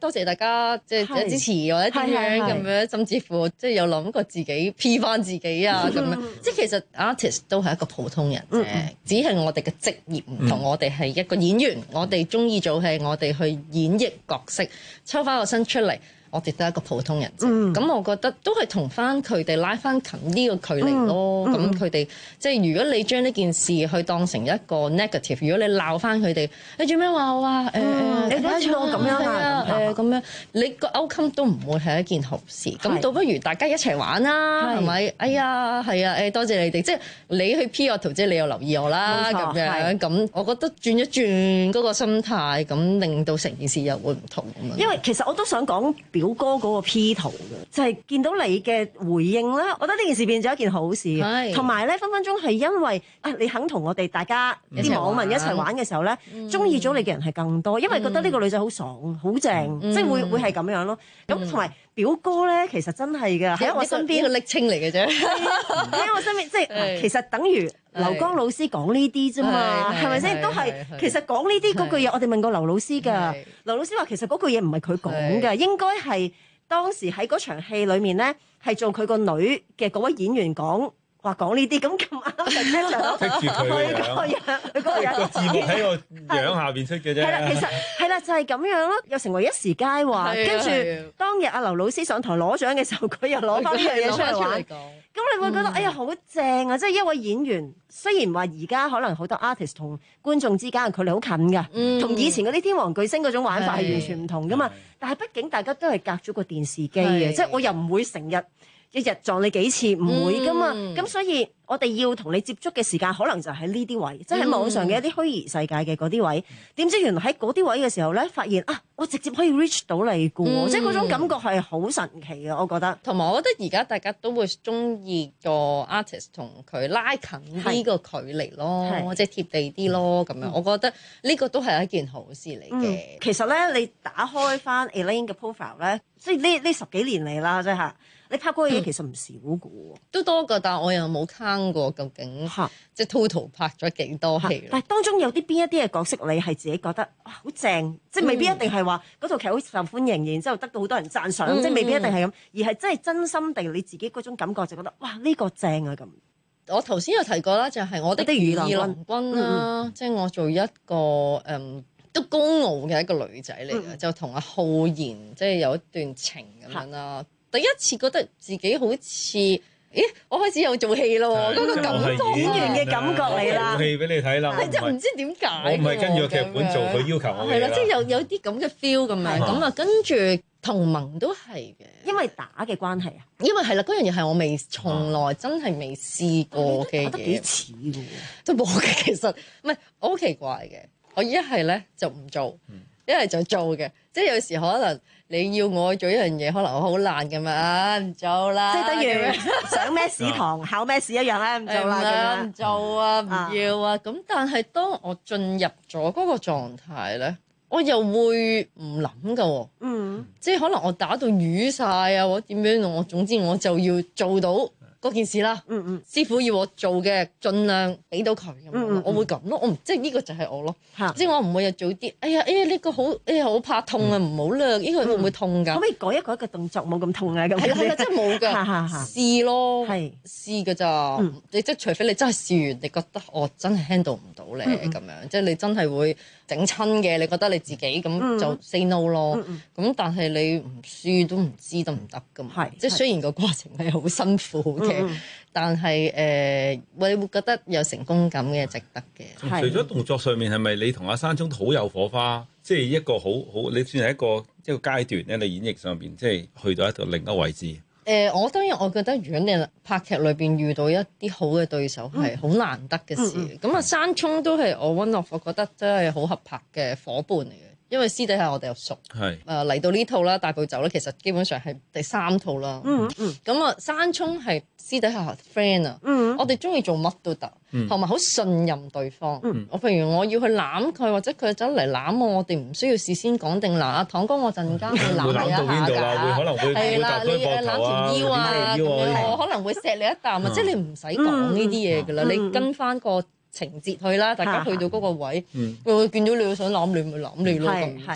[SPEAKER 13] 多謝大家即係支持或者點樣咁樣，甚至乎即係有諗過自己 P 翻自己啊咁樣。即係其實 artist 都係一個普通人啫，只係我哋嘅職業唔同，我哋係一個演員，我哋中意做戲，我哋去演繹角色，抽翻個身出嚟。我哋都係一個普通人啫，咁、嗯、我覺得都係同翻佢哋拉翻近呢個距離咯。咁佢哋即係如果你將呢件事去當成一個 negative，如果你鬧翻佢哋，你做咩話我啊？誒、嗯欸、你睇住我咁樣啊？誒咁樣，你個 outcome 都唔會係一件好事。咁倒不如大家一齊玩啦，係咪？哎呀，係啊，誒多謝你哋，即係你去 P 我圖，即係你又留意我啦，咁樣咁，我覺得轉一轉嗰個心態，咁令到成件事又會唔同咁樣。
[SPEAKER 11] 因為其實我都想講表哥嗰個 P 圖嘅，就係、是、見到你嘅回應啦。我覺得呢件事變咗一件好事，同埋咧分分鐘係因為啊，你肯同我哋大家啲網民一齊玩嘅時候咧，中意咗你嘅人係更多，因為覺得呢個女仔好爽、好正，嗯、即係會會係咁樣咯。咁同埋表哥咧，其實真係㗎，喺我身邊
[SPEAKER 13] 呢個昵稱嚟嘅啫。
[SPEAKER 11] 喺我身邊，即係其實等於劉江老師講呢啲啫嘛，係咪先？都係其實講呢啲嗰句嘢，我哋問過劉老師㗎。劉老師話其實嗰句嘢唔係佢講㗎，應該係當時喺嗰場戲裏面咧，係做佢個女嘅嗰位演員講。話講呢啲咁咁啱嘅咧，就
[SPEAKER 6] 剔住佢個樣，
[SPEAKER 11] 佢個樣
[SPEAKER 6] 個字幕喺個樣下邊出嘅啫。
[SPEAKER 11] 係啦，其實係啦，就係咁樣咯，又成為一時佳話。跟住當日阿劉老師上台攞獎嘅時候，佢又攞翻呢樣嘢出嚟玩。咁你會覺得哎呀好正啊！即係一位演員，雖然話而家可能好多 artist 同觀眾之間嘅距離好近㗎，同以前嗰啲天王巨星嗰種玩法係完全唔同㗎嘛。但係畢竟大家都係隔咗個電視機嘅，即係我又唔會成日。一日撞你幾次唔會噶嘛，咁、嗯、所以我哋要同你接觸嘅時間可能就喺呢啲位，即係喺網上嘅一啲虛擬世界嘅嗰啲位。點知原來喺嗰啲位嘅時候咧，發現啊，我直接可以 reach 到你嘅喎，嗯、即係嗰種感覺係好神奇嘅，我覺得。
[SPEAKER 13] 同埋我覺得而家大家都會中意個 artist 同佢拉近呢個距離咯，即係貼地啲咯咁樣。嗯、我覺得呢個都係一件好事嚟嘅、嗯。
[SPEAKER 11] 其實咧，你打開翻 Elaine 嘅 profile 咧，即係呢呢十幾年嚟啦，即係。你拍過嘅嘢其實唔少嘅喎，
[SPEAKER 13] 都多㗎，但係我又冇坑過究竟即係 total 拍咗幾多戲。
[SPEAKER 11] 但係當中有啲邊一啲嘅角色你係自己覺得哇好正，即係未必一定係話嗰套劇好受歡迎，然之後得到好多人讚賞，嗯、即係未必一定係咁，而係真係真心地你自己嗰種感覺就覺得哇呢、呢個正啊咁。
[SPEAKER 13] 我頭先有提過啦，就係、是、我的如意郎君啦，嗯、即係我做一個誒、嗯、都高傲嘅一個女仔嚟嘅，嗯、就同阿浩然即係有一段情咁樣啦。第一次覺得自己好似，咦？我開始有做戲咯，嗰個感覺
[SPEAKER 11] 演員嘅感覺嚟啦，
[SPEAKER 6] 做戲俾你睇啦。
[SPEAKER 13] 係即係唔知點解，
[SPEAKER 6] 我唔係跟住個劇本做，佢要求我嘅。
[SPEAKER 13] 係啦，即係有有啲咁嘅 feel 咁樣，咁啊跟住同盟都係嘅，
[SPEAKER 11] 因為打嘅關係啊。
[SPEAKER 13] 因為係啦，嗰樣嘢係我未從來真係未試過嘅嘢。
[SPEAKER 11] 得幾似嘅喎，
[SPEAKER 13] 都冇嘅。其實唔係，我好奇怪嘅。我一係咧就唔做，一係就做嘅。即係有時可能。你要我做一樣嘢，可能我好難㗎嘛，唔做啦。
[SPEAKER 11] 即係等於上咩屎堂考咩屎一樣咧，唔做啦，
[SPEAKER 13] 唔做啊，唔要啊。咁但係當我進入咗嗰個狀態咧，我又會唔諗㗎喎。嗯，即係可能我打到瘀晒啊，或者點樣，我總之我就要做到嗰件事啦。嗯嗯，師傅要我做嘅，盡量俾到佢咁樣，我會咁咯。我唔即係呢個就係我咯。即係我唔會又做啲，哎呀，哎呀呢個好，哎呀好怕痛啊，唔好啦，呢個會唔會痛㗎？
[SPEAKER 11] 可唔可以改一改個動作冇咁痛啊？咁
[SPEAKER 13] 係啦係啦，真係冇㗎，試咯，係試㗎咋。你即係除非你真係試完，你覺得我真係 handle 唔到咧咁樣，即係你真係會整親嘅，你覺得你自己咁就 say no 咯。咁但係你唔試都唔知得唔得㗎嘛。即係雖然個過程係好辛苦嘅。嗯、但係誒、呃，你會覺得有成功感嘅，值得嘅。
[SPEAKER 6] 除咗動作上面，係咪你同阿山聰好有火花？即係一個好好，你算係一個一個階段咧。你演繹上邊，即係去到一個另一個位置。誒、
[SPEAKER 13] 呃，我當然我覺得，如果你拍劇裏邊遇到一啲好嘅對手，係好難得嘅事。咁啊、嗯，嗯嗯、山聰都係我 one of，我覺得真係好合拍嘅夥伴嚟嘅。因為私底下我哋又熟，係誒嚟到呢套啦，大步走咧，其實基本上係第三套啦。嗯嗯，咁啊，山聰係私底下 friend 啊，嗯，我哋中意做乜都得，同埋好信任對方。嗯，我譬如我要去攬佢，或者佢走嚟攬我，我哋唔需要事先講定嗱，阿堂哥我陣間會攬你一下㗎，
[SPEAKER 6] 可能會
[SPEAKER 13] 係啦，你誒攬條腰啊，咁樣我可能會錫你一啖啊，即係你唔使講呢啲嘢㗎啦，你跟翻個情節去啦，大家去到嗰個位，會見到你想攬你咪攬你咯，咁就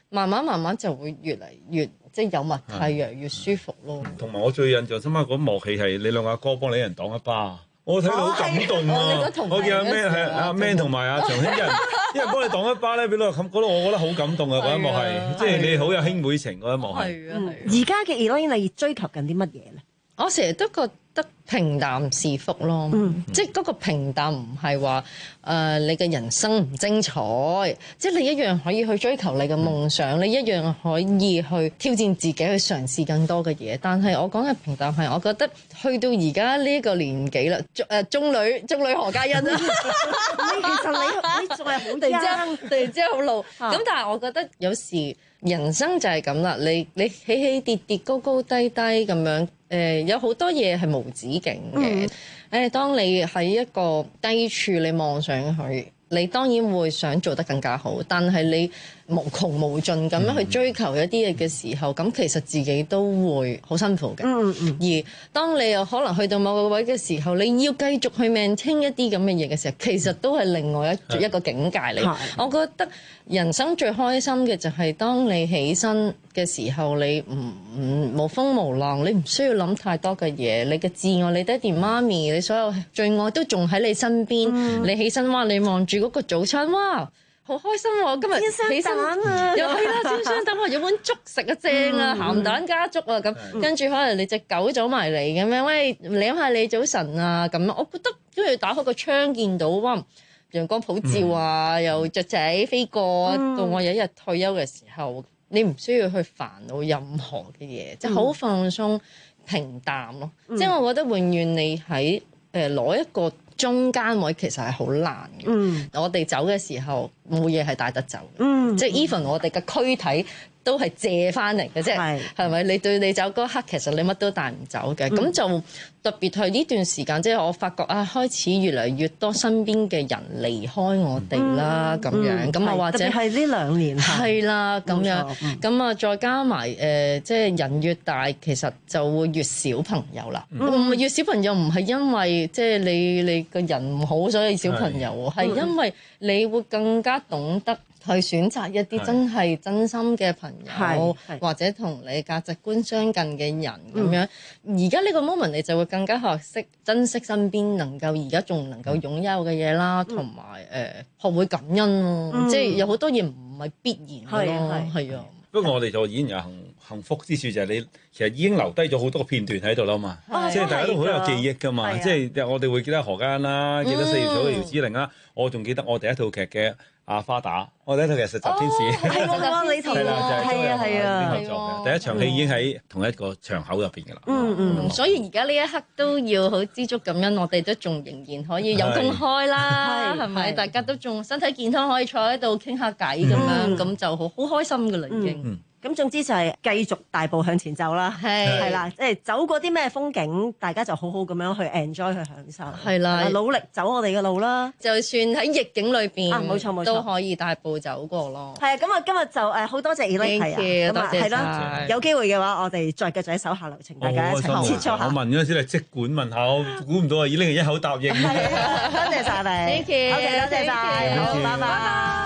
[SPEAKER 13] 慢慢慢慢就會越嚟越即係有默契，越嚟越舒服咯。
[SPEAKER 6] 同埋我最印象深刻嗰幕戲係你兩個阿哥幫你一人擋一巴。我睇到好感動啊！我見阿 Man 係阿 Man 同埋阿長興一人一人幫你擋一巴咧，俾到咁嗰度，我覺得好感動啊！嗰一幕係即係你好有兄妹情嗰一幕係。
[SPEAKER 11] 而家嘅 Elaine 你追求緊啲乜嘢咧？
[SPEAKER 13] 我成日都覺得平淡是福咯，嗯、即係嗰個平淡唔係話誒你嘅人生唔精彩，即係你一樣可以去追求你嘅夢想，嗯、你一樣可以去挑戰自己去嘗試更多嘅嘢。但係我講嘅平淡係，我覺得去到而家呢一個年紀啦，誒中女中女何嘉欣啊，
[SPEAKER 11] 其實你你仲係好
[SPEAKER 13] 突然之間突然之間好老，咁、啊、但係我覺得有時人生就係咁啦，你你起起跌跌高高低低咁樣。誒、呃、有好多嘢係無止境嘅，誒、嗯、當你喺一個低處，你望上去，你當然會想做得更加好，但係你無窮無盡咁樣去追求一啲嘢嘅時候，咁、嗯、其實自己都會好辛苦嘅。嗯嗯。而當你又可能去到某個位嘅時候，你要繼續去 maintain一啲咁嘅嘢嘅時候，其實都係另外一一個境界嚟。我覺得人生最開心嘅就係當你起身嘅時候，你唔唔無風無浪，你唔需要諗太多嘅嘢，你嘅摯愛，你爹哋媽咪，你所有最愛都仲喺你身邊。嗯、你起身哇，你望住嗰個早餐，哇，好開心喎、啊！今日起身啊，又係啦，煎雙蛋啊，有碗粥食啊，正啊，鹹蛋加粥啊，咁跟住可能你隻狗走埋嚟咁樣，喂，舐下你早晨啊，咁樣，我覺得因為打開個窗見到哇，陽光普照啊，嗯、又雀仔飛過，嗯、到我有一日退休嘅時候。你唔需要去煩惱任何嘅嘢，即係好放鬆、平淡咯。嗯、即係我覺得永遠你喺誒攞一個中間位，其實係好難嘅。嗯、我哋走嘅時候冇嘢係帶得走嘅，嗯、即係 even 我哋嘅軀體都係借翻嚟嘅，即係係咪？你對你走嗰刻，其實你乜都帶唔走嘅。咁、嗯、就特別係呢段時間，即係我發覺啊，開始越嚟越多身邊嘅人離開我哋啦，咁、嗯、樣咁啊，或者
[SPEAKER 11] 係呢兩年
[SPEAKER 13] 係啦，咁樣咁啊，再加埋誒、呃，即係人越大，其實就會越少朋友啦。唔係、嗯、越少朋友，唔係因為即係你你個人唔好，所以少朋友，係因為你會更加懂得。去選擇一啲真係真心嘅朋友，或者同你價值觀相近嘅人咁、嗯、樣。而家呢個 moment 你就會更加學識珍惜身邊能夠而家仲能夠擁有嘅嘢啦，同埋誒學會感恩咯。嗯、即係有好多嘢唔係必然嘅咯，係啊。不過我哋就已經有幸幸福之處就係你其實已經留低咗好多個片段喺度啦嘛，即係大家都好有記憶㗎嘛。即係我哋會記得何嘉欣啦，記得四葉草嘅姚子羚啦，我仲記得我第一套劇嘅。阿花打，我第一套劇《實習天使》，
[SPEAKER 11] 係我講你同我，係啊係啊，
[SPEAKER 6] 第一場戲已經喺同一個場口入邊㗎啦。
[SPEAKER 13] 嗯嗯，所以而家呢一刻都要好知足感恩，我哋都仲仍然可以有公開啦，係咪？大家都仲身體健康，可以坐喺度傾下偈咁樣，咁就好好開心㗎啦已經。
[SPEAKER 11] 咁總之就係繼續大步向前走啦，係係啦，即係走過啲咩風景，大家就好好咁樣去 enjoy 去享受，係啦，努力走我哋嘅路啦。就算喺逆境裏邊，冇錯冇錯，都可以大步走過咯。係啊，咁啊今日就誒好多謝 Elaine，係啊，多謝晒。有機會嘅話，我哋再繼續喺手下留情，大家一齊切磋下。我
[SPEAKER 6] 問嗰陣時，你即管問下，我估唔到啊！Elaine一口答應。
[SPEAKER 11] 係啊，多謝晒你。Thank you，OK，多謝晒，好，拜拜。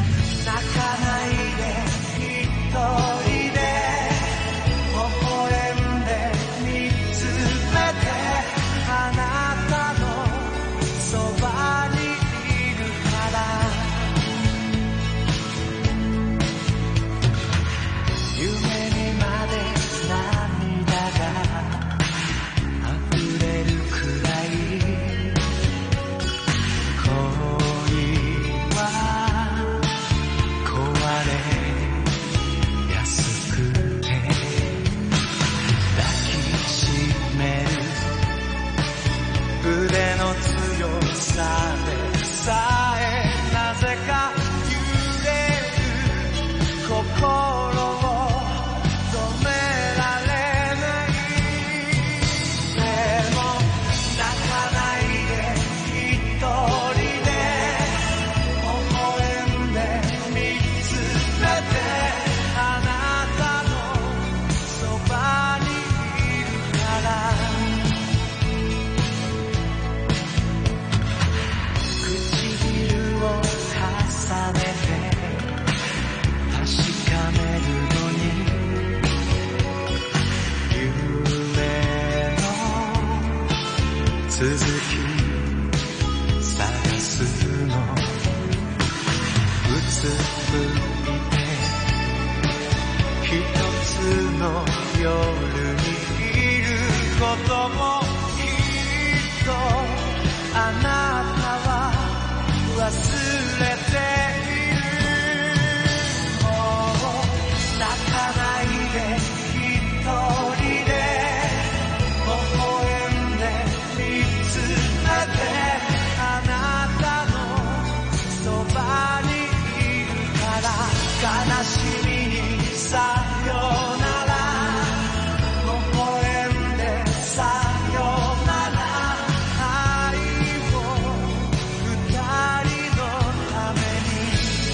[SPEAKER 11] 一人で微笑んで見つめてあなたのそばにいるから夢にまで涙が溢れるくらい恋は
[SPEAKER 24] 続き探すのうつむいて一つの夜にいることもきっとあなたは忘れている。もう泣かないで一人で微笑んで見つめてあなたのそばにいるから悲しみにさよなら微笑んでさよなら愛を二人のために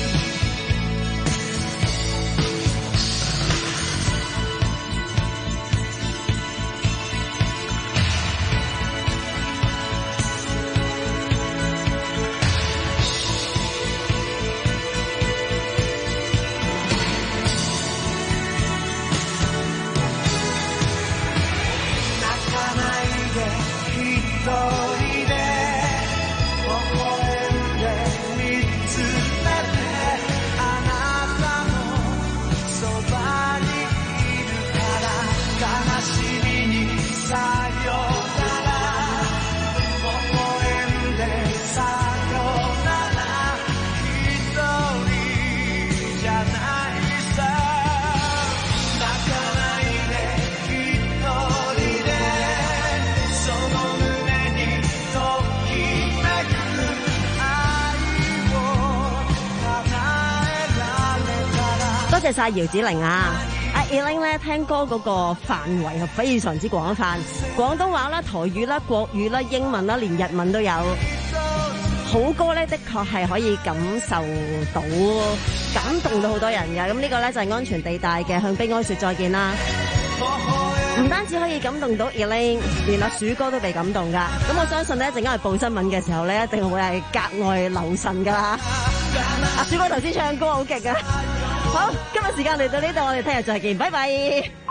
[SPEAKER 24] 一人で微笑んで見つめてあなたのそばにいるから悲しみにさよなら微笑んでさよなら一人じゃないさ泣かないで一人でその
[SPEAKER 11] 多謝晒姚子羚啊！阿 Elaine 咧聽歌嗰個範圍係非常之廣泛，廣東話啦、台語啦、國語啦、英文啦，連日文都有。好歌咧，的確係可以感受到、感動到好多人嘅。咁呢個咧就係安全地帶嘅向悲哀說再見啦。唔單止可以感動到 Elaine， 連阿鼠哥都被感動噶。咁我相信咧，陣間去報新聞嘅時候咧，一定會係格外留神噶啦。阿鼠哥頭先唱歌好勁啊！好，今日時間嚟到呢度，我哋聽日再見，拜拜。